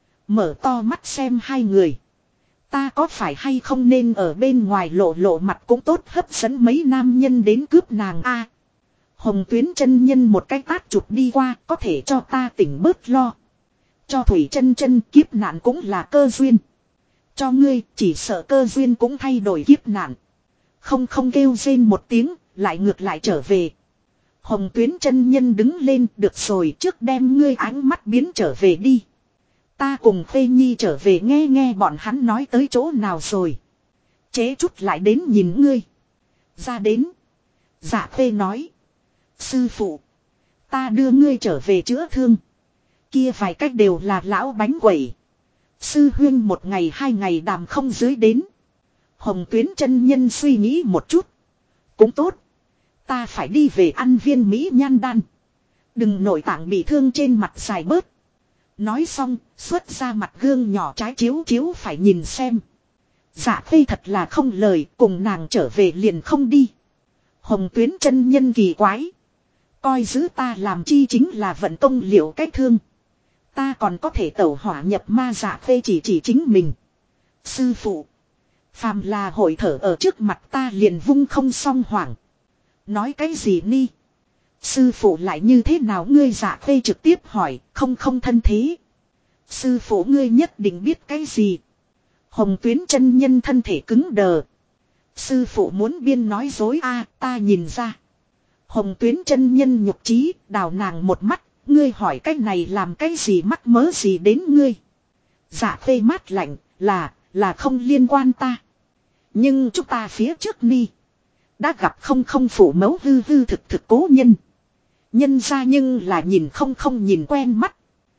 Mở to mắt xem hai người. Ta có phải hay không nên ở bên ngoài lộ mặt cũng tốt hấp dẫn mấy nam nhân đến cướp nàng a. Hồng Tuyến chân nhân một cái tát chụp đi qua có thể cho ta tỉnh bớt lo. Cho Thủy chân chân kiếp nạn cũng là cơ duyên. Cho ngươi chỉ sợ cơ duyên cũng thay đổi kiếp nạn. Không kêu rên một tiếng lại ngược lại trở về. Hồng Tuyến chân nhân đứng lên được rồi trước đem ngươi ánh mắt biến trở về đi. Ta cùng Phê Nhi trở về nghe bọn hắn nói tới chỗ nào rồi. Chế chút lại đến nhìn ngươi. Ra đến. Dạ Phê nói. Sư phụ. Ta đưa ngươi trở về chữa thương. Kia vài cách đều là lão bánh quẩy. Sư huyên một ngày hai ngày đàm không dưới đến. Hồng Tuyến chân nhân suy nghĩ một chút. Cũng tốt. Ta phải đi về ăn viên Mỹ nhan đan. Đừng nội tạng bị thương trên mặt dài bớt. Nói xong, xuất ra mặt gương nhỏ trái chiếu phải nhìn xem. Dạ Phê thật là không lời, cùng nàng trở về liền không đi. Hồng Tuyến chân nhân kỳ quái. Coi giữ ta làm chi chính là vận công liệu cái thương. Ta còn có thể tẩu hỏa nhập ma. Dạ Phê chỉ chính mình. Sư phụ. Phàm là hội thở ở trước mặt ta liền vung không song hoảng. Nói cái gì ni? Sư phụ lại như thế nào ngươi? Dạ Phê trực tiếp hỏi, không thân thế. Sư phụ ngươi nhất định biết cái gì? Hồng Tuyến chân nhân thân thể cứng đờ. Sư phụ muốn biên nói dối a, ta nhìn ra. Hồng Tuyến chân nhân nhục trí, đào nàng một mắt, ngươi hỏi cái này làm cái gì mắc mớ gì đến ngươi? Dạ Phê mát lạnh, là không liên quan ta. Nhưng chúng ta phía trước ni đã gặp không phụ mẫu hư thực cố nhân. Nhân ra nhưng là nhìn không nhìn quen mắt.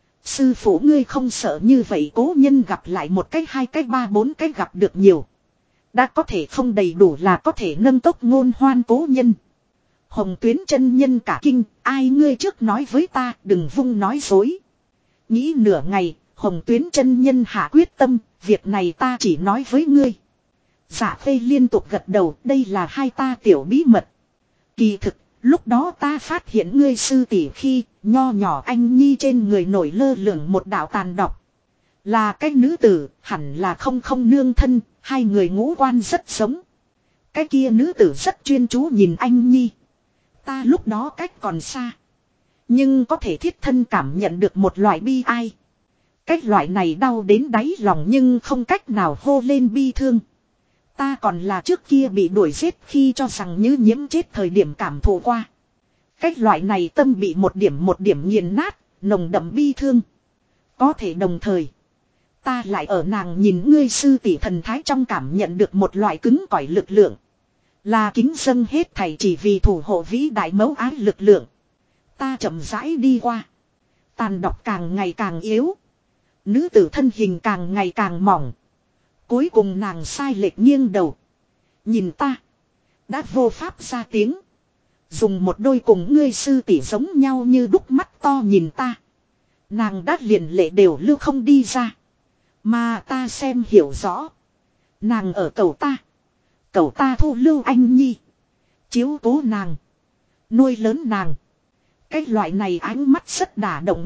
Sư phụ ngươi không sợ như vậy cố nhân gặp lại một cái hai cái ba bốn cái gặp được nhiều. Đã có thể không đầy đủ là có thể nâng tốc ngôn hoan cố nhân. Hồng Tuyến chân nhân cả kinh, ai ngươi trước nói với ta đừng vung nói dối. Nghĩ nửa ngày, Hồng Tuyến chân nhân hạ quyết tâm, việc này ta chỉ nói với ngươi. Dạ Phê liên tục gật đầu, đây là hai ta tiểu bí mật. Kỳ thực, lúc đó ta phát hiện ngươi sư tỷ khi nho nhỏ anh nhi trên người nổi lơ lửng một đạo tàn độc. Là cái nữ tử, hẳn là không nương thân, hai người ngũ quan rất giống. Cái kia nữ tử rất chuyên chú nhìn anh nhi. Ta lúc đó cách còn xa. Nhưng có thể thiết thân cảm nhận được một loại bi ai. Cách loại này đau đến đáy lòng nhưng không cách nào hô lên bi thương. Ta còn là trước kia bị đuổi giết khi cho rằng như nhiễm chết thời điểm cảm thụ qua. Cách loại này tâm bị một điểm nghiền nát, nồng đậm bi thương. Có thể đồng thời, ta lại ở nàng nhìn ngươi sư tỷ thần thái trong cảm nhận được một loại cứng cỏi lực lượng. Là kính dâng hết thảy chỉ vì thủ hộ vĩ đại mẫu ái lực lượng. Ta chậm rãi đi qua. Tàn độc càng ngày càng yếu. Nữ tử thân hình càng ngày càng mỏng. Cuối cùng nàng sai lệch nghiêng đầu. Nhìn ta. Đã vô pháp ra tiếng. Dùng một đôi cùng ngươi sư tỷ giống nhau như đúc mắt to nhìn ta. Nàng đã liền lệ đều lưu không đi ra. Mà ta xem hiểu rõ. Nàng ở cầu ta. Cầu ta thu lưu anh nhi. Chiếu cố nàng. Nuôi lớn nàng. Cái loại này ánh mắt rất đả động người.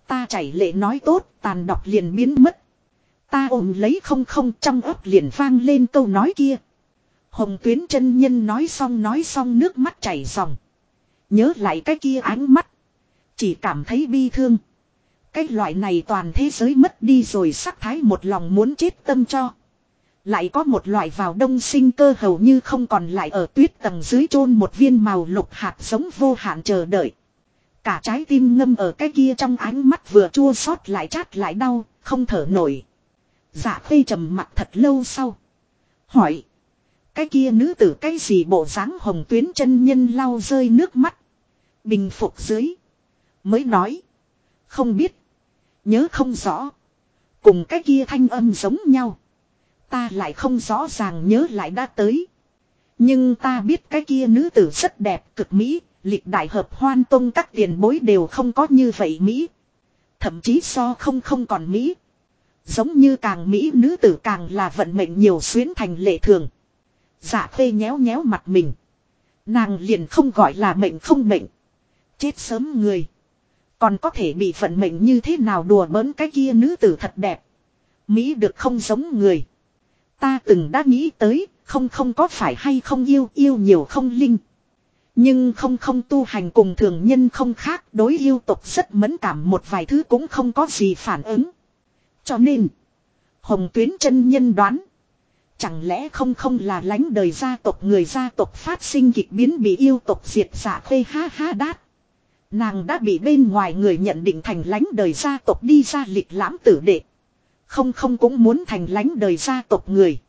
Ta chảy lệ nói tốt, tàn đọc liền biến mất. Ta ôm lấy không không, trong ấp liền vang lên câu nói kia. Hồng Tuyến chân nhân nói xong nước mắt chảy ròng. Nhớ lại cái kia ánh mắt. Chỉ cảm thấy bi thương. Cái loại này toàn thế giới mất đi rồi sắc thái, một lòng muốn chết tâm cho. Lại có một loại vào đông sinh cơ hầu như không còn lại, ở tuyết tầng dưới chôn một viên màu lục hạt giống vô hạn chờ đợi. Cả trái tim ngâm ở cái kia trong ánh mắt, vừa chua xót lại chát lại đau, không thở nổi. Dạ Khê trầm mặt thật lâu sau. Hỏi. Cái kia nữ tử cái gì bộ dáng? Hồng Tuyến chân nhân lau rơi nước mắt. Bình phục dưới. Mới nói. Không biết. Nhớ không rõ. Cùng cái kia thanh âm giống nhau. Ta lại không rõ ràng nhớ lại đã tới. Nhưng ta biết cái kia nữ tử rất đẹp, cực mỹ. Lịch đại hợp hoan tông các tiền bối đều không có như vậy mỹ. Thậm chí so không còn mỹ. Giống như càng mỹ nữ tử càng là vận mệnh nhiều xuyến thành lệ thường. Dạ Khê nhéo nhéo mặt mình. Nàng liền không gọi là mệnh không mệnh. Chết sớm người. Còn có thể bị vận mệnh như thế nào đùa bỡn cái kia nữ tử thật đẹp. Mỹ được không giống người. Ta từng đã nghĩ tới, không có phải hay không yêu nhiều không linh. Nhưng không tu hành cùng thường nhân không khác, đối yêu tục rất mẫn cảm, một vài thứ cũng không có gì phản ứng. Cho nên, Hồng Tuyến chân nhân đoán. Chẳng lẽ không là lánh đời gia tộc, người gia tộc phát sinh kịch biến bị yêu tộc diệt? Dạ Khê ha ha đát. Nàng đã bị bên ngoài người nhận định thành lánh đời gia tộc đi ra lịch lãm tử đệ. Không cũng muốn thành lánh đời gia tộc người.